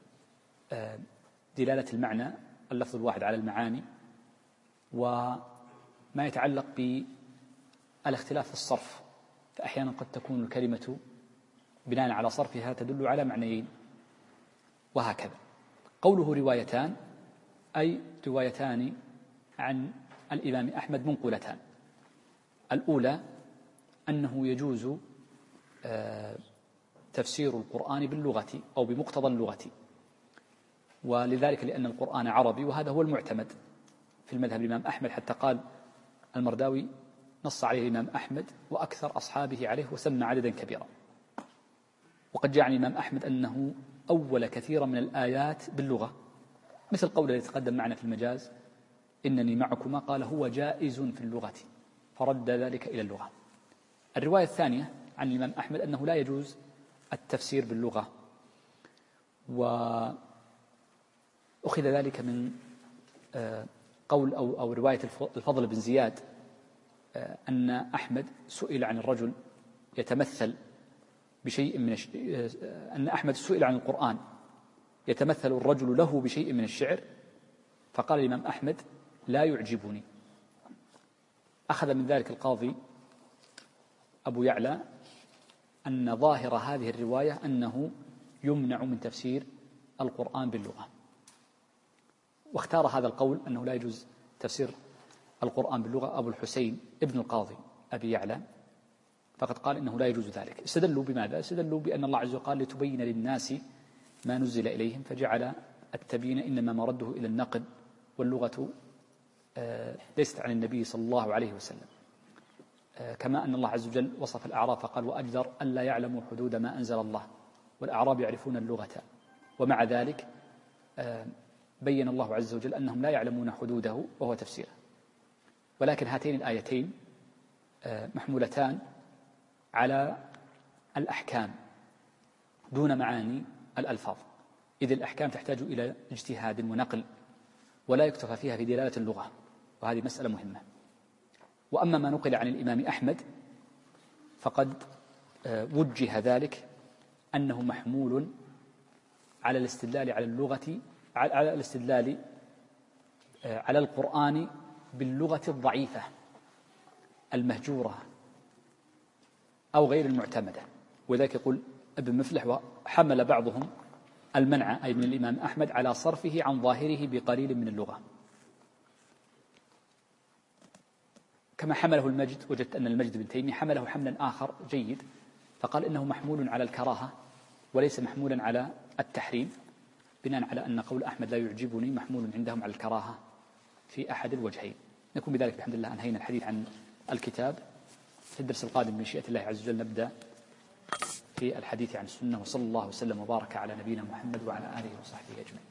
دلالة المعنى اللفظ الواحد على المعاني، وما يتعلق بالاختلاف في الصرف، فأحيانا قد تكون الكلمة بناء على صرفها تدل على معنيين، وهكذا. قوله روايتان أي روايتان عن الإمام أحمد منقولتان. الأولى أنه يجوز تفسير القرآن باللغة أو بمقتضى اللغة، ولذلك لأن القرآن عربي، وهذا هو المعتمد في المذهب الإمام أحمد، حتى قال المرداوي نص عليه الإمام أحمد وأكثر أصحابه عليه وسمى عددا كبيرا. وقد جاء عن الإمام أحمد أنه أول كثيرا من الآيات باللغة، مثل قوله الذي تقدم معنا في المجاز إنني معكما، قال هو جائز في اللغة فرد ذلك إلى اللغة. الرواية الثانية عن الإمام أحمد أنه لا يجوز التفسير باللغة، وأخذ ذلك من قول أو رواية الفضل بن زياد أن أحمد سئل عن الرجل يتمثل بشيء من أن أحمد سئل عن القرآن يتمثل الرجل له بشيء من الشعر، فقال الإمام أحمد لا يعجبني. أخذ من ذلك القاضي أبو يعلى أن ظاهر هذه الرواية أنه يمنع من تفسير القرآن باللغة، واختار هذا القول أنه لا يجوز تفسير القرآن باللغة أبو الحسين ابن القاضي أبي يعلى، فقد قال إنه لا يجوز ذلك. استدلوا بماذا؟ استدلوا بأن الله عز وجل قال لتبين للناس ما نزل إليهم، فجعل التبيين إنما مرده إلى النقل، واللغة ليست عن النبي صلى الله عليه وسلم. كما أن الله عز وجل وصف الأعراب فقال وأجدر ألا يعلموا حدود ما أنزل الله، والأعراب يعرفون اللغة، ومع ذلك بين الله عز وجل أنهم لا يعلمون حدوده وهو تفسيره. ولكن هاتين الآيتين محمولتان على الأحكام دون معاني الألفاظ، إذ الأحكام تحتاج إلى اجتهاد ونقل، ولا يكتفى فيها في دلالة اللغة، وهذه مسألة مهمة. وأما ما نقل عن الإمام أحمد فقد وجه ذلك أنه محمول على الاستدلال على اللغة، على الاستدلال على القرآن باللغة الضعيفة المهجورة أو غير المعتمدة. وذلك يقول ابن مفلح وحمل بعضهم المنع أي من الإمام أحمد على صرفه عن ظاهره بقليل من اللغة، كما حمله المجد. وجدت أن المجد بن تيمية حمله حملا آخر جيد، فقال إنه محمول على الكراهة وليس محمولا على التحريم، بناء على أن قول أحمد لا يعجبني محمول عندهم على الكراهة في أحد الوجهين. نكون بذلك بحمد الله أنهينا الحديث عن الكتاب. في الدرس القادم بمشيئة الله عز وجل نبدأ في الحديث عن السنة، وصلى الله وسلم وبارك على نبينا محمد وعلى آله وصحبه أجمعين.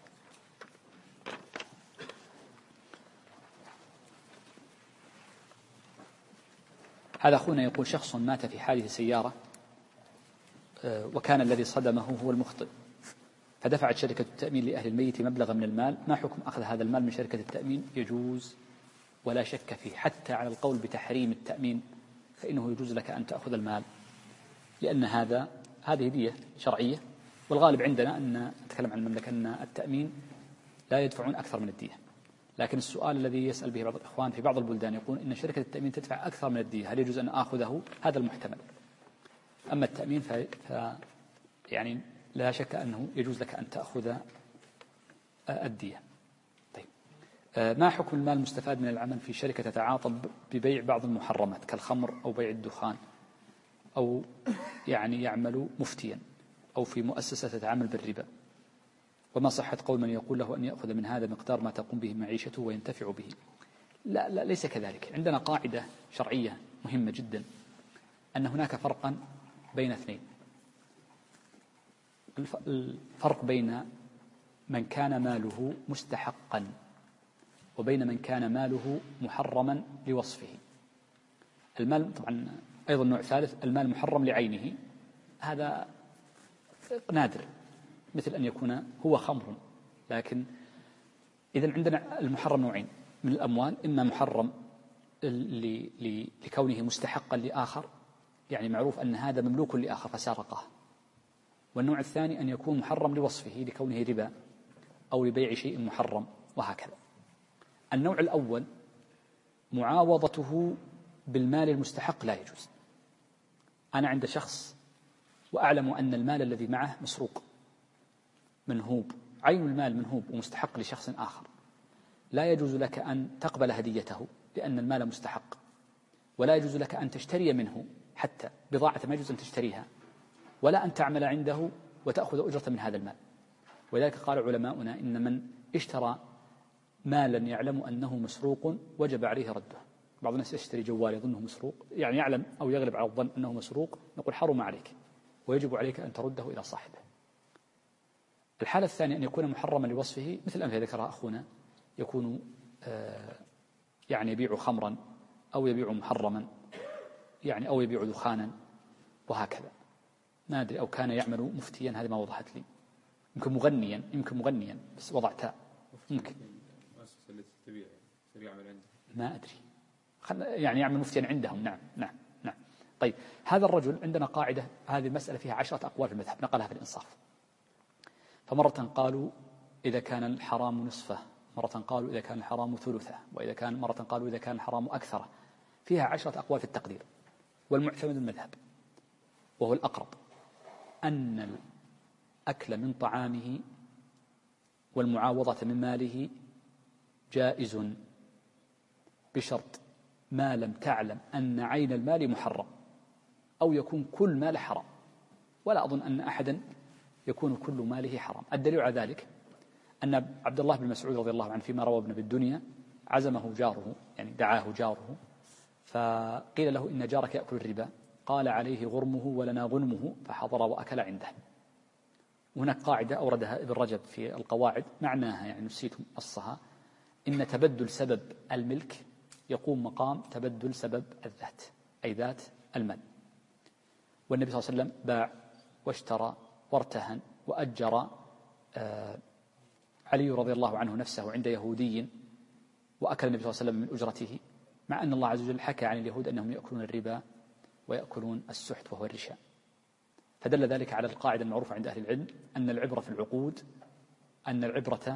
هذا أخونا يقول شخص مات في حادث سيارة وكان الذي صدمه هو المخطئ، فدفعت شركة التأمين لأهل الميت مبلغا من المال، ما حكم أخذ هذا المال من شركة التأمين؟ يجوز ولا شك فيه، حتى على القول بتحريم التأمين فإنه يجوز لك أن تأخذ المال، لأن هذه دية شرعية، والغالب عندنا أن نتكلم عن المملكة أن التأمين لا يدفعون أكثر من الدية. لكن السؤال الذي يسأل به بعض الإخوان في بعض البلدان يقول إن شركة التأمين تدفع أكثر من الدية، هل يجوز أن آخذه؟ هذا المحتمل. أما التأمين يعني لا شك أنه يجوز لك أن تأخذ الدية. طيب، ما حكم المال المستفاد من العمل في شركة تتعاطى ببيع بعض المحرمات كالخمر أو بيع الدخان، أو يعني يعمل مفتيا، أو في مؤسسة تتعامل بالربا؟ وما صحة قول من يقول له أن يأخذ من هذا مقدار ما تقوم به معيشته وينتفع به؟ لا ليس كذلك. عندنا قاعدة شرعية مهمة جدا، أن هناك فرقا بين اثنين. الفرق بين من كان ماله مستحقا وبين من كان ماله محرما لوصفه. المال طبعا أيضا نوع ثالث، المال محرم لعينه، هذا نادر، مثل أن يكون هو خمر. لكن إذن عندنا المحرم نوعين من الأموال، إما محرم لكونه مستحقا لآخر، يعني معروف أن هذا مملوك لآخر فسرقه، والنوع الثاني أن يكون محرم لوصفه لكونه ربا أو لبيع شيء محرم وهكذا. النوع الأول معاوضته بالمال المستحق لا يجوز. أنا عند شخص وأعلم أن المال الذي معه مسروق منهوب، عين المال منهوب ومستحق لشخص آخر، لا يجوز لك أن تقبل هديته لأن المال مستحق، ولا يجوز لك أن تشتري منه حتى بضاعة ما يجوز أن تشتريها، ولا أن تعمل عنده وتأخذ أجرة من هذا المال. ولذلك قال علماؤنا إن من اشترى مالا يعلم أنه مسروق وجب عليه رده. بعض الناس يشتري جوال يظنه مسروق، يعني يعلم أو يغلب على الظن أنه مسروق، نقول حرم عليك ويجب عليك أن ترده إلى صاحبه. الحالة الثانية أن يكون محرما لوصفه، مثل الأمثلة ذكرها أخونا، يكون يعني يبيع خمرا أو يبيع محرما، يعني أو يبيع دخانا وهكذا، ما أدري، أو كان يعمل مفتيا، هذه ما وضحت لي، يمكن مغنيا بس وضع تاء، ممكن ما أدري، يعني يعمل مفتيا عندهم. نعم. طيب، هذا الرجل عندنا قاعدة، هذه المسألة فيها 10 أقوال في المذهب، نقلها في الإنصاف. فمرة قالوا إذا كان الحرام نصفه، مرة قالوا إذا كان الحرام ثلثه، مرة قالوا إذا كان الحرام أكثره. فيها 10 أقوال في التقدير. والمعتمد المذهب وهو الأقرب أن الأكل من طعامه والمعاوضة من ماله جائز، بشرط ما لم تعلم أن عين المال محرم أو يكون كل مال حرام، ولا أظن أن أحدا يكون كل ماله حرام. الدليل على ذلك أن عبد الله بن مسعود رضي الله عنه فيما روى ابن بالدنيا عزمه جاره، يعني دعاه جاره، فقيل له إن جارك يأكل الربا، قال عليه غرمه ولنا غنمه، فحضر وأكل عنده. هناك قاعدة أوردها ابن رجب في القواعد معناها، يعني نسيت نصها، إن تبدل سبب الملك يقوم مقام تبدل سبب الذات، أي ذات المال. والنبي صلى الله عليه وسلم باع واشترى وارتهن وأجر علي رضي الله عنه نفسه عند يهودي، وأكل النبي صلى الله عليه وسلم من أجرته، مع أن الله عز وجل حكى عن اليهود أنهم يأكلون الربا ويأكلون السحت وهو الرشا. فدل ذلك على القاعدة المعروفة عند أهل العلم أن العبرة في العقود، أن العبرة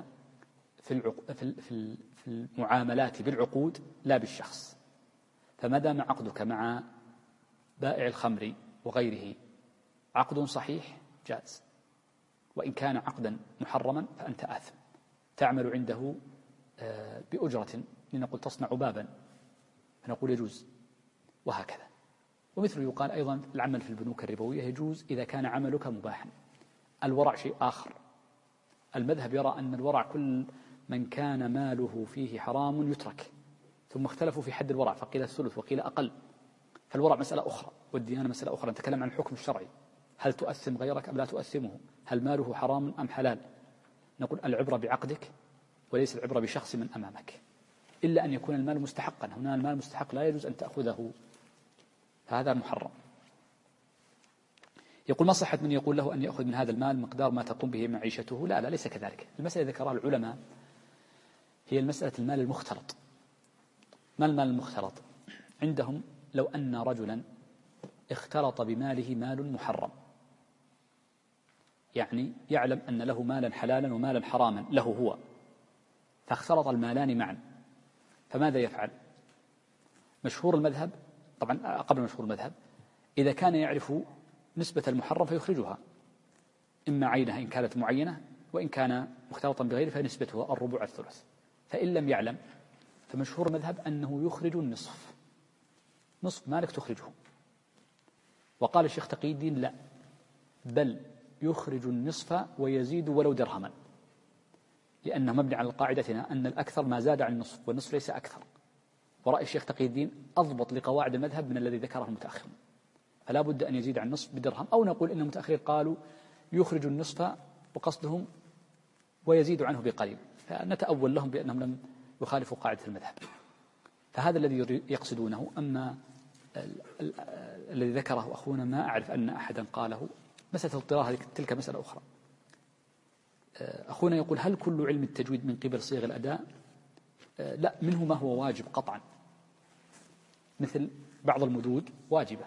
في المعاملات بالعقود لا بالشخص. فما دام عقدك مع بائع الخمر وغيره عقد صحيح جاز، وإن كان عقدا محرما فأنت آثم، تعمل عنده بأجرة، لنقول تصنع بابا فنقول يجوز، وهكذا. ومثل يقال أيضا العمل في البنوك الربوية يجوز إذا كان عملك مباحا. الورع شيء آخر. المذهب يرى أن الورع كل من كان ماله فيه حرام يترك، ثم اختلفوا في حد الورع، فقيل الثلث وقيل أقل. فالورع مسألة أخرى والديانة مسألة أخرى. نتكلم عن الحكم الشرعي، هل تؤثم غيرك أم لا تؤثمه، هل ماله حرام أم حلال. نقول العبرة بعقدك وليس العبرة بشخص من أمامك، إلا أن يكون المال مستحقا. هنا المال مستحق لا يجوز أن تأخذه، فهذا محرم. يقول ما صحة من يقول له أن يأخذ من هذا المال مقدار ما تقوم به معيشته؟ لا ليس كذلك. المسألة ذكرها العلماء هي المسألة المال المختلط. ما المال المختلط عندهم؟ لو أن رجلا اختلط بماله مال محرم، يعني يعلم أن له مالا حلالا ومالا حراما له هو، فاختلط المالان معا، فماذا يفعل؟ مشهور المذهب، طبعا قبل مشهور المذهب، إذا كان يعرف نسبة المحرم فيخرجها، إما عينها إن كانت معينة، وإن كان مختلطا بغيره فنسبتها الربع الثلث. فإن لم يعلم فمشهور المذهب أنه يخرج النصف، نصف مالك تخرجه. وقال الشيخ تقي الدين لا، بل يخرج النصف ويزيد ولو درهما، لأنه مبني على قاعدتنا أن الأكثر ما زاد عن النصف والنصف ليس أكثر. ورأي الشيخ تقي الدين أضبط لقواعد المذهب من الذي ذكره المتأخر، فلا بد أن يزيد عن النصف بدرهم. أو نقول إن المتأخرين قالوا يخرج النصف وقصدهم ويزيد عنه بقليل، فنتأول لهم بأنهم لم يخالفوا قاعدة المذهب. فهذا الذي يقصدونه. أما الذي ذكره أخونا ما أعرف أن أحدا قاله. مسألة الاضطرار تلك مسألة أخرى. أخونا يقول هل كل علم التجويد من قبل صيغ الأداء؟ لا، منه ما هو واجب قطعا، مثل بعض المدود واجبة.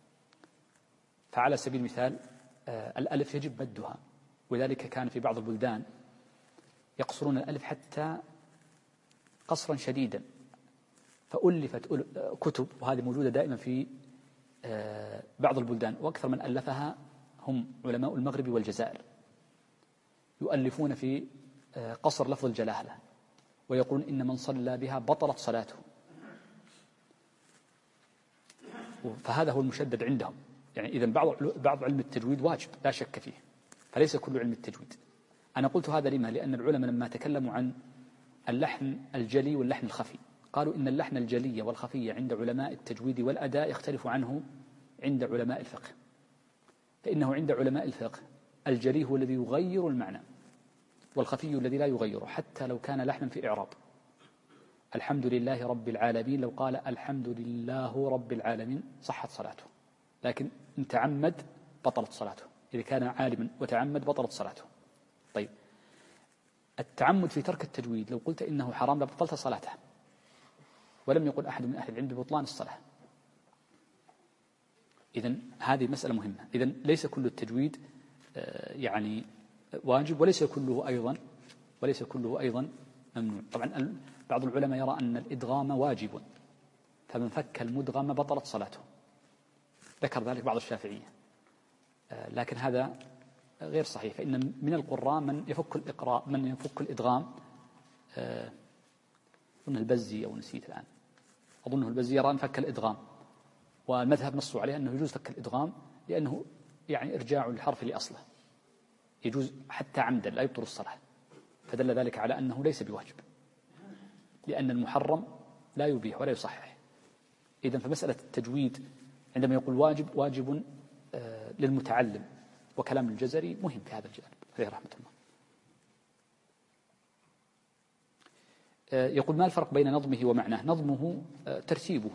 فعلى سبيل المثال الألف يجب مدها، وذلك كان في بعض البلدان يقصرون الألف حتى قصرا شديدا، فألفت كتب، وهذه موجودة دائما في بعض البلدان، وأكثر من ألفها هم علماء المغرب والجزائر، يؤلفون في قصر لفظ الجلالة، ويقولون إن من صلى بها بطلت صلاته. فهذا هو المشدد عندهم. يعني إذن بعض علم التجويد واجب لا شك فيه، فليس كل علم التجويد. أنا قلت هذا لما؟ لأن العلماء لما تكلموا عن اللحن الجلي واللحن الخفي قالوا إن اللحن الجلي والخفي عند علماء التجويد والأداء يختلف عنه عند علماء الفقه. فإنه عند علماء الفقه الجلي هو الذي يغير المعنى، والخفي الذي لا يغيره حتى لو كان لحنا في إعراب. الحمد لله رب العالمين لو قال الحمد لله رب العالمين صحت صلاته، لكن إن تعمد بطلت صلاته. إذا كان عالما وتعمد بطلت صلاته. طيب، التعمد في ترك التجويد لو قلت إنه حرام لبطلت صلاته، ولم يقل أحد من أهل العلم ببطلان الصلاة. إذن هذه مسألة مهمة. إذن ليس كل التجويد يعني واجب، وليس كله أيضا ممنوع. طبعا بعض العلماء يرى أن الإدغام واجب، فمن فك المدغم بطلت صلاته، ذكر ذلك بعض الشافعية، لكن هذا غير صحيح. فإن من القراء من يفك الإدغام، أظنه البزي أو نسيت الآن، أظنه البزي يرى أن فك الإدغام، والمذهب نصوا عليه أنه يجوز فك الإدغام لأنه يعني إرجاع الحرف لأصله، يجوز حتى عمدا لا يبطل الصلاة، فدل ذلك على أنه ليس بواجب، لأن المحرم لا يبيح ولا يصحح. إذن فمسألة التجويد عندما يقول واجب للمتعلم، وكلام الجزري مهم في هذا الجانب عليه رحمة الله. يقول: ما الفرق بين نظمه ومعناه؟ نظمه ترتيبه،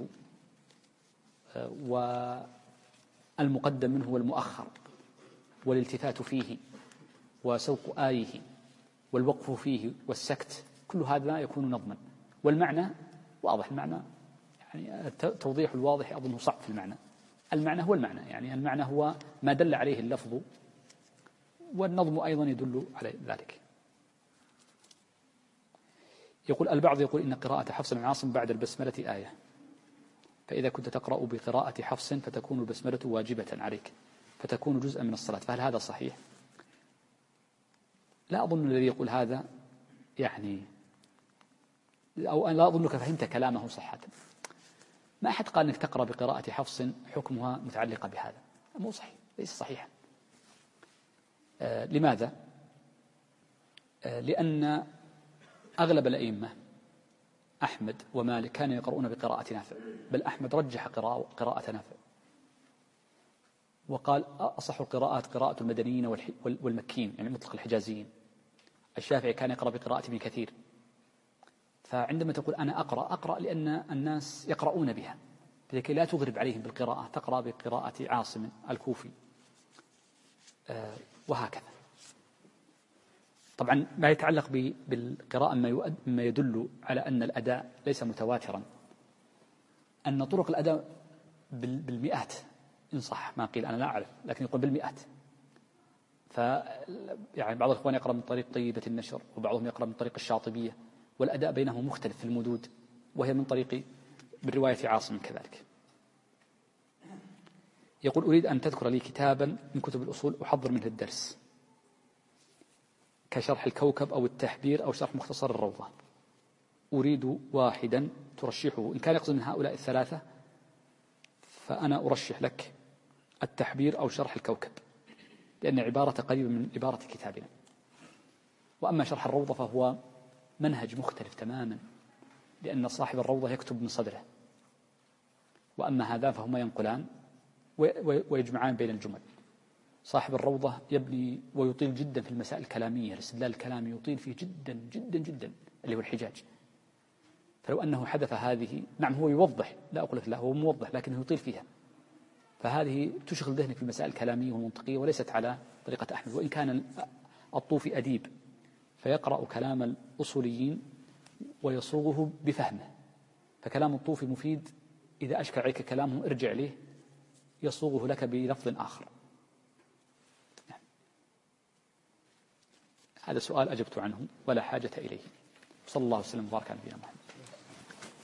والمقدم منه والمؤخر، والالتفات فيه، وسوق آيه، والوقف فيه، والسكت، كل هذا يكون نظما. والمعنى واضح، المعنى يعني توضيح الواضح أظنه صعب في المعنى. المعنى هو المعنى، يعني المعنى هو ما دل عليه اللفظ، والنظم أيضا يدل على ذلك. يقول: البعض يقول إن قراءة حفص عن عاصم بعد البسملة آية، فإذا كنت تقرأ بقراءة حفص فتكون البسملة واجبة عليك، فتكون جزءا من الصلاة، فهل هذا صحيح؟ لا أظن الذي يقول هذا يعني، أو لا أظنك فهمت كلامه صحة. ما أحد قال أنك تقرأ بقراءة حفص حكمها متعلقة بهذا، مو صحيح، ليس صحيحا. لماذا؟ لأن أغلب الأئمة أحمد ومالك كانوا يقرؤون بقراءة نافع، بل أحمد رجح قراءة نافع وقال أصح القراءات قراءة المدنيين والمكيين، يعني مطلق الحجازيين. الشافعي كان يقرأ بقراءة ابن كثير. فعندما تقول أنا أقرأ لأن الناس يقرؤون بها، لكي لا تغرب عليهم بالقراءة، تقرأ بقراءة عاصم الكوفي، وهكذا. طبعا ما يتعلق بالقراءة مما يدل على أن الأداء ليس متواترا، أن طرق الأداء بالمئات إن صح ما قيل، أنا لا أعلم، لكن يقول بالمئات. يعني بعض الإخوان يقرأ من طريق طيبة النشر، وبعضهم يقرأ من طريق الشاطبية، والأداء بينهم مختلف في المدود، وهي من طريق بالرواية عاصم كذلك. يقول: أريد أن تذكر لي كتابا من كتب الأصول أحضر منه الدرس، كشرح الكوكب أو التحبير أو شرح مختصر الروضة. أريد واحدا ترشحه، إن كان يقصد من هؤلاء الثلاثة فأنا أرشح لك التحبير أو شرح الكوكب، لأن عبارة قريبة من عبارة كتابنا. وأما شرح الروضة فهو منهج مختلف تماما، لأن صاحب الروضة يكتب من صدره، وأما هذا فهما ينقلان ويجمعان بين الجمل. صاحب الروضة يبني ويطيل جدا في المسائل الكلامية، الاستدلال الكلامي يطيل فيه جدا جدا جدا، اللي هو الحجاج. فلو أنه حذف هذه، نعم هو يوضح، لا أقول لك لا، هو موضح، لكنه يطيل فيها، فهذه تشغل ذهنك في المسائل الكلامية والمنطقية، وليست على طريقة أحمد. وإن كان الطوفي أديب فيقرأ كلام الأصوليين ويصوغه بفهمه، فكلام الطوفي مفيد، إذا أشكل عليك كلامه ارجع له يصوغه لك بلفظ آخر. هذا سؤال أجبت عنه ولا حاجة إليه. صلى الله وسلم وبارك على نبينا محمد.